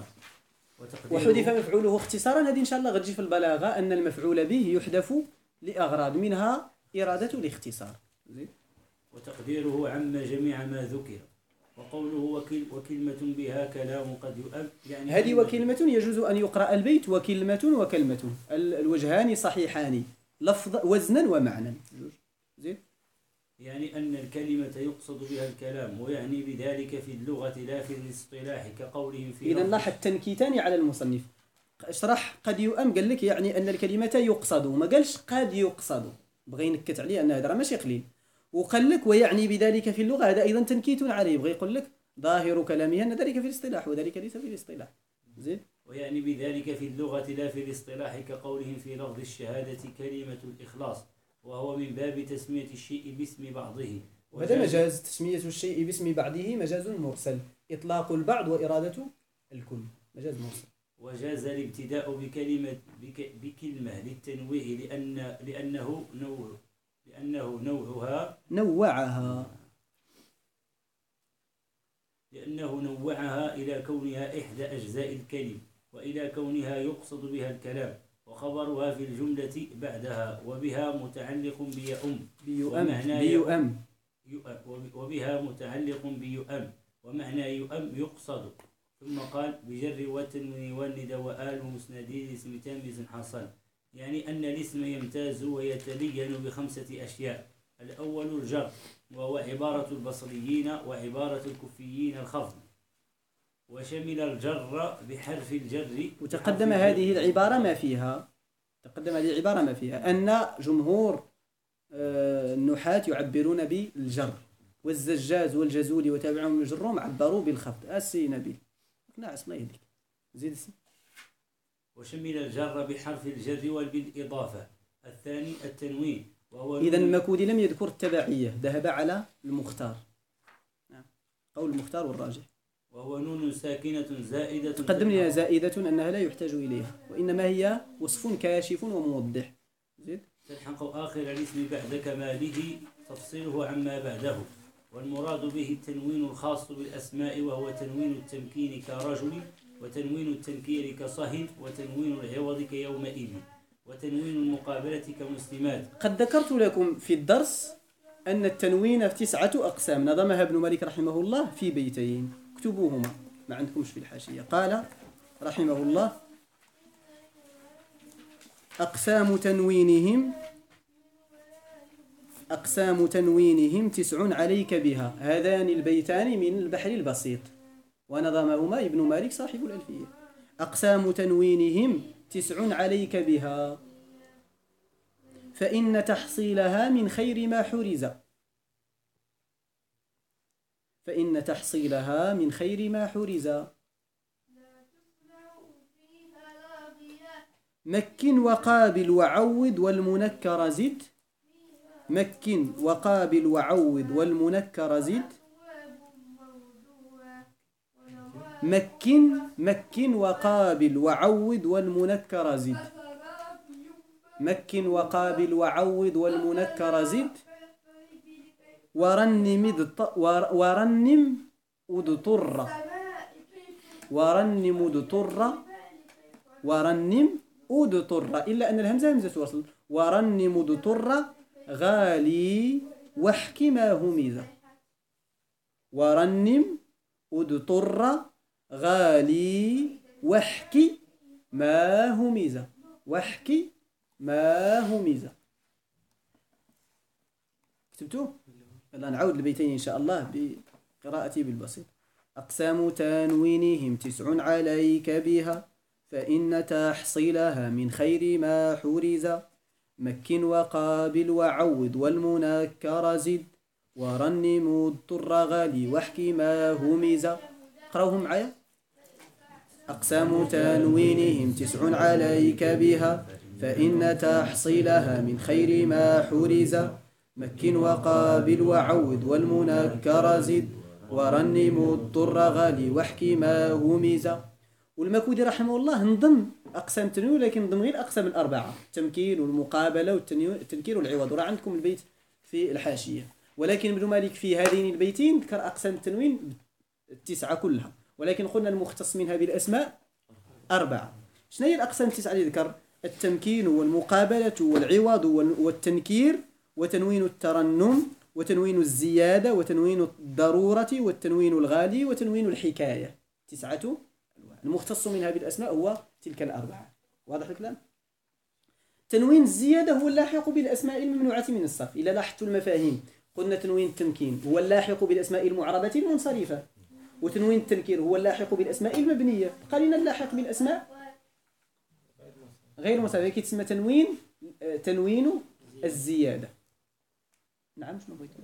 [SPEAKER 2] هذه إن شاء الله غتجي في البلاغة، أن المفعول به يحذف لأغراض منها إرادة الاختصار. زين. وتقديره عم جميع ما ذكر. وقوله وكلمة بها كلام قد يؤب، يعني
[SPEAKER 6] هذه وكلمة يجوز أن يقرأ البيت وكلمة وكلمة، الوجهان صحيحان لفظ وزنا ومعنى. زين.
[SPEAKER 2] يعني أن الكلمة يقصد بها الكلام، ويعني بذلك في اللغة لا في الاصطلاح، كقولهم في
[SPEAKER 6] إذا لاحظ تنكيتان على المصنف. اشرح قد يؤم، قال لك يعني أن الكلمة يقصد، ما قالش قد يقصد، بغى ينكت عليه أن هذا ماشي قليل. وقال لك ويعني بذلك في اللغة، هذا أيضا تنكيت عليه، بغى يقول لك ظاهر كلامه أن ذلك في الاصطلاح وذلك ليس في الاصطلاح. زين.
[SPEAKER 2] ويعني بذلك في اللغة لا في الاصطلاح، كقولهم في لفظ الشهادة كلمة الإخلاص، وهو من باب تسمية الشيء باسم بعضه.
[SPEAKER 6] وهذا مجاز، تسمية الشيء باسم بعضه مجاز مرسل، إطلاق البعض وإرادة الكل، مجاز مرسل.
[SPEAKER 2] وجاز الابتداء بكلمة للتنويه لأنه نوعها إلى كونها إحدى أجزاء الكلم، وإلى كونها يقصد بها الكلام، وخبرها في الجملة بعدها، وبها متعلق وبها متعلق بيؤم، ومعنى يؤم يقصد. ثم قال بجر والتنوين والندى وآل مسندين اسم تاميز حصل، يعني أن الاسم يمتاز ويتبين بخمسة أشياء. الأول الجر، وهو عبارة البصريين وعبارة الكوفيين الخفض، وشمل الجر بحرف الجر.
[SPEAKER 6] وتقدم هذه العبارة ما فيها أن جمهور النحاة يعبرون بالجر، والزجاج والجزولي وتابعهم الجروم عبروا بالخفض. السي نبيل ناعس ما يديك زيد السي.
[SPEAKER 2] وشمل الجر بحرف الجر وبالإضافة. الثاني التنوين، وهو
[SPEAKER 6] إذا المكودي لم يذكر التبعية، ذهب على المختار، قول المختار والراجح،
[SPEAKER 2] وهو نون ساكنة زائدة.
[SPEAKER 6] تقدم لنا زائدة أنها لا يحتاج إليها، وإنما هي وصف كاشف وموضح. زيد.
[SPEAKER 2] تلحق آخر الاسم بعد كماله تفصيله عما بعده، والمراد به التنوين الخاص بالأسماء، وهو تنوين التمكين كرجل، وتنوين التنكير كصهد، وتنوين العوض كيومئذ، وتنوين المقابلة كمسلمات.
[SPEAKER 6] قد ذكرت لكم في الدرس أن التنوين 9 أقسام نظمها ابن مالك رحمه الله في بيتين، اكتبوهما ما عندكمش في الحاشية. قال رحمه الله أقسام تنوينهم 9 عليك بها. هذان البيتان من البحر البسيط، ونظمهما ابن مالك صاحب الألفية. أقسام تنوينهم 9 عليك بها، فإن تحصيلها من خير ما حرز. فإن تحصيلها من خير ما حرز. مكن وقابل وعوض والمنكر زد. مكن وقابل وعوض والمنكر زد. مكن وقابل وعوض والمنكر زد. مكن وقابل وعوض والمنكر زد. ورنم اضطر. ورنم اضطر إلا أن الهمزة همزة وصل. ورنم اضطر غالي واحكي ما همز. ورنم اضطر غالي واحكي ما همز. واحكي ما همز. كتبتوه؟ يلا نعود البيتين إن شاء الله بقراءتي بالبسيط. أقسام تنوينهم 9 عليك بها، فإن تحصيلها من خير ما حرز. مكن وقابل وعوض والمنكر زد. ورنم اضطر غالي واحكي ما همز. اقرأوهم معايا. أقسام تنوينهم 9 عليك بها، فإن تحصيلها من خير ما حرز. مكن وقابل وعوض والمنكر زد. ورنم اضطر غالي واحكي ما همز. والمكودي رحمه الله نضم أقسام التنوين، لكن نضم غير الأقسام الأربعة: التمكين والمقابلة والتنكير والعوض، وراه عندكم البيت في الحاشية. ولكن ابن مالك في هذين البيتين ذكر أقسام التنوين 9 كلها، ولكن قلنا المختص منها بالأسماء 4. شنو هي الأقسام 9 اللي ذكر؟ التمكين والمقابلة والعوض والتنكير وتنوين الترنم وتنوين الزيادة وتنوين الضرورة والتنوين الغالي وتنوين الحكاية. 9 أنواع. المختص منها بالأسماء هو تلك 4. واضح الكلام؟ تنوين الزيادة هو اللاحق بالأسماء الممنوعة من الصرف. إذا لاحظتوا المفاهيم قلنا تنوين التمكين هو اللاحق بالأسماء المعربة المنصرفة، وتنوين التنكير هو اللاحق بالأسماء المبنية. قال لنا اللاحق بالأسماء غير منصرفة كيتسمى تنوين الزيادة. نعم شنو بغيت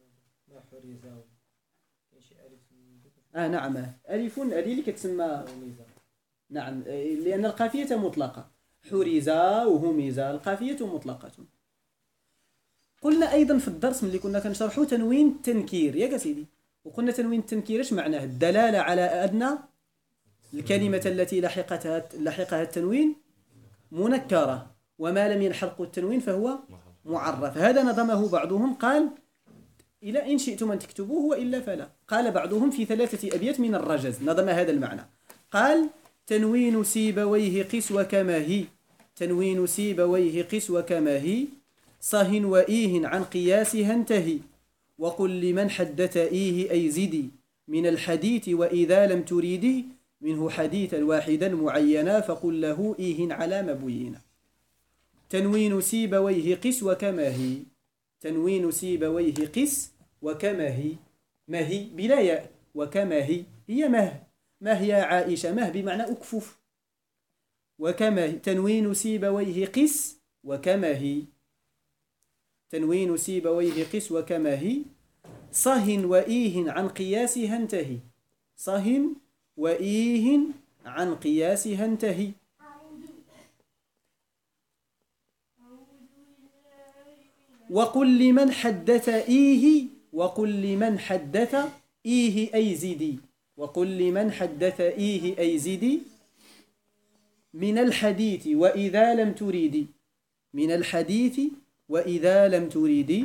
[SPEAKER 6] نعم ألف هذه اللي كتسمى نعم، لأن القافية مطلقة. حرزا وهمزا القافية مطلقة. قلنا أيضا في الدرس ملي كنا كنشرحوا تنوين التنكير ياك سيدي، وقلنا تنوين التنكير اش معناه؟ الدلالة على أن الكلمة التي لحقها التنوين منكرة، وما لم يلحق التنوين فهو معرف. هذا نظمه بعضهم قال إلى إن شئتم أن تكتبوه وإلا فلا. قال بعضهم في 3 أبيات من الرجز نظم هذا المعنى. قال: تنوين سيبويه قس وكما هي. تنوين سيبويه قس وكما هي. صه وإيه عن قياسها انتهي. وقل لمن حدث إيه أي زدي من الحديث وإذا لم تريدي منه حديثا واحدا معينا فقل له إيه على مبينا. تنوين سيبويه قس وكما هي. تنوين سيبويه قس وكما هي. ما هي بلا ياء، وكما هي هي ما هي عائشة، ما بمعنى أكفف. وكما هي. تنوين سيبويه قس وكما هي. تنوين سيبويه قس وكما هي. صه وإيه عن قياسها انتهي. صه وإيه عن قياسها انتهي. وقل لمن حدث إيه. وقل لمن حدث إيه أي زدي. وقل لمن حدث إيه أي زدي من الحديث وإذا لم تريدي. من الحديث وإذا لم تريدي.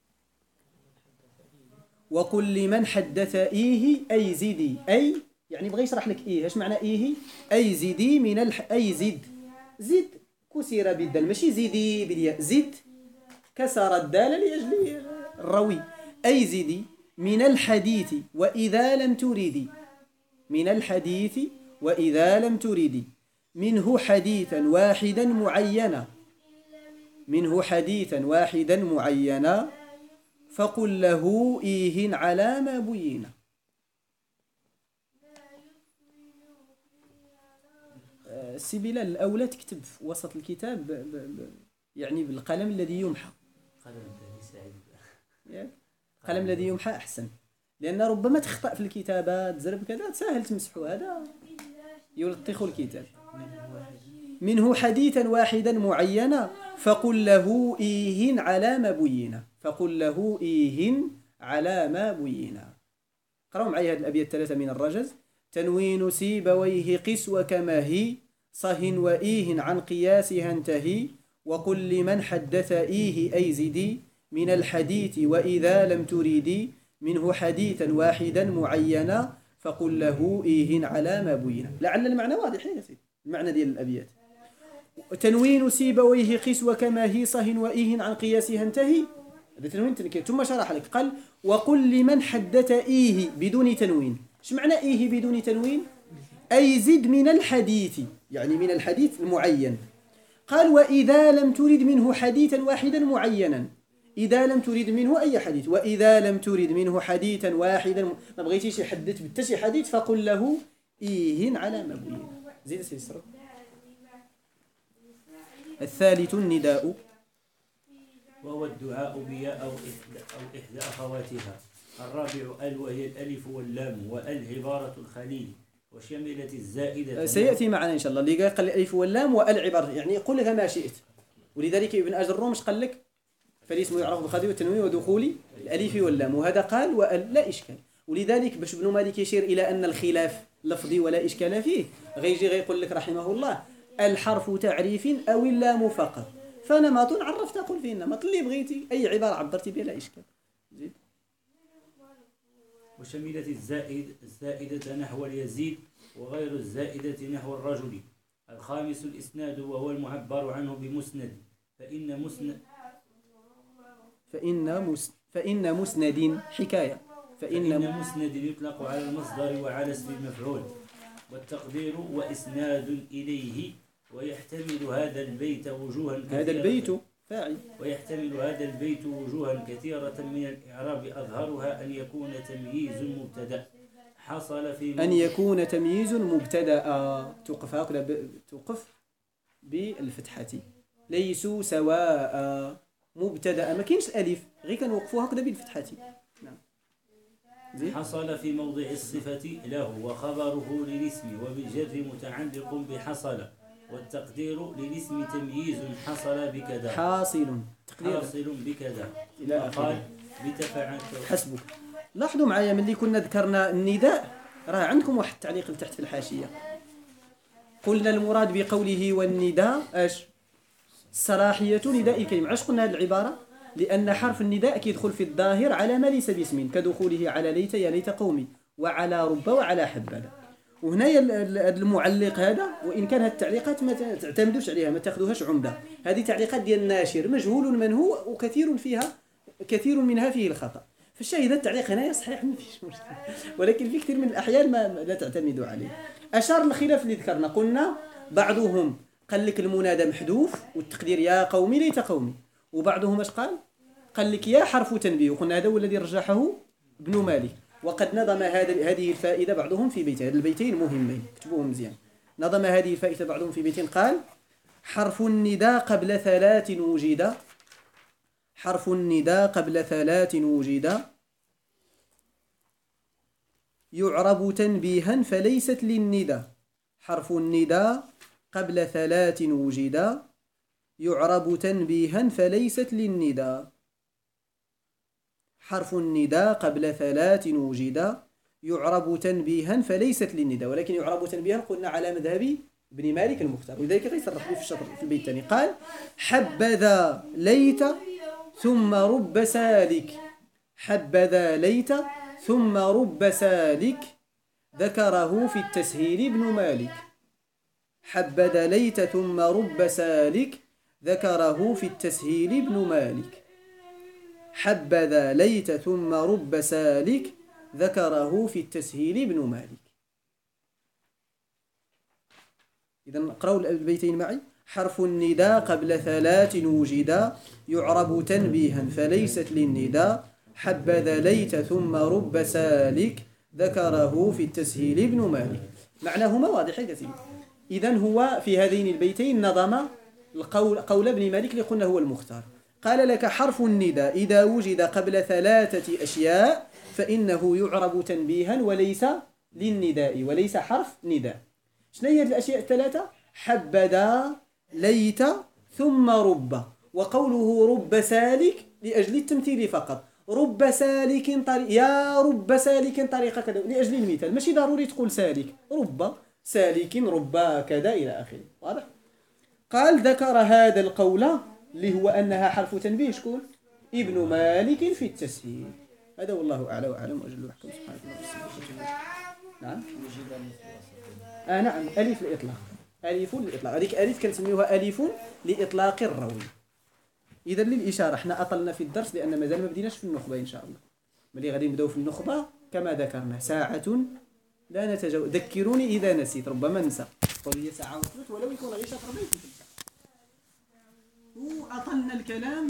[SPEAKER 6] وقل لمن حدث إيه أي زدي. أي يعني بغي يشرح لك إيه. اش معنى إيه؟ أي زدي من أي زد. زد كسر بالدال ماشي زدي بالياء. زد كسر الدال لأجل الروي. أي زدي من الحديث وإذا لم تريدي. من الحديث وإذا لم تريدي منه حديثا واحدا معينا. منه حديثا واحدا معينا فقل له إيه على ما بينا. سي بلال الأولى تكتب في وسط الكتاب يعني بالقلم الذي يمحى. القلم الذي يمحى أحسن. لأن ربما تخطأ في الكتابات زرب كذا سهل تمسحوا هذا يلطخ الكتاب. منه حديثا واحدا معينا فقل له إيه على ما بينا. فقل له إيه على ما بينا. قرأوا معي هذه الأبيات الثلاثة من الرجز. تنوين سيبويه قس وكما هي صه وإيه عن قياسها انتهي وقل لمن حدث إيه أي زدي من الحديث وإذا لم تريدي منه حديثا واحدا معينا فقل له إيه على ما بينا. لعل المعنى واضح يا سيدي. المعنى ديال الأبيات تنوين سيبويه قس وكما هي صه وإيه عن قياسها انتهي. هذا تنوين تنكير. ثم شرح لك قال وقل لمن حدث إيه بدون تنوين. ايش معنى إيه بدون تنوين؟ أي زد من الحديث يعني من الحديث المعين. قال وإذا لم ترد منه حديثا واحدا معينا. إذا لم تريد منه أي حديث وإذا لم تريد منه حديثا واحدا ما بغيتيش يحدث بالتشي حديث فقل له إيه على ما بين. زيد سيسر. الثالث النداء
[SPEAKER 2] وهو الدعاء بياء أو إحدى أخواتها. الرابع ال وهي الألف واللام وال عبارة الخليل وشملت الزائدة.
[SPEAKER 6] سيأتي معنا إن شاء الله. اللي قال الألف واللام والعبارة يعني قل لها ما شئت. ولذلك ابن أجرم مش قال لك فالاسم يعرف بخذ والتنوين ودخول الألف واللام وهذا قال وال لا إشكال. ولذلك باش ابن مالك يشير إلى أن الخلاف لفظي ولا إشكال فيه غيجي غيقول لك رحمه الله الحرف تعريف أو اللام فقط فنمط عرفت قل فيه النمط اللي بغيتي أي عبارة عبرتي بها لا إشكال. زيد.
[SPEAKER 2] وشملت الزائدة نحو اليزيد وغير الزائدة نحو الرجل. الخامس الإسناد وهو المعبر عنه بمسند
[SPEAKER 6] فإن مسند حكاية
[SPEAKER 2] فإن مسند يطلق على المصدر وعلى اسم المفعول والتقدير وإسناد إليه ويحتمل هذا البيت وجوها كثيرة.
[SPEAKER 6] هذا البيت فاعل.
[SPEAKER 2] ويحتمل هذا البيت وجوها كثيرة من الإعراب أظهرها أن يكون تمييز مبتدأ حصل في
[SPEAKER 6] أن يكون تمييز مبتدأ توقف هكذا توقف بالفتحة ليسوا سواء مبتدأ ما كاينش الألف غير كنوقفوا هكذا بالفتحة. نعم.
[SPEAKER 2] حصل في موضع الصفة له وخبره للاسم وبالجر متعلق بحصل والتقدير للاسم تمييز حصل بكذا
[SPEAKER 6] حاصل
[SPEAKER 2] بكذا
[SPEAKER 6] إلى
[SPEAKER 2] قال بتفعل
[SPEAKER 6] حسبك. لاحظوا معايا ملي كنا ذكرنا النداء راه عندكم واحد التعليق لتحت في الحاشية. قلنا المراد بقوله والنداء اش صلاحية نداء الكلمة. علاش قلنا هذه العبارة؟ لأن حرف النداء كيدخل في الظاهر على ما ليس باسم كدخوله على ليت يا ليت قومي وعلى رب وعلى حبذا. وهنا المعلق هذا وإن كان هذه التعليقات ما تعتمدوش عليها ما تاخذوهاش عمدة. هذه تعليقات ديال الناشر مجهول من هو وكثير كثير منها فيه الخطأ. فالشاهد التعليق هنا صحيح ما فيش مشكل ولكن في كثير من الأحيان ما لا تعتمدوا عليه. أشار الخلاف اللي ذكرنا قلنا بعضهم قال لك المنادى محذوف والتقدير يا قومي ليت قومي وبعضهم اش قال لك يا حرف تنبيه وقلنا هذا هو الذي رجحه ابن مالك. وقد نظم هذه الفائدة بعضهم في بيتين. هذه البيتين مهمين اكتبوهم مزيان. نظم هذه الفائدة بعضهم في بيتين قال حرف النداء قبل ثلاث وجد حرف النداء قبل ثلاث وجد يعرب تنبيها فليست للنداء. حرف النداء قبل ثلاث وجد يعرب تنبيها فليست للنداء. حرف النداء قبل ثلاث وجد يعرب تنبيها فليست للنداء ولكن يعرب تنبيها قلنا على مذهب ابن مالك المختار. ولذلك غيصرح به في الشطر في البيت الثاني قال حبذا ليت ثم رب سالك. حبذا ليت ثم رب سالك ذكره في التسهيل ابن مالك. حبذا ليت ثم رب سالك ذكره في التسهيل ابن مالك. حبذا ليت ثم رب سالك ذكره في التسهيل ابن مالك. إذا اقرأوا البيتين معي. حرف النداء قبل ثلاث وجد يعرب تنبيها فليست للنداء. حبذا ليت ثم رب سالك ذكره في التسهيل ابن مالك. معناهما واضح كثير. إذن هو في هذين البيتين نظم قول ابن مالك اللي قلنا هو المختار. قال لك حرف النداء إذا وجد قبل 3 أشياء فإنه يعرب تنبيها وليس للنداء وليس حرف نداء. شنو هي الأشياء ال3؟ حبذا، ليت، ثم رب. وقوله رب سالك لأجل التمثيل فقط. رب سالك طريق، يا رب سالك طريق كذا، لأجل المثال، ماشي ضروري تقول سالك. رب سالك، رب كذا إلى آخره. واضح؟ قال ذكر هذا القول اللي هو أنها حرف تنبيه شكون؟ ابن مالك في التسهيل. هذا والله أعلى وأعلم وأجل وأحكم. سبحانك اللهم وبحمدك. نعم. نعم، ألف الإطلاق. ألف الإطلاق، هذيك ألف كنسميوها ألف لإطلاق الروي. إذا للإشارة احنا أطلنا في الدرس لأن مازال ما بديناش في النخبة إن شاء الله. ملي غادي نبداو في النخبة كما ذكرنا ساعة لا نتجاوز. ذكروني إذا نسيت، ربما ننسى. قل هي ساعة وثلث ولو يكون غير شطر بيت. وأطلنا الكلام